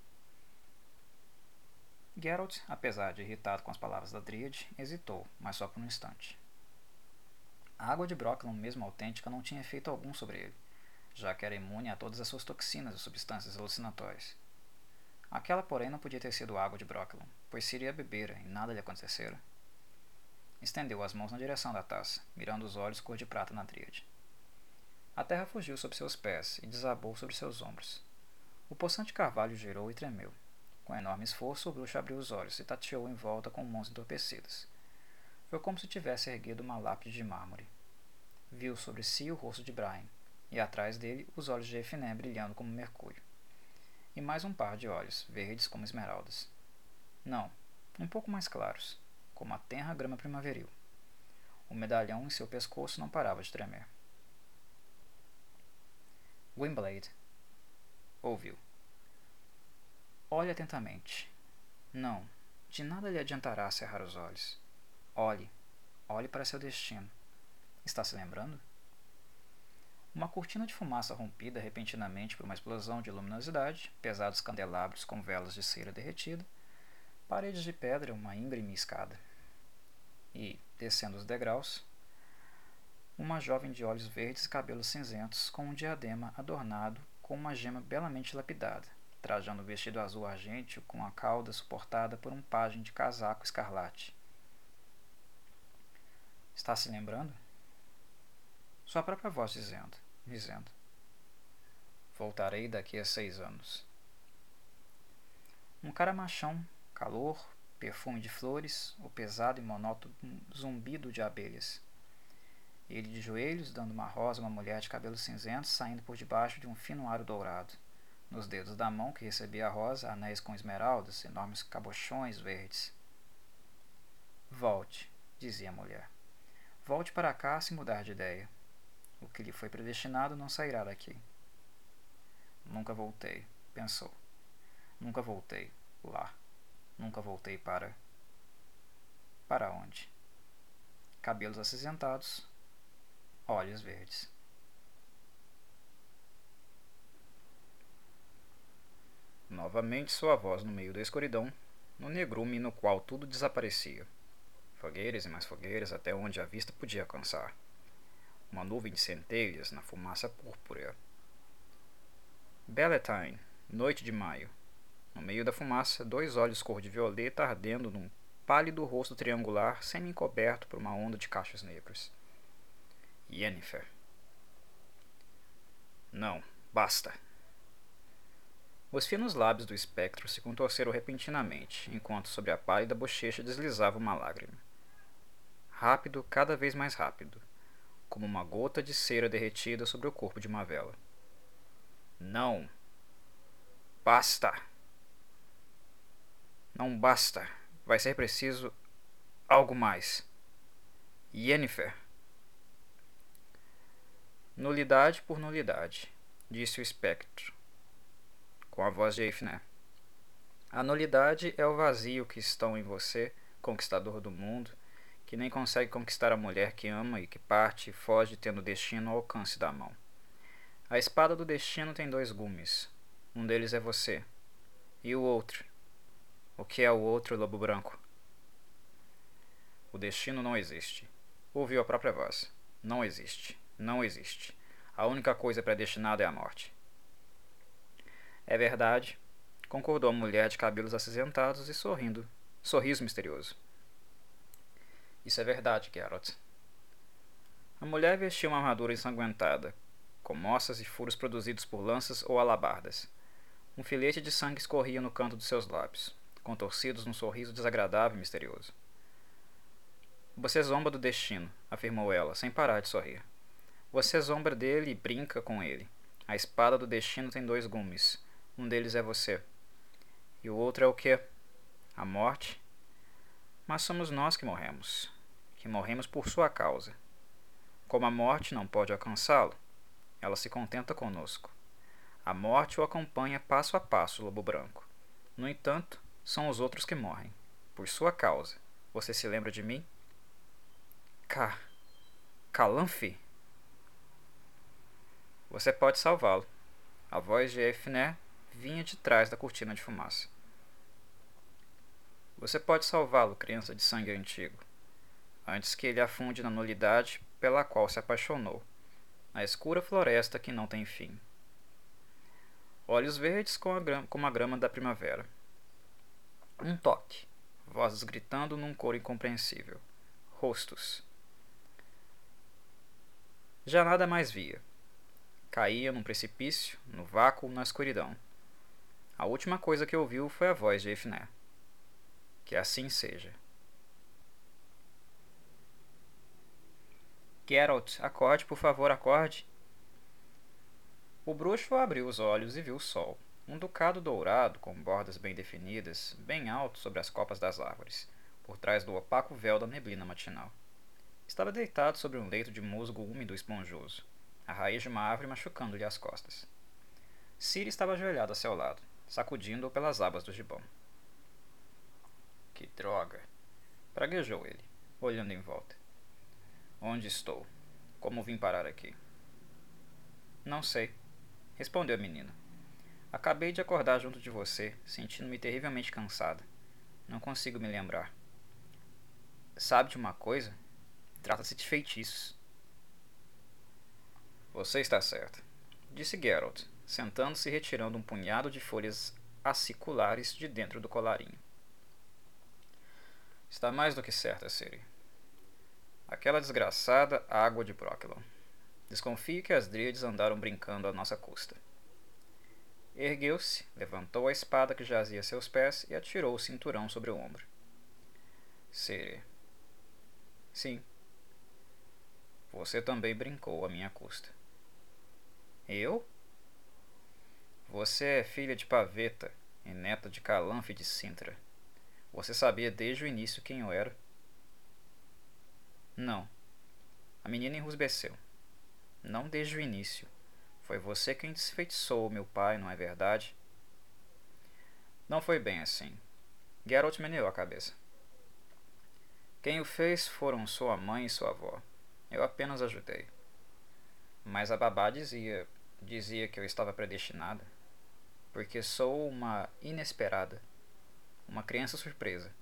Geralt, apesar de irritado com as palavras da Dríade, hesitou, mas só por um instante. A água de Brooklyn, mesmo autêntica, não tinha efeito algum sobre ele, já que era imune a todas as suas toxinas e substâncias alucinatórias. Aquela, porém, não podia ter sido água de Brooklyn, pois Ciri a bebera e nada lhe acontecera. Estendeu as mãos na direção da taça, mirando os olhos cor de prata na Dríade. A terra fugiu sob seus pés e desabou sobre seus ombros. O poçante carvalho girou e tremeu. Com enorme esforço, o bruxo abriu os olhos e tateou em volta com mãos entorpecidas. Foi como se tivesse erguido uma lápide de mármore. Viu sobre si o rosto de Brian, e atrás dele os olhos de Efiné brilhando como mercúrio. E mais um par de olhos, verdes como esmeraldas. Não, um pouco mais claros, como a tenra grama primaveril. O medalhão em seu pescoço não parava de tremer. Gwynblade ouviu. Olhe atentamente. Não, de nada lhe adiantará cerrar os olhos. Olhe, olhe para seu destino. Está se lembrando? Uma cortina de fumaça rompida repentinamente por uma explosão de luminosidade, pesados candelabros com velas de cera derretida, paredes de pedra, uma íngreme escada. E, descendo os degraus, uma jovem de olhos verdes e cabelos cinzentos, com um diadema adornado com uma gema belamente lapidada, trajando um vestido azul argênteo com a cauda suportada por um pajem de casaco escarlate. Está se lembrando? Sua própria voz dizendo. Voltarei daqui a 6 anos. Um caramachão, calor, perfume de flores, o pesado e monótono zumbido de abelhas. Ele de joelhos, dando uma rosa a uma mulher de cabelos cinzentos saindo por debaixo de um fino aro dourado. Nos dedos da mão que recebia a rosa, anéis com esmeraldas, enormes cabochões verdes. Volte, dizia a mulher. Volte para cá se mudar de ideia. O que lhe foi predestinado não sairá daqui. Nunca voltei, pensou. Nunca voltei lá. Nunca voltei para... Para onde? Cabelos acinzentados, olhos verdes. Novamente sua voz no meio da escuridão, no negrume no qual tudo desaparecia. Fogueiras e mais fogueiras até onde a vista podia alcançar. Uma nuvem de centelhas na fumaça púrpura. Belletine, noite de maio. No meio da fumaça, 2 olhos cor de violeta ardendo num pálido rosto triangular semi-encoberto por uma onda de cachos negros. Yennefer. Não, basta. Os finos lábios do espectro se contorceram repentinamente, enquanto sobre a pálida bochecha deslizava uma lágrima. Rápido, cada vez mais rápido, como uma gota de cera derretida sobre o corpo de uma vela. Não. Basta. Não basta. Vai ser preciso algo mais. Yennefer. Nulidade por nulidade, disse o espectro, com a voz de Eifné. A nulidade é o vazio que estão em você, conquistador do mundo, que nem consegue conquistar a mulher que ama e que parte e foge tendo o destino ao alcance da mão. A espada do destino tem 2 gumes. Um deles é você. E o outro? O que é o outro, lobo branco? O destino não existe. Ouviu a própria voz. Não existe. Não existe. A única coisa predestinada é a morte. É verdade, concordou a mulher de cabelos acinzentados e sorrindo. Sorriso misterioso. Isso é verdade, Geralt. A mulher vestia uma armadura ensanguentada, com moças e furos produzidos por lanças ou alabardas. Um filete de sangue escorria no canto dos seus lábios, contorcidos num sorriso desagradável e misterioso. Você zomba do destino, afirmou ela, sem parar de sorrir. Você zomba dele e brinca com ele. A espada do destino tem 2 gumes. Um deles é você. E o outro é o quê? A morte? Mas somos nós que morremos por sua causa. Como a morte não pode alcançá-lo, ela se contenta conosco. A morte o acompanha passo a passo, Lobo Branco. No entanto, são os outros que morrem. Por sua causa. Você se lembra de mim? Ca... Calanfe? Você pode salvá-lo. A voz de Efné vinha de trás da cortina de fumaça. Você pode salvá-lo, criança de sangue antigo, antes que ele afunde na nulidade pela qual se apaixonou, na escura floresta que não tem fim. Olhos verdes como a grama da primavera. Um toque. Vozes gritando num coro incompreensível. Rostos. Já nada mais via. Caía num precipício, no vácuo, na escuridão. A última coisa que ouviu foi a voz de Efné. Que assim seja. Geralt, acorde, por favor, acorde. O bruxo abriu os olhos e viu o sol, um ducado dourado com bordas bem definidas, bem alto sobre as copas das árvores, por trás do opaco véu da neblina matinal. Estava deitado sobre um leito de musgo úmido e esponjoso, a raiz de uma árvore machucando-lhe as costas. Ciri estava ajoelhado a seu lado, sacudindo-o pelas abas do gibão. Que droga! Praguejou ele, olhando em volta. Onde estou? Como vim parar aqui? Não sei, respondeu a menina. Acabei de acordar junto de você, sentindo-me terrivelmente cansada. Não consigo me lembrar. Sabe de uma coisa? Trata-se de feitiços. Você está certa, disse Geralt, sentando-se e retirando um punhado de folhas aciculares de dentro do colarinho. Está mais do que certa, Ciri. Aquela desgraçada água de Brokilon. Desconfio que as dríades andaram brincando à nossa custa. Ergueu-se, levantou a espada que jazia a seus pés e atirou o cinturão sobre o ombro. Ciri. Sim. Você também brincou à minha custa. Eu? Você é filha de Paveta e neta de Calanfe de Sintra. Você sabia desde o início quem eu era? Não. A menina enrusbeceu. Não desde o início. Foi você quem desfeitiçou meu pai, não é verdade? Não foi bem assim. Geralt meneou a cabeça. Quem o fez foram sua mãe e sua avó. Eu apenas ajudei. Mas a babá dizia que eu estava predestinada. Porque sou uma inesperada. Uma criança surpresa.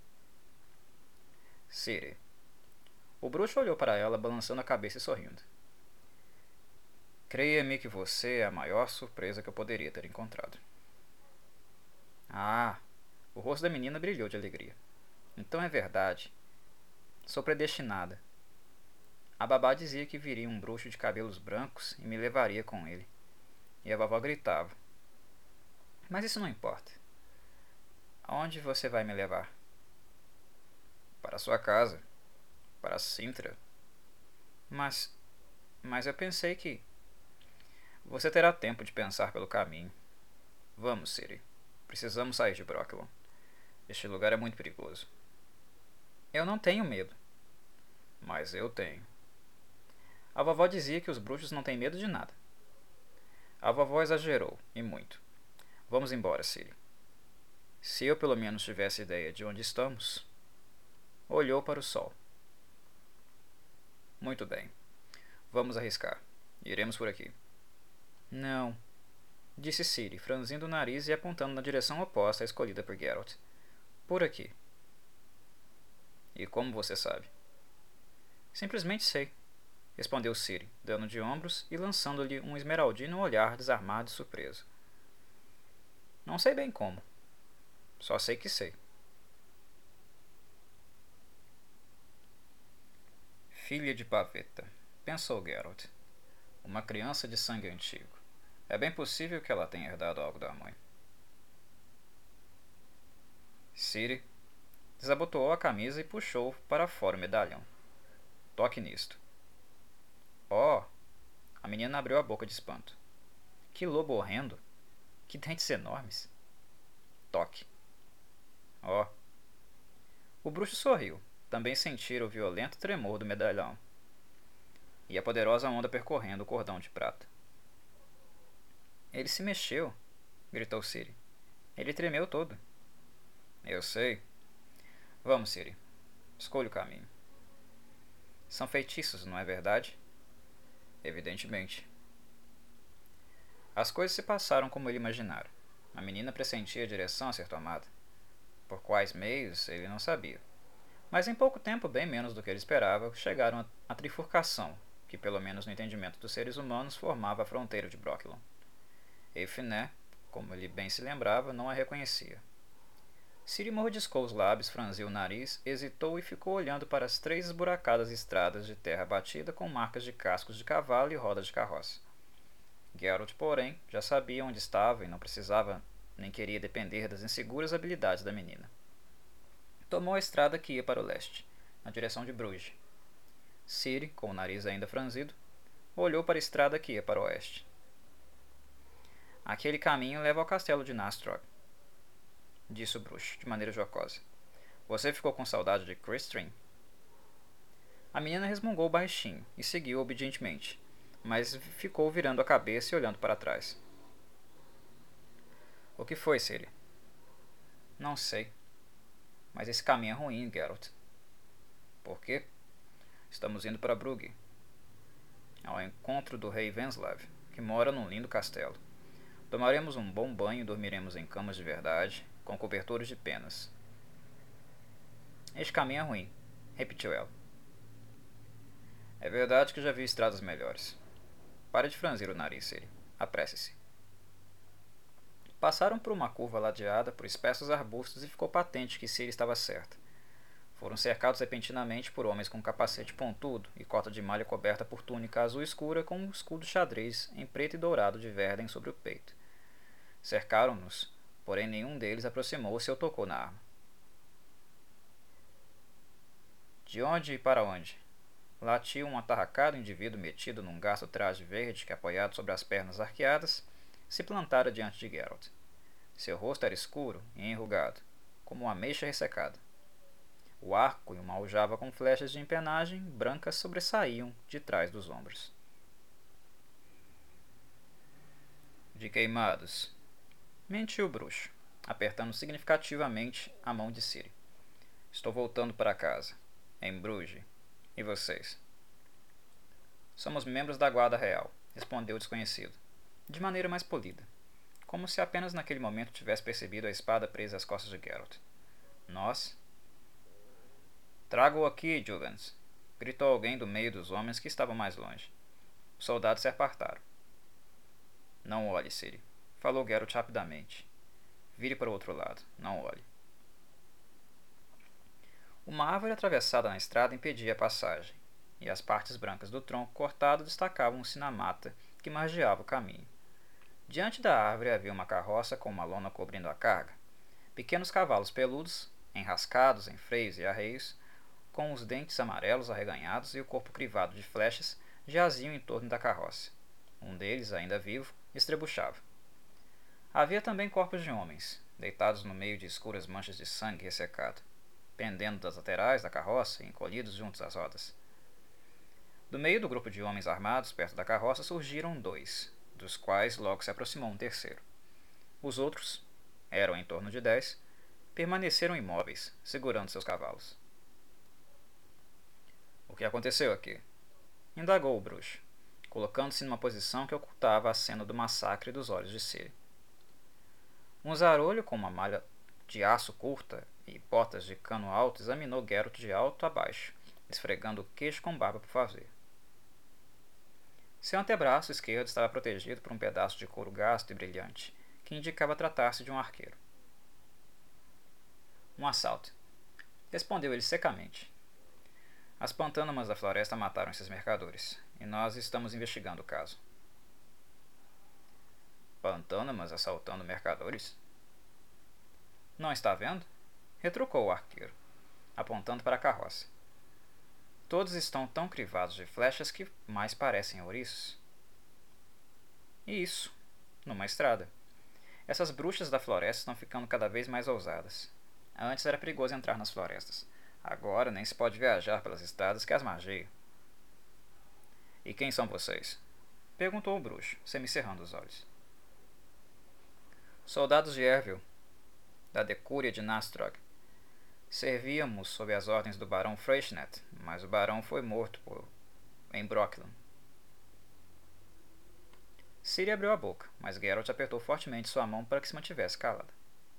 Ciri. O bruxo olhou para ela, balançando a cabeça e sorrindo. Creia-me que você é a maior surpresa que eu poderia ter encontrado. Ah! O rosto da menina brilhou de alegria. Então é verdade. Sou predestinada. A babá dizia que viria um bruxo de cabelos brancos e me levaria com ele. E a vovó gritava. Mas isso não importa. Aonde você vai me levar? Para sua casa. Para Sintra. Mas eu pensei que... Você terá tempo de pensar pelo caminho. Vamos, Ciri. Precisamos sair de Brokilon. Este lugar é muito perigoso. Eu não tenho medo. Mas eu tenho. A vovó dizia que os bruxos não têm medo de nada. A vovó exagerou, e muito. Vamos embora, Ciri. Se eu pelo menos tivesse ideia de onde estamos... Olhou para o sol. Muito bem. Vamos arriscar. Iremos por aqui. Não, disse Ciri, franzindo o nariz e apontando na direção oposta à escolhida por Geralt. Por aqui. E como você sabe? Simplesmente sei, respondeu Ciri, dando de ombros e lançando-lhe um esmeraldino olhar desarmado e surpreso. Não sei bem como. Só sei que sei. Filha de Paveta, pensou Geralt. Uma criança de sangue antigo. É bem possível que ela tenha herdado algo da mãe. Ciri desabotoou a camisa e puxou para fora o medalhão. Toque nisto. Oh! A menina abriu a boca de espanto. Que lobo horrendo! Que dentes enormes! Toque. Oh! O bruxo sorriu. Também sentira o violento tremor do medalhão e a poderosa onda percorrendo o cordão de prata. Ele se mexeu, gritou Ciri. Ele tremeu todo. Eu sei. Vamos, Ciri. Escolha o caminho. São feitiços, não é verdade? Evidentemente. As coisas se passaram como ele imaginara. A menina pressentia a direção a ser tomada. Por quais meios, ele não sabia. Mas em pouco tempo, bem menos do que ele esperava, chegaram à trifurcação, que pelo menos no entendimento dos seres humanos formava a fronteira de Brocklon. Eifiné, como ele bem se lembrava, não a reconhecia. Ciri mordiscou os lábios, franziu o nariz, hesitou e ficou olhando para as 3 esburacadas estradas de terra batida com marcas de cascos de cavalo e rodas de carroça. Geralt, porém, já sabia onde estava e não precisava nem queria depender das inseguras habilidades da menina. Tomou a estrada que ia para o leste, na direção de Bruges. Ciri, com o nariz ainda franzido, olhou para a estrada que ia para o oeste. Aquele caminho leva ao castelo de Nastrog, disse o bruxo, de maneira jocosa. Você ficou com saudade de Crystrin? A menina resmungou baixinho e seguiu obedientemente, mas ficou virando a cabeça e olhando para trás. O que foi, Ciri? Não sei. Mas esse caminho é ruim, Geralt. Por quê? Estamos indo para Brugge, ao encontro do rei Venslav, que mora num lindo castelo. Tomaremos um bom banho e dormiremos em camas de verdade, com cobertores de penas. Este caminho é ruim, repetiu ela. É verdade que já vi estradas melhores. Pare de franzir o nariz, Ciri. Apresse-se. Passaram por uma curva ladeada por espessos arbustos e ficou patente que Ciri estava certa. Foram cercados repentinamente por homens com capacete pontudo e cota de malha coberta por túnica azul escura com um escudo xadrez em preto e dourado de Verden sobre o peito. Cercaram-nos, porém nenhum deles aproximou-se ou tocou na arma. De onde e para onde? Latiu um atarracado indivíduo metido num gasto traje verde que, apoiado sobre as pernas arqueadas, se plantara diante de Geralt. Seu rosto era escuro e enrugado, como uma ameixa ressecada. O arco e uma aljava com flechas de empenagem brancas sobressaíam de trás dos ombros. De queimados, mentiu o bruxo, apertando significativamente a mão de Ciri. Estou voltando para casa, em Bruges. E vocês? Somos membros da Guarda Real, respondeu o desconhecido, de maneira mais polida, como se apenas naquele momento tivesse percebido a espada presa às costas de Geralt. Nós? Traga-o aqui, Juggans! Gritou alguém do meio dos homens que estavam mais longe. Os soldados se apartaram. Não olhe, Ciri, falou Geralt rapidamente. Vire para o outro lado, não olhe. Uma árvore atravessada na estrada impedia a passagem, e as partes brancas do tronco cortado destacavam-se na mata que margeava o caminho. Diante da árvore havia uma carroça com uma lona cobrindo a carga. Pequenos cavalos peludos, enrascados em freios e arreios, com os dentes amarelos arreganhados e o corpo crivado de flechas, jaziam em torno da carroça. Um deles, ainda vivo, estrebuchava. Havia também corpos de homens, deitados no meio de escuras manchas de sangue ressecado, pendendo das laterais da carroça e encolhidos juntos às rodas. Do meio do grupo de homens armados perto da carroça surgiram 2, dos quais logo se aproximou um terceiro. Os outros, eram em torno de 10, permaneceram imóveis, segurando seus cavalos. O que aconteceu aqui? Indagou o bruxo, colocando-se numa posição que ocultava a cena do massacre dos olhos de Ciri. Um zarolho com uma malha de aço curta e botas de cano alto examinou Geralt de alto a baixo, esfregando o queixo com barba por fazer. Seu antebraço esquerdo estava protegido por um pedaço de couro gasto e brilhante, que indicava tratar-se de um arqueiro. Um assalto, respondeu ele secamente. As pantânamas da floresta mataram esses mercadores, e nós estamos investigando o caso. Pantânamas assaltando mercadores? Não está vendo? Retrucou o arqueiro, apontando para a carroça. Todos estão tão crivados de flechas que mais parecem ouriços. E isso, numa estrada. Essas bruxas da floresta estão ficando cada vez mais ousadas. Antes era perigoso entrar nas florestas. Agora nem se pode viajar pelas estradas que as margeiam. E quem são vocês? Perguntou o bruxo, semicerrando os olhos. Soldados de Ervil, da decúria de Nastrog. Servíamos sob as ordens do barão Freyschnet, mas o barão foi morto em Brokilon. Ciri abriu a boca, mas Geralt apertou fortemente sua mão para que se mantivesse calada.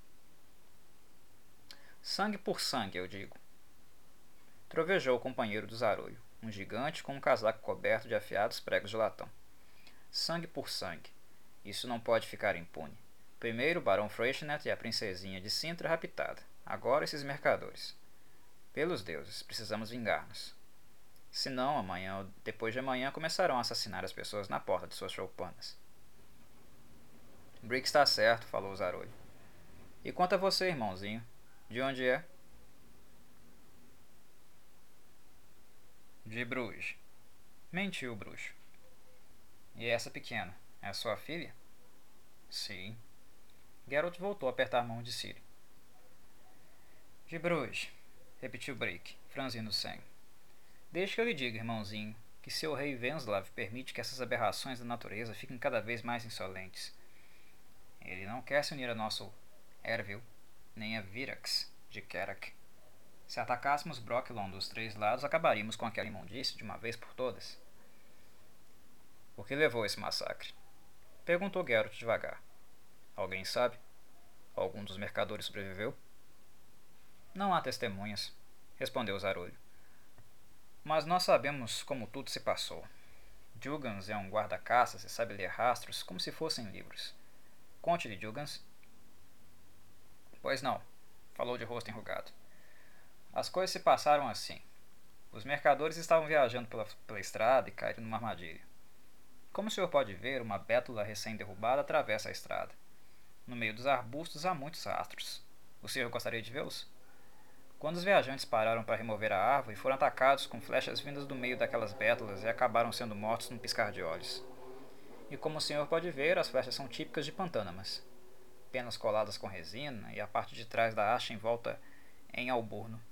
Sangue por sangue, eu digo. Trovejou o companheiro do Zarolho, um gigante com um casaco coberto de afiados pregos de latão. Sangue por sangue. Isso não pode ficar impune. Primeiro o barão Freyschnet e a princesinha de Sintra raptada. Agora esses mercadores. Pelos deuses, precisamos vingar-nos. Senão, amanhã ou depois de amanhã começarão a assassinar as pessoas na porta de suas choupanas. Brick está certo, falou o Zarolho. E quanto a você, irmãozinho? De onde é? De Bruges. Mentiu o bruxo. E essa pequena? É a sua filha? Sim. Geralt voltou a apertar a mão de Ciri. De Bruges, repetiu Brick, franzindo o senho. Deixe que eu lhe diga, irmãozinho, que seu rei Venslav permite que essas aberrações da natureza fiquem cada vez mais insolentes. Ele não quer se unir a nosso Ervil, nem a Virax de Kerak. Se atacássemos Brokilon dos 3 lados, acabaríamos com aquela imundície de uma vez por todas. Por que levou esse massacre? Perguntou Geralt devagar. Alguém sabe? Algum dos mercadores sobreviveu? Não há testemunhas, respondeu Zarolho. Mas nós sabemos como tudo se passou. Jugans é um guarda-caças e sabe ler rastros como se fossem livros. Conte-lhe, Jugans. Pois não, falou de rosto enrugado. As coisas se passaram assim. Os mercadores estavam viajando pela estrada e caíram numa armadilha. Como o senhor pode ver, uma bétula recém-derrubada atravessa a estrada. No meio dos arbustos há muitos rastros. O senhor gostaria de vê-los? Quando os viajantes pararam para remover a árvore, foram atacados com flechas vindas do meio daquelas bétulas e acabaram sendo mortos num piscar de olhos. E como o senhor pode ver, as flechas são típicas de Pantânamas. Penas coladas com resina e a parte de trás da haste envolta em alborno.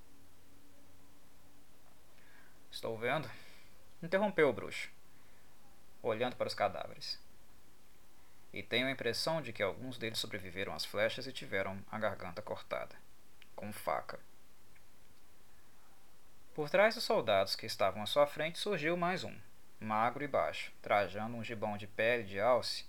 Estou vendo, interrompeu o bruxo, olhando para os cadáveres. E tenho a impressão de que alguns deles sobreviveram às flechas e tiveram a garganta cortada, com faca. Por trás dos soldados que estavam à sua frente surgiu mais um, magro e baixo, trajando um gibão de pele de alce.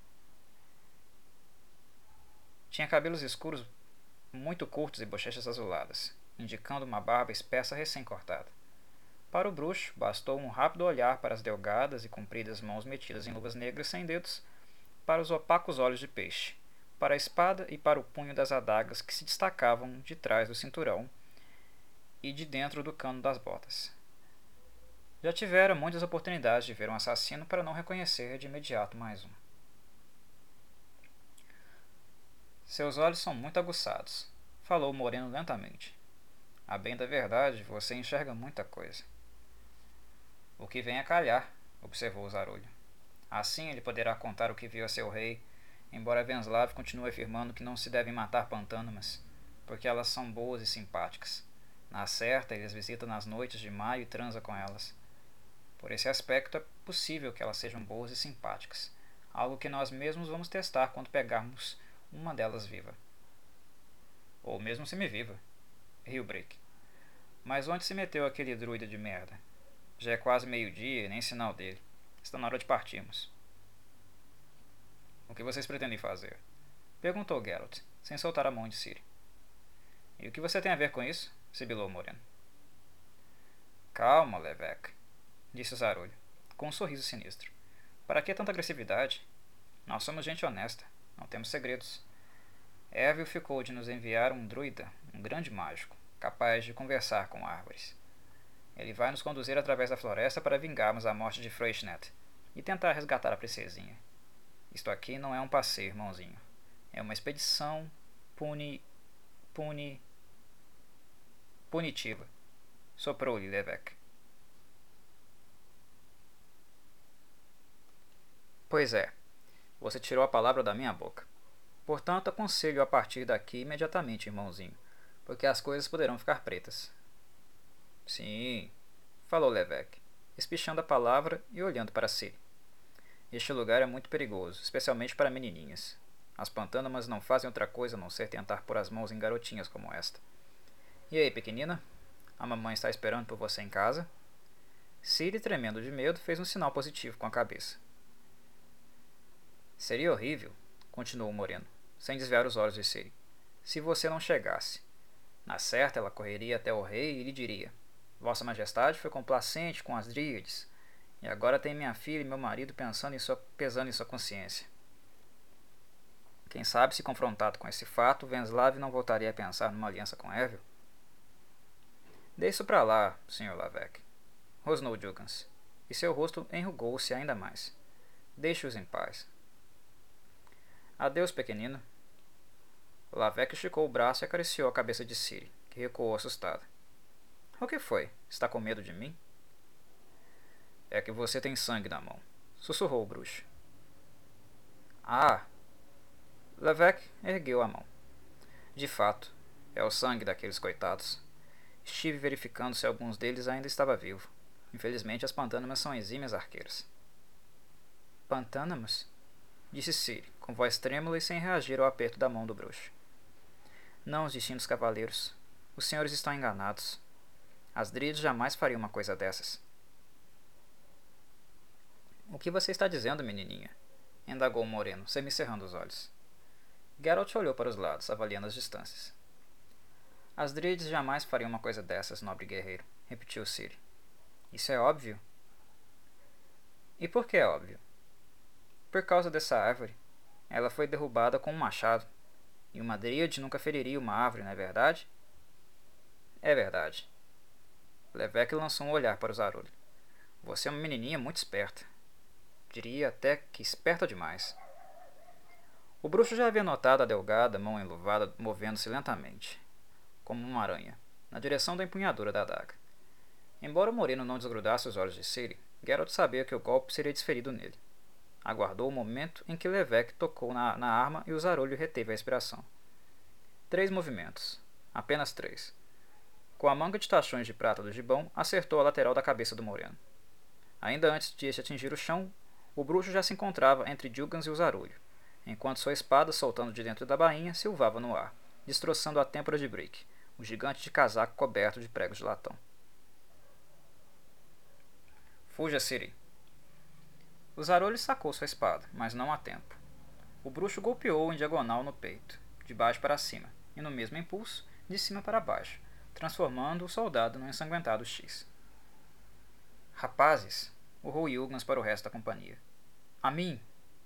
Tinha cabelos escuros muito curtos e bochechas azuladas, indicando uma barba espessa recém-cortada. Para o bruxo, bastou um rápido olhar para as delgadas e compridas mãos metidas em luvas negras sem dedos, para os opacos olhos de peixe, para a espada e para o punho das adagas que se destacavam de trás do cinturão e de dentro do cano das botas. Já tivera muitas oportunidades de ver um assassino para não reconhecer de imediato mais um. Seus olhos são muito aguçados, falou o moreno lentamente. A bem da verdade, você enxerga muita coisa. O que vem a calhar, observou o Zarolho. Assim ele poderá contar o que viu a seu rei, embora Venslav continue afirmando que não se devem matar Pantânamas, porque elas são boas e simpáticas. Na certa, ele as visita nas noites de maio e transa com elas. Por esse aspecto, é possível que elas sejam boas e simpáticas, algo que nós mesmos vamos testar quando pegarmos uma delas viva. Ou mesmo semi-viva, riu Brick. Mas onde se meteu aquele druida de merda? Já é quase meio-dia e nem sinal dele. Está na hora de partirmos. O que vocês pretendem fazer? Perguntou Geralt, sem soltar a mão de Ciri. E o que você tem a ver com isso? Sibilou Moreno. Calma, Levesque, disse o Zarolho, com um sorriso sinistro. Para que tanta agressividade? Nós somos gente honesta, não temos segredos. Ervil ficou de nos enviar um druida, um grande mágico, capaz de conversar com árvores. Ele vai nos conduzir através da floresta para vingarmos a morte de Freyschnet e tentar resgatar a princesinha. Isto aqui não é um passeio, irmãozinho. É uma expedição punitiva. Soprou-lhe Levesque. Pois é, você tirou a palavra da minha boca. Portanto, aconselho a partir daqui imediatamente, irmãozinho, porque as coisas poderão ficar pretas. Sim, falou Levesque, espichando a palavra e olhando para Ciri. Este lugar é muito perigoso, especialmente para menininhas. As pantânamas não fazem outra coisa a não ser tentar pôr as mãos em garotinhas como esta. E aí, pequenina? A mamãe está esperando por você em casa? Ciri, tremendo de medo, fez um sinal positivo com a cabeça. Seria horrível, continuou o moreno, sem desviar os olhos de Ciri, se você não chegasse. Na certa, ela correria até o rei e lhe diria: Vossa Majestade foi complacente com as dríades, e agora tem minha filha e meu marido pesando em sua consciência. Quem sabe se confrontado com esse fato, Venslav não voltaria a pensar numa aliança com Erwin? Deixe isso para lá, Sr. Lavec, rosnou Jugans, e seu rosto enrugou-se ainda mais. Deixe-os em paz. Adeus, pequenino. Lavec esticou o braço e acariciou a cabeça de Ciri, que recuou assustada. O que foi? Está com medo de mim? É que você tem sangue na mão, sussurrou o bruxo. Ah! Lavec ergueu a mão. De fato, é o sangue daqueles coitados. Estive verificando se alguns deles ainda estava vivo. Infelizmente, as pantânamas são exímias arqueiras. Pantânamas? Disse Ciri, com voz trêmula e sem reagir ao aperto da mão do bruxo. Não os distintos cavaleiros. Os senhores estão enganados. As Dríades jamais fariam uma coisa dessas. O que você está dizendo, menininha? Indagou o moreno, semicerrando os olhos. Geralt olhou para os lados, avaliando as distâncias. As Dríades jamais fariam uma coisa dessas, nobre guerreiro, repetiu Ciri. Isso é óbvio? E por que é óbvio? Por causa dessa árvore. Ela foi derrubada com um machado. E uma Dríade nunca feriria uma árvore, não é verdade? É verdade. Levesque lançou um olhar para o Zarulho. Você é uma menininha muito esperta. Diria até que esperta demais. O bruxo já havia notado a delgada mão enluvada movendo-se lentamente, como uma aranha, na direção da empunhadura da adaga. Embora o moreno não desgrudasse os olhos de Ciri, Geralt sabia que o golpe seria desferido nele. Aguardou o momento em que Levesque tocou na arma e o Zarolho reteve a respiração. 3 movimentos. Apenas 3. Com a manga de tachões de prata do gibão, acertou a lateral da cabeça do moreno. Ainda antes de este atingir o chão, o bruxo já se encontrava entre Jugans e o Zarolho, enquanto sua espada, soltando de dentro da bainha, silvava no ar, destroçando a têmpora de Brick, o gigante de casaco coberto de pregos de latão. Fuja, Ciri. O Zarolho sacou sua espada, mas não a tempo. O bruxo golpeou-o em diagonal no peito, de baixo para cima, e no mesmo impulso, de cima para baixo, transformando o soldado num ensanguentado X. Rapazes, urrou Jugans para o resto da companhia. A mim!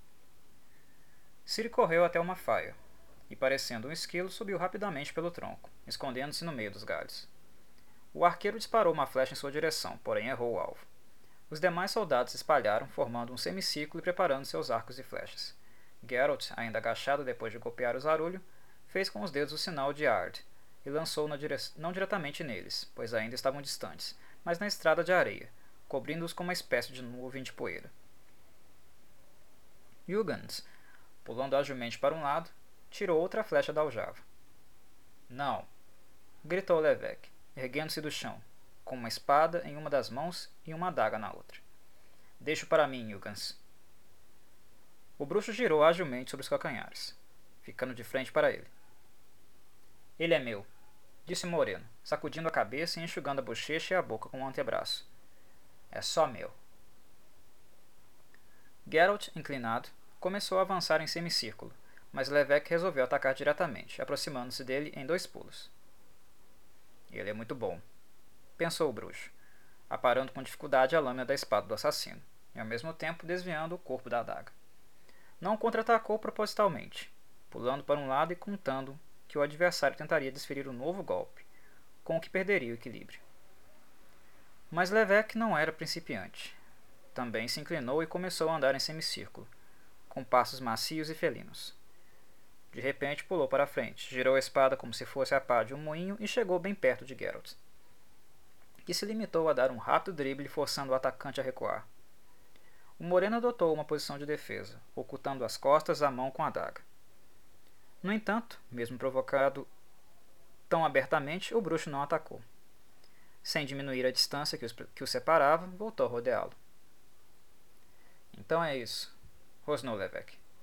Ciri correu até uma faia, e parecendo um esquilo, subiu rapidamente pelo tronco, escondendo-se no meio dos galhos. O arqueiro disparou uma flecha em sua direção, porém errou o alvo. Os demais soldados se espalharam, formando um semicírculo e preparando seus arcos e flechas. Geralt, ainda agachado depois de golpear o Zarulho, fez com os dedos o sinal de Ard e lançou não diretamente neles, pois ainda estavam distantes, mas na estrada de areia, cobrindo-os com uma espécie de nuvem de poeira. Jugans, pulando agilmente para um lado, tirou outra flecha da aljava. Não! Gritou Levesque, erguendo-se do chão, com uma espada em uma das mãos e uma adaga na outra. Deixo para mim, Jugans. O bruxo girou agilmente sobre os calcanhares, ficando de frente para ele. Ele é meu, disse Moreno, sacudindo a cabeça e enxugando a bochecha e a boca com o antebraço. É só meu. Geralt, inclinado, começou a avançar em semicírculo, mas Levesque resolveu atacar diretamente, aproximando-se dele em 2 pulos. Ele é muito bom, pensou o bruxo, aparando com dificuldade a lâmina da espada do assassino, e ao mesmo tempo desviando o corpo da adaga. Não contra-atacou propositalmente, pulando para um lado e contando que o adversário tentaria desferir um novo golpe, com o que perderia o equilíbrio. Mas Levesque não era principiante. Também se inclinou e começou a andar em semicírculo, com passos macios e felinos. De repente pulou para a frente, girou a espada como se fosse a pá de um moinho e chegou bem perto de Geralt, que se limitou a dar um rápido drible forçando o atacante a recuar. O moreno adotou uma posição de defesa, ocultando as costas a mão com a adaga. No entanto, mesmo provocado tão abertamente, o bruxo não atacou. Sem diminuir a distância que o separava, voltou a rodeá-lo. Então é isso, rosnou Levesque.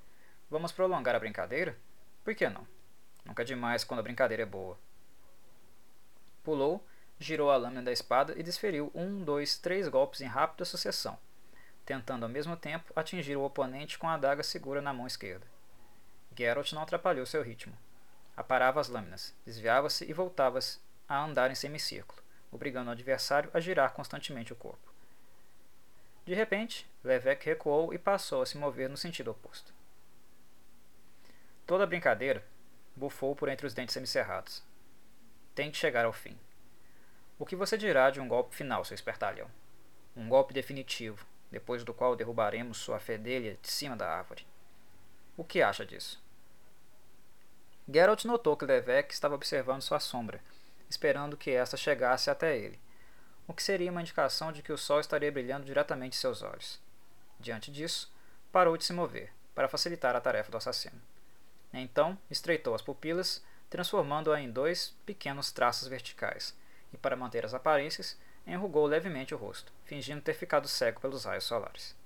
Vamos prolongar a brincadeira? Por que não? Nunca é demais quando a brincadeira é boa. Pulou, girou a lâmina da espada e desferiu 3 golpes em rápida sucessão, tentando ao mesmo tempo atingir o oponente com a adaga segura na mão esquerda. Geralt não atrapalhou seu ritmo. Aparava as lâminas, desviava-se e voltava a andar em semicírculo, obrigando o adversário a girar constantemente o corpo. De repente, Levesque recuou e passou a se mover no sentido oposto. Toda a brincadeira bufou por entre os dentes semicerrados. Tente chegar ao fim. O que você dirá de um golpe final, seu espertalhão? Um golpe definitivo, depois do qual derrubaremos sua fedelha de cima da árvore. O que acha disso? Geralt notou que Levesque estava observando sua sombra, esperando que esta chegasse até ele, o que seria uma indicação de que o sol estaria brilhando diretamente em seus olhos. Diante disso, parou de se mover, para facilitar a tarefa do assassino. Então, estreitou as pupilas, transformando-a em 2 pequenos traços verticais, e para manter as aparências, enrugou levemente o rosto, fingindo ter ficado cego pelos raios solares.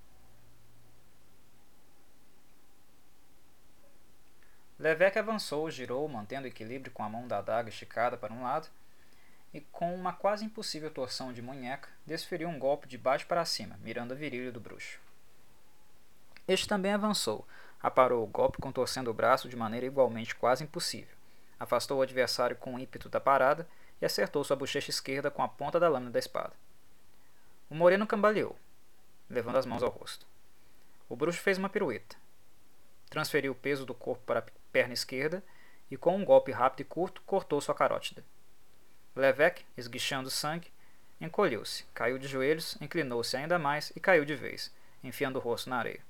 Levesque avançou, girou, mantendo o equilíbrio com a mão da adaga esticada para um lado, e com uma quase impossível torção de munheca, desferiu um golpe de baixo para cima, mirando a virilha do bruxo. Este também avançou, aparou o golpe contorcendo o braço de maneira igualmente quase impossível, afastou o adversário com o ímpeto da parada e acertou sua bochecha esquerda com a ponta da lâmina da espada. O moreno cambaleou, levando as mãos ao rosto. O bruxo fez uma pirueta, transferiu o peso do corpo para a perna esquerda e, com um golpe rápido e curto, cortou sua carótida. Levesque, esguichando sangue, encolheu-se, caiu de joelhos, inclinou-se ainda mais e caiu de vez, enfiando o rosto na areia.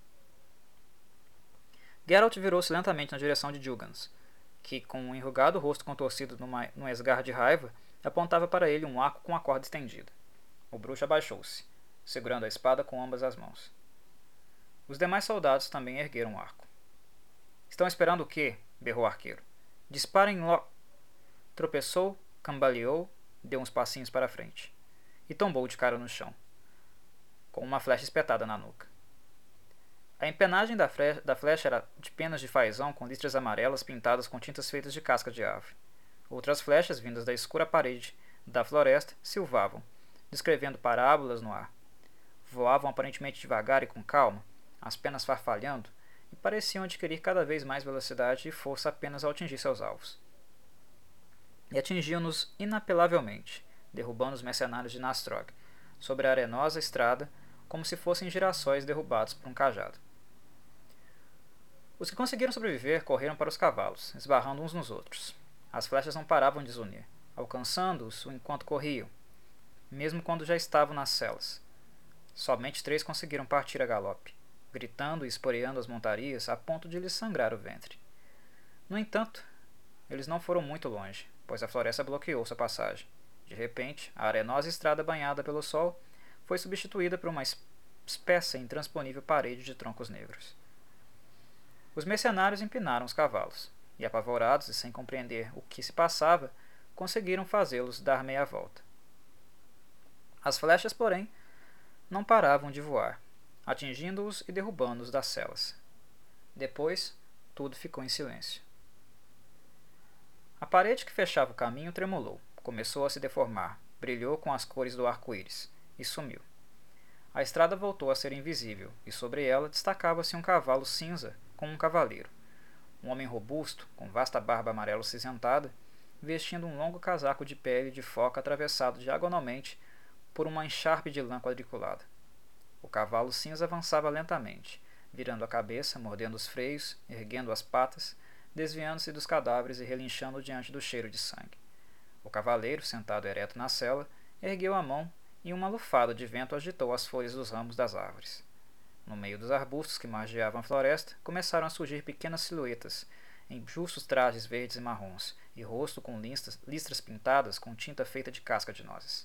Geralt virou-se lentamente na direção de Juggans, que, com um enrugado rosto contorcido num esgar de raiva, apontava para ele um arco com a corda estendida. O bruxo abaixou-se, segurando a espada com ambas as mãos. Os demais soldados também ergueram o arco. Estão esperando o quê? Berrou o arqueiro. Disparem logo! Tropeçou, cambaleou, deu uns passinhos para a frente e tombou de cara no chão, com uma flecha espetada na nuca. A empenagem da flecha era de penas de fazão com listras amarelas pintadas com tintas feitas de casca de árvore. Outras flechas, vindas da escura parede da floresta, silvavam, descrevendo parábolas no ar. Voavam aparentemente devagar e com calma, as penas farfalhando, e pareciam adquirir cada vez mais velocidade e força apenas ao atingir seus alvos. E atingiam-nos inapelavelmente, derrubando os mercenários de Nastrog, sobre a arenosa estrada, como se fossem girassóis derrubados por um cajado. Os que conseguiram sobreviver correram para os cavalos, esbarrando uns nos outros. As flechas não paravam de zunir, alcançando-os enquanto corriam, mesmo quando já estavam nas celas. Somente 3 conseguiram partir a galope, gritando e esporeando as montarias a ponto de lhes sangrar o ventre. No entanto, eles não foram muito longe, pois a floresta bloqueou sua passagem. De repente, a arenosa estrada banhada pelo sol foi substituída por uma espessa e intransponível parede de troncos negros. Os mercenários empinaram os cavalos, e apavorados e sem compreender o que se passava, conseguiram fazê-los dar meia volta. As flechas, porém, não paravam de voar, atingindo-os e derrubando-os das celas. Depois, tudo ficou em silêncio. A parede que fechava o caminho tremulou, começou a se deformar, brilhou com as cores do arco-íris e sumiu. A estrada voltou a ser invisível, e sobre ela destacava-se um cavalo cinza com um cavaleiro. Um homem robusto, com vasta barba amarelo cinzentada, vestindo um longo casaco de pele de foca atravessado diagonalmente por uma encharpe de lã quadriculada. O cavalo cinza avançava lentamente, virando a cabeça, mordendo os freios, erguendo as patas, desviando-se dos cadáveres e relinchando diante do cheiro de sangue. O cavaleiro, sentado ereto na sela, ergueu a mão e uma lufada de vento agitou as folhas dos ramos das árvores. No meio dos arbustos que margeavam a floresta, começaram a surgir pequenas silhuetas, em justos trajes verdes e marrons, e rosto com listras pintadas com tinta feita de casca de nozes.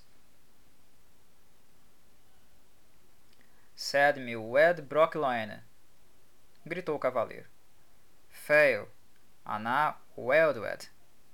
Sed-me wed Brocloene, gritou o cavaleiro. Fail, Ana Weldwed.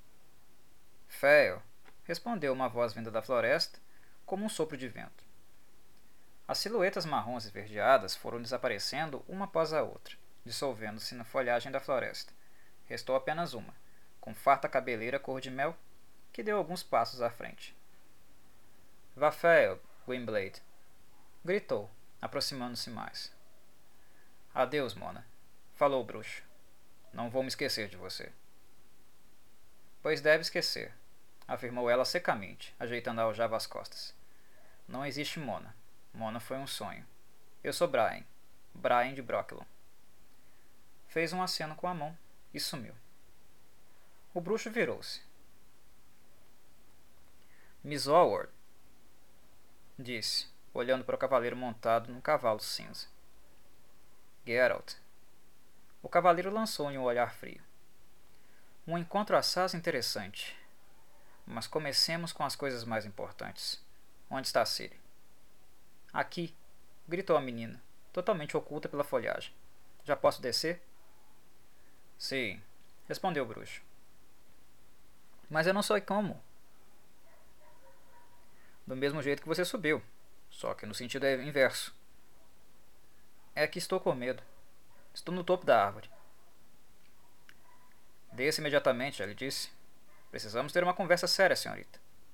Fail, respondeu uma voz vinda da floresta, como um sopro de vento. As silhuetas marrons esverdeadas foram desaparecendo uma após a outra, dissolvendo-se na folhagem da floresta. Restou apenas uma, com farta cabeleira cor de mel, que deu alguns passos à frente. Vafael, Gwynblade! Gritou, aproximando-se mais. Adeus, Mona, falou o bruxo. Não vou me esquecer de você. Pois deve esquecer, afirmou ela secamente, ajeitando a aljava às costas. Não existe Mona. Mona foi um sonho. Eu sou Brian. Brian de Brocklon. Fez um aceno com a mão e sumiu. O bruxo virou-se. Miss Hallward, disse, olhando para o cavaleiro montado num cavalo cinza. Geralt. O cavaleiro lançou-lhe um olhar frio. Um encontro assaz interessante. Mas comecemos com as coisas mais importantes. Onde está Ciri? Aqui, gritou a menina, totalmente oculta pela folhagem. Já posso descer? Sim, respondeu o bruxo. Mas eu não sei como. Do mesmo jeito que você subiu, só que no sentido inverso. É que estou com medo. Estou no topo da árvore. Desça imediatamente, ele disse. Precisamos ter uma conversa séria, senhorita.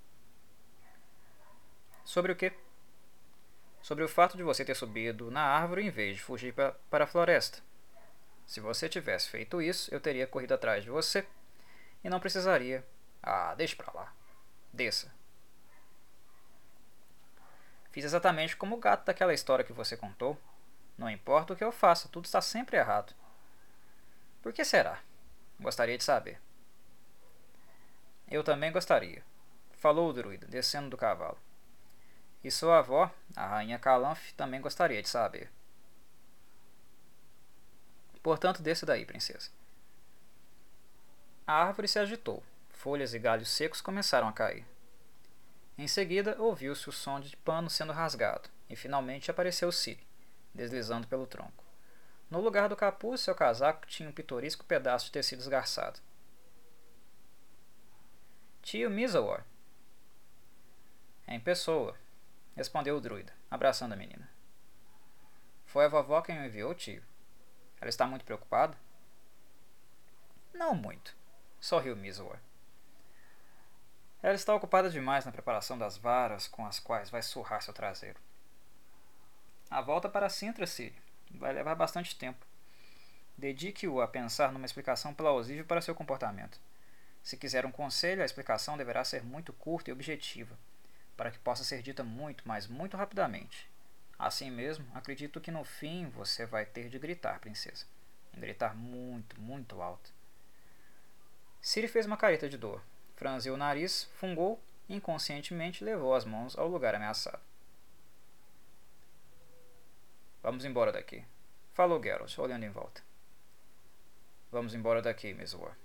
Sobre o quê? Sobre o fato de você ter subido na árvore em vez de fugir para a floresta. Se você tivesse feito isso, eu teria corrido atrás de você e não precisaria. Ah, deixe pra lá. Desça. Fiz exatamente como o gato daquela história que você contou. Não importa o que eu faça, tudo está sempre errado. Por que será? Gostaria de saber. Eu também gostaria, falou o druida, descendo do cavalo. E sua avó, a rainha Calanf, também gostaria de saber. Portanto, desça daí, princesa. A árvore se agitou. Folhas e galhos secos começaram a cair. Em seguida, ouviu-se o som de pano sendo rasgado, e finalmente apareceu Ciri, deslizando pelo tronco. No lugar do capuz, seu casaco tinha um pitoresco pedaço de tecido esgarçado. Tio Misawar. Em pessoa, respondeu o druida, abraçando a menina. Foi a vovó quem o enviou, tio. Ela está muito preocupada? Não muito, sorriu Misawar. Ela está ocupada demais na preparação das varas com as quais vai surrar seu traseiro. A volta para Cintra, Ciri, vai levar bastante tempo. Dedique-o a pensar numa explicação plausível para seu comportamento. Se quiser um conselho, a explicação deverá ser muito curta e objetiva, para que possa ser dita muito, mas muito rapidamente. Assim mesmo, acredito que no fim você vai ter de gritar, princesa. E gritar muito, muito alto. Ciri fez uma careta de dor, franziu o nariz, fungou e inconscientemente levou as mãos ao lugar ameaçado. Vamos embora daqui, falou Geralt, olhando em volta. Vamos embora daqui, Miss War.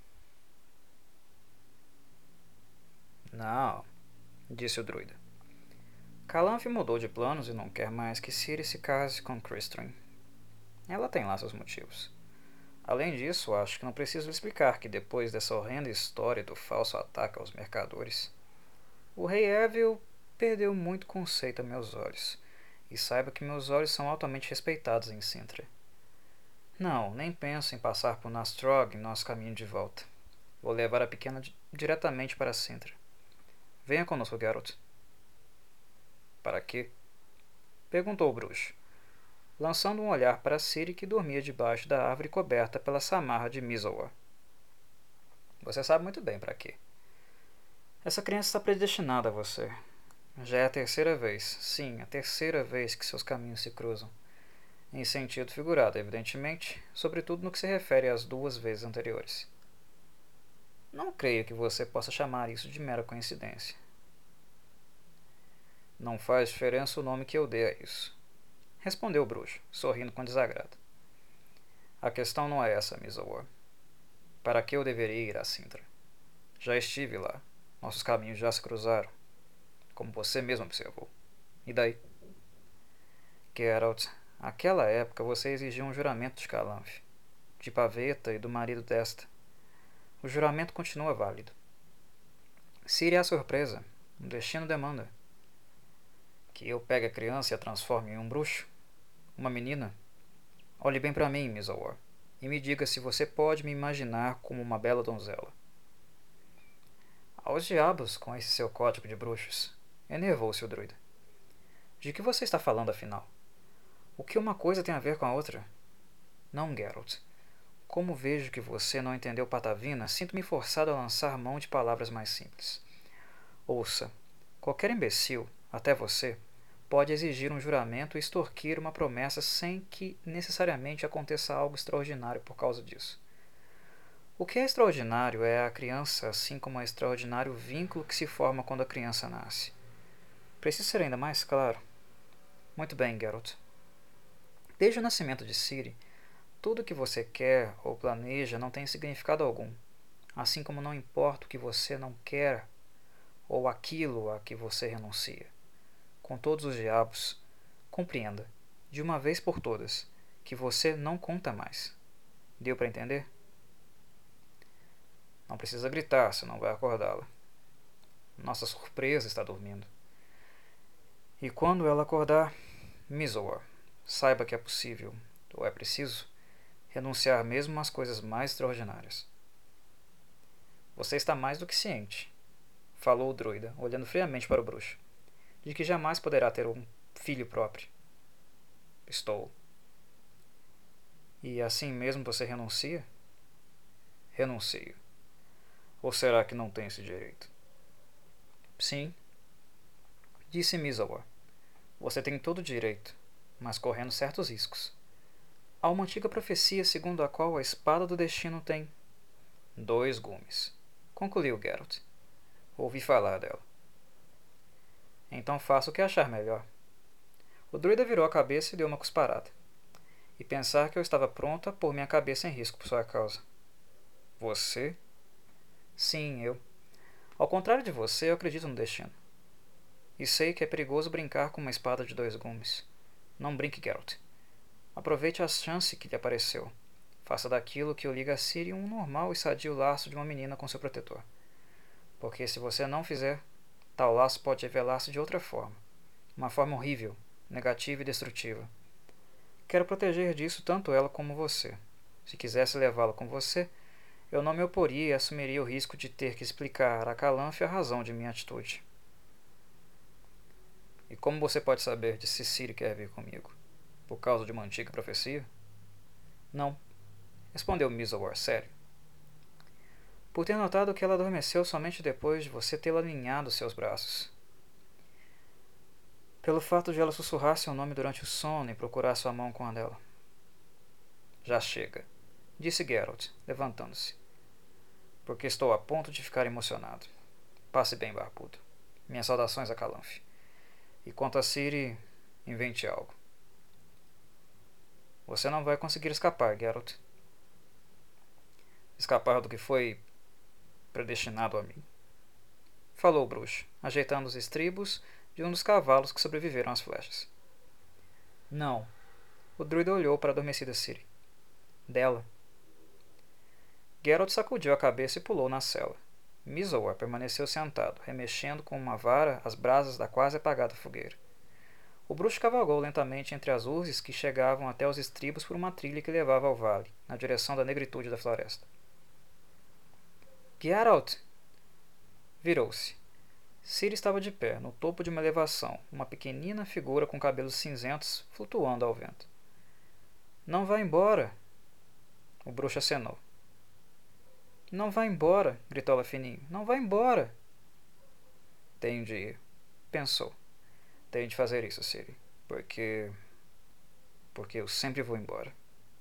Não, disse o druida. Calanf mudou de planos e não quer mais que Ciri se case com Crystrin. Ela tem lá seus motivos. Além disso, acho que não preciso lhe explicar que depois dessa horrenda história do falso ataque aos mercadores, o rei Évil perdeu muito conceito a meus olhos, e saiba que meus olhos são altamente respeitados em Cintra. Não, nem penso em passar por Nastrog em nosso caminho de volta. Vou levar a pequena diretamente para Cintra. Venha conosco, Geralt. Para quê? Perguntou o bruxo, lançando um olhar para Ciri que dormia debaixo da árvore coberta pela samarra de Misawar. Você sabe muito bem para quê. Essa criança está predestinada a você. Já é a terceira vez, sim, a terceira vez que seus caminhos se cruzam. Em sentido figurado, evidentemente, sobretudo no que se refere às 2 vezes anteriores. Não creio que você possa chamar isso de mera coincidência. Não faz diferença o nome que eu dê a isso, respondeu o bruxo, sorrindo com desagrado. A questão não é essa, Miss War. Para que eu deveria ir a Cintra? Já estive lá. Nossos caminhos já se cruzaram, como você mesmo observou. E daí? Geralt, naquela época você exigiu um juramento de Calanf, de Pavetta e do marido desta. O juramento continua válido. Ciri é a surpresa. O destino demanda. Que eu pegue a criança e a transforme em um bruxo? Uma menina? Olhe bem para mim, Miss Awar, e me diga se você pode me imaginar como uma bela donzela. Aos diabos com esse seu código de bruxos. Enervou-se o druida. De que você está falando, afinal? O que uma coisa tem a ver com a outra? Não, Geralt. Como vejo que você não entendeu patavina, sinto-me forçado a lançar mão de palavras mais simples. Ouça, qualquer imbecil, até você, pode exigir um juramento e extorquir uma promessa sem que necessariamente aconteça algo extraordinário por causa disso. O que é extraordinário é a criança, assim como é extraordinário o vínculo que se forma quando a criança nasce. Preciso ser ainda mais claro? Muito bem, Geralt. Desde o nascimento de Ciri, tudo o que você quer ou planeja não tem significado algum, assim como não importa o que você não quer ou aquilo a que você renuncia. Com todos os diabos, compreenda, de uma vez por todas, que você não conta mais. Deu para entender? Não precisa gritar, senão vai acordá-la. Nossa surpresa está dormindo. E quando ela acordar, Miss Awar, saiba que é possível, ou é preciso, renunciar mesmo às coisas mais extraordinárias. Você está mais do que ciente, falou o druida, olhando friamente para o bruxo, de que jamais poderá ter um filho próprio. Estou. E assim mesmo você renuncia? Renuncio. Ou será que não tem esse direito? Sim, disse Miss Awar. Você tem todo o direito, mas correndo certos riscos. Há uma antiga profecia segundo a qual a espada do destino tem 2 gumes. Concluiu Geralt. Ouvi falar dela. Então faça o que achar melhor. O druida virou a cabeça e deu uma cusparada. E pensar que eu estava pronto a pôr minha cabeça em risco por sua causa. Você? Sim, eu. Ao contrário de você, eu acredito no destino. E sei que é perigoso brincar com uma espada de 2 gumes. Não brinque, Geralt. Aproveite a chance que lhe apareceu. Faça daquilo que o liga a Ciri um normal e sadio laço de uma menina com seu protetor. Porque se você não fizer, tal laço pode revelar-se de outra forma. Uma forma horrível, negativa e destrutiva. Quero proteger disso tanto ela como você. Se quisesse levá-la com você, eu não me oporia e assumiria o risco de ter que explicar a Callanfe a razão de minha atitude. E como você pode saber de se Ciri quer vir comigo? Por causa de uma antiga profecia? Não, respondeu Miss Awar, sério. Por ter notado que ela adormeceu somente depois de você tê-la alinhado seus braços. Pelo fato de ela sussurrar seu nome durante o sono e procurar sua mão com a dela. Já chega, disse Geralt, levantando-se. Porque estou a ponto de ficar emocionado. Passe bem, barbudo. Minhas saudações a Callanfe. E quanto a Ciri, invente algo. Você não vai conseguir escapar, Geralt. Escapar do que foi predestinado a mim. Falou o bruxo, ajeitando os estribos de um dos cavalos que sobreviveram às flechas. Não. O druida olhou para a adormecida Ciri. Dela. Geralt sacudiu a cabeça e pulou na cela. Miss Awar permaneceu sentado, remexendo com uma vara as brasas da quase apagada fogueira. O bruxo cavalgou lentamente entre as urzes que chegavam até os estribos por uma trilha que levava ao vale, na direção da negritude da floresta. Geralt! Virou-se. Ciri estava de pé, no topo de uma elevação, uma pequenina figura com cabelos cinzentos flutuando ao vento. Não vá embora! O bruxo acenou. Não vá embora! Gritou ela fininho. Não vá embora! Tenho de ir, pensou. Tenho de fazer isso, Ciri, porque eu sempre vou embora.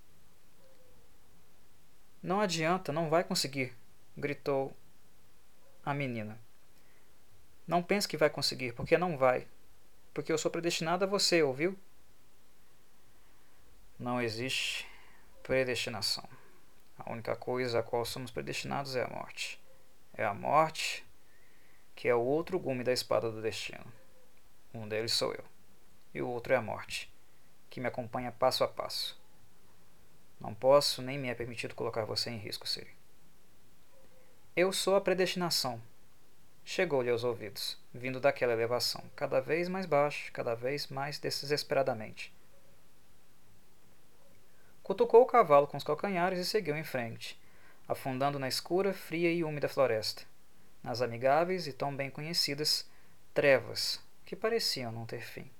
Não adianta, não vai conseguir, gritou a menina. Não pense que vai conseguir, porque não vai. Porque eu sou predestinada a você, ouviu? Não existe predestinação. A única coisa a qual somos predestinados é a morte. É a morte que é o outro gume da espada do destino. Um deles sou eu. E o outro é a morte, que me acompanha passo a passo. Não posso, nem me é permitido colocar você em risco, Ciri. Eu sou a predestinação. Chegou-lhe aos ouvidos, vindo daquela elevação, cada vez mais baixo, cada vez mais desesperadamente. Cutucou o cavalo com os calcanhares e seguiu em frente, afundando na escura, fria e úmida floresta, nas amigáveis e tão bem conhecidas trevas que pareciam não ter fim.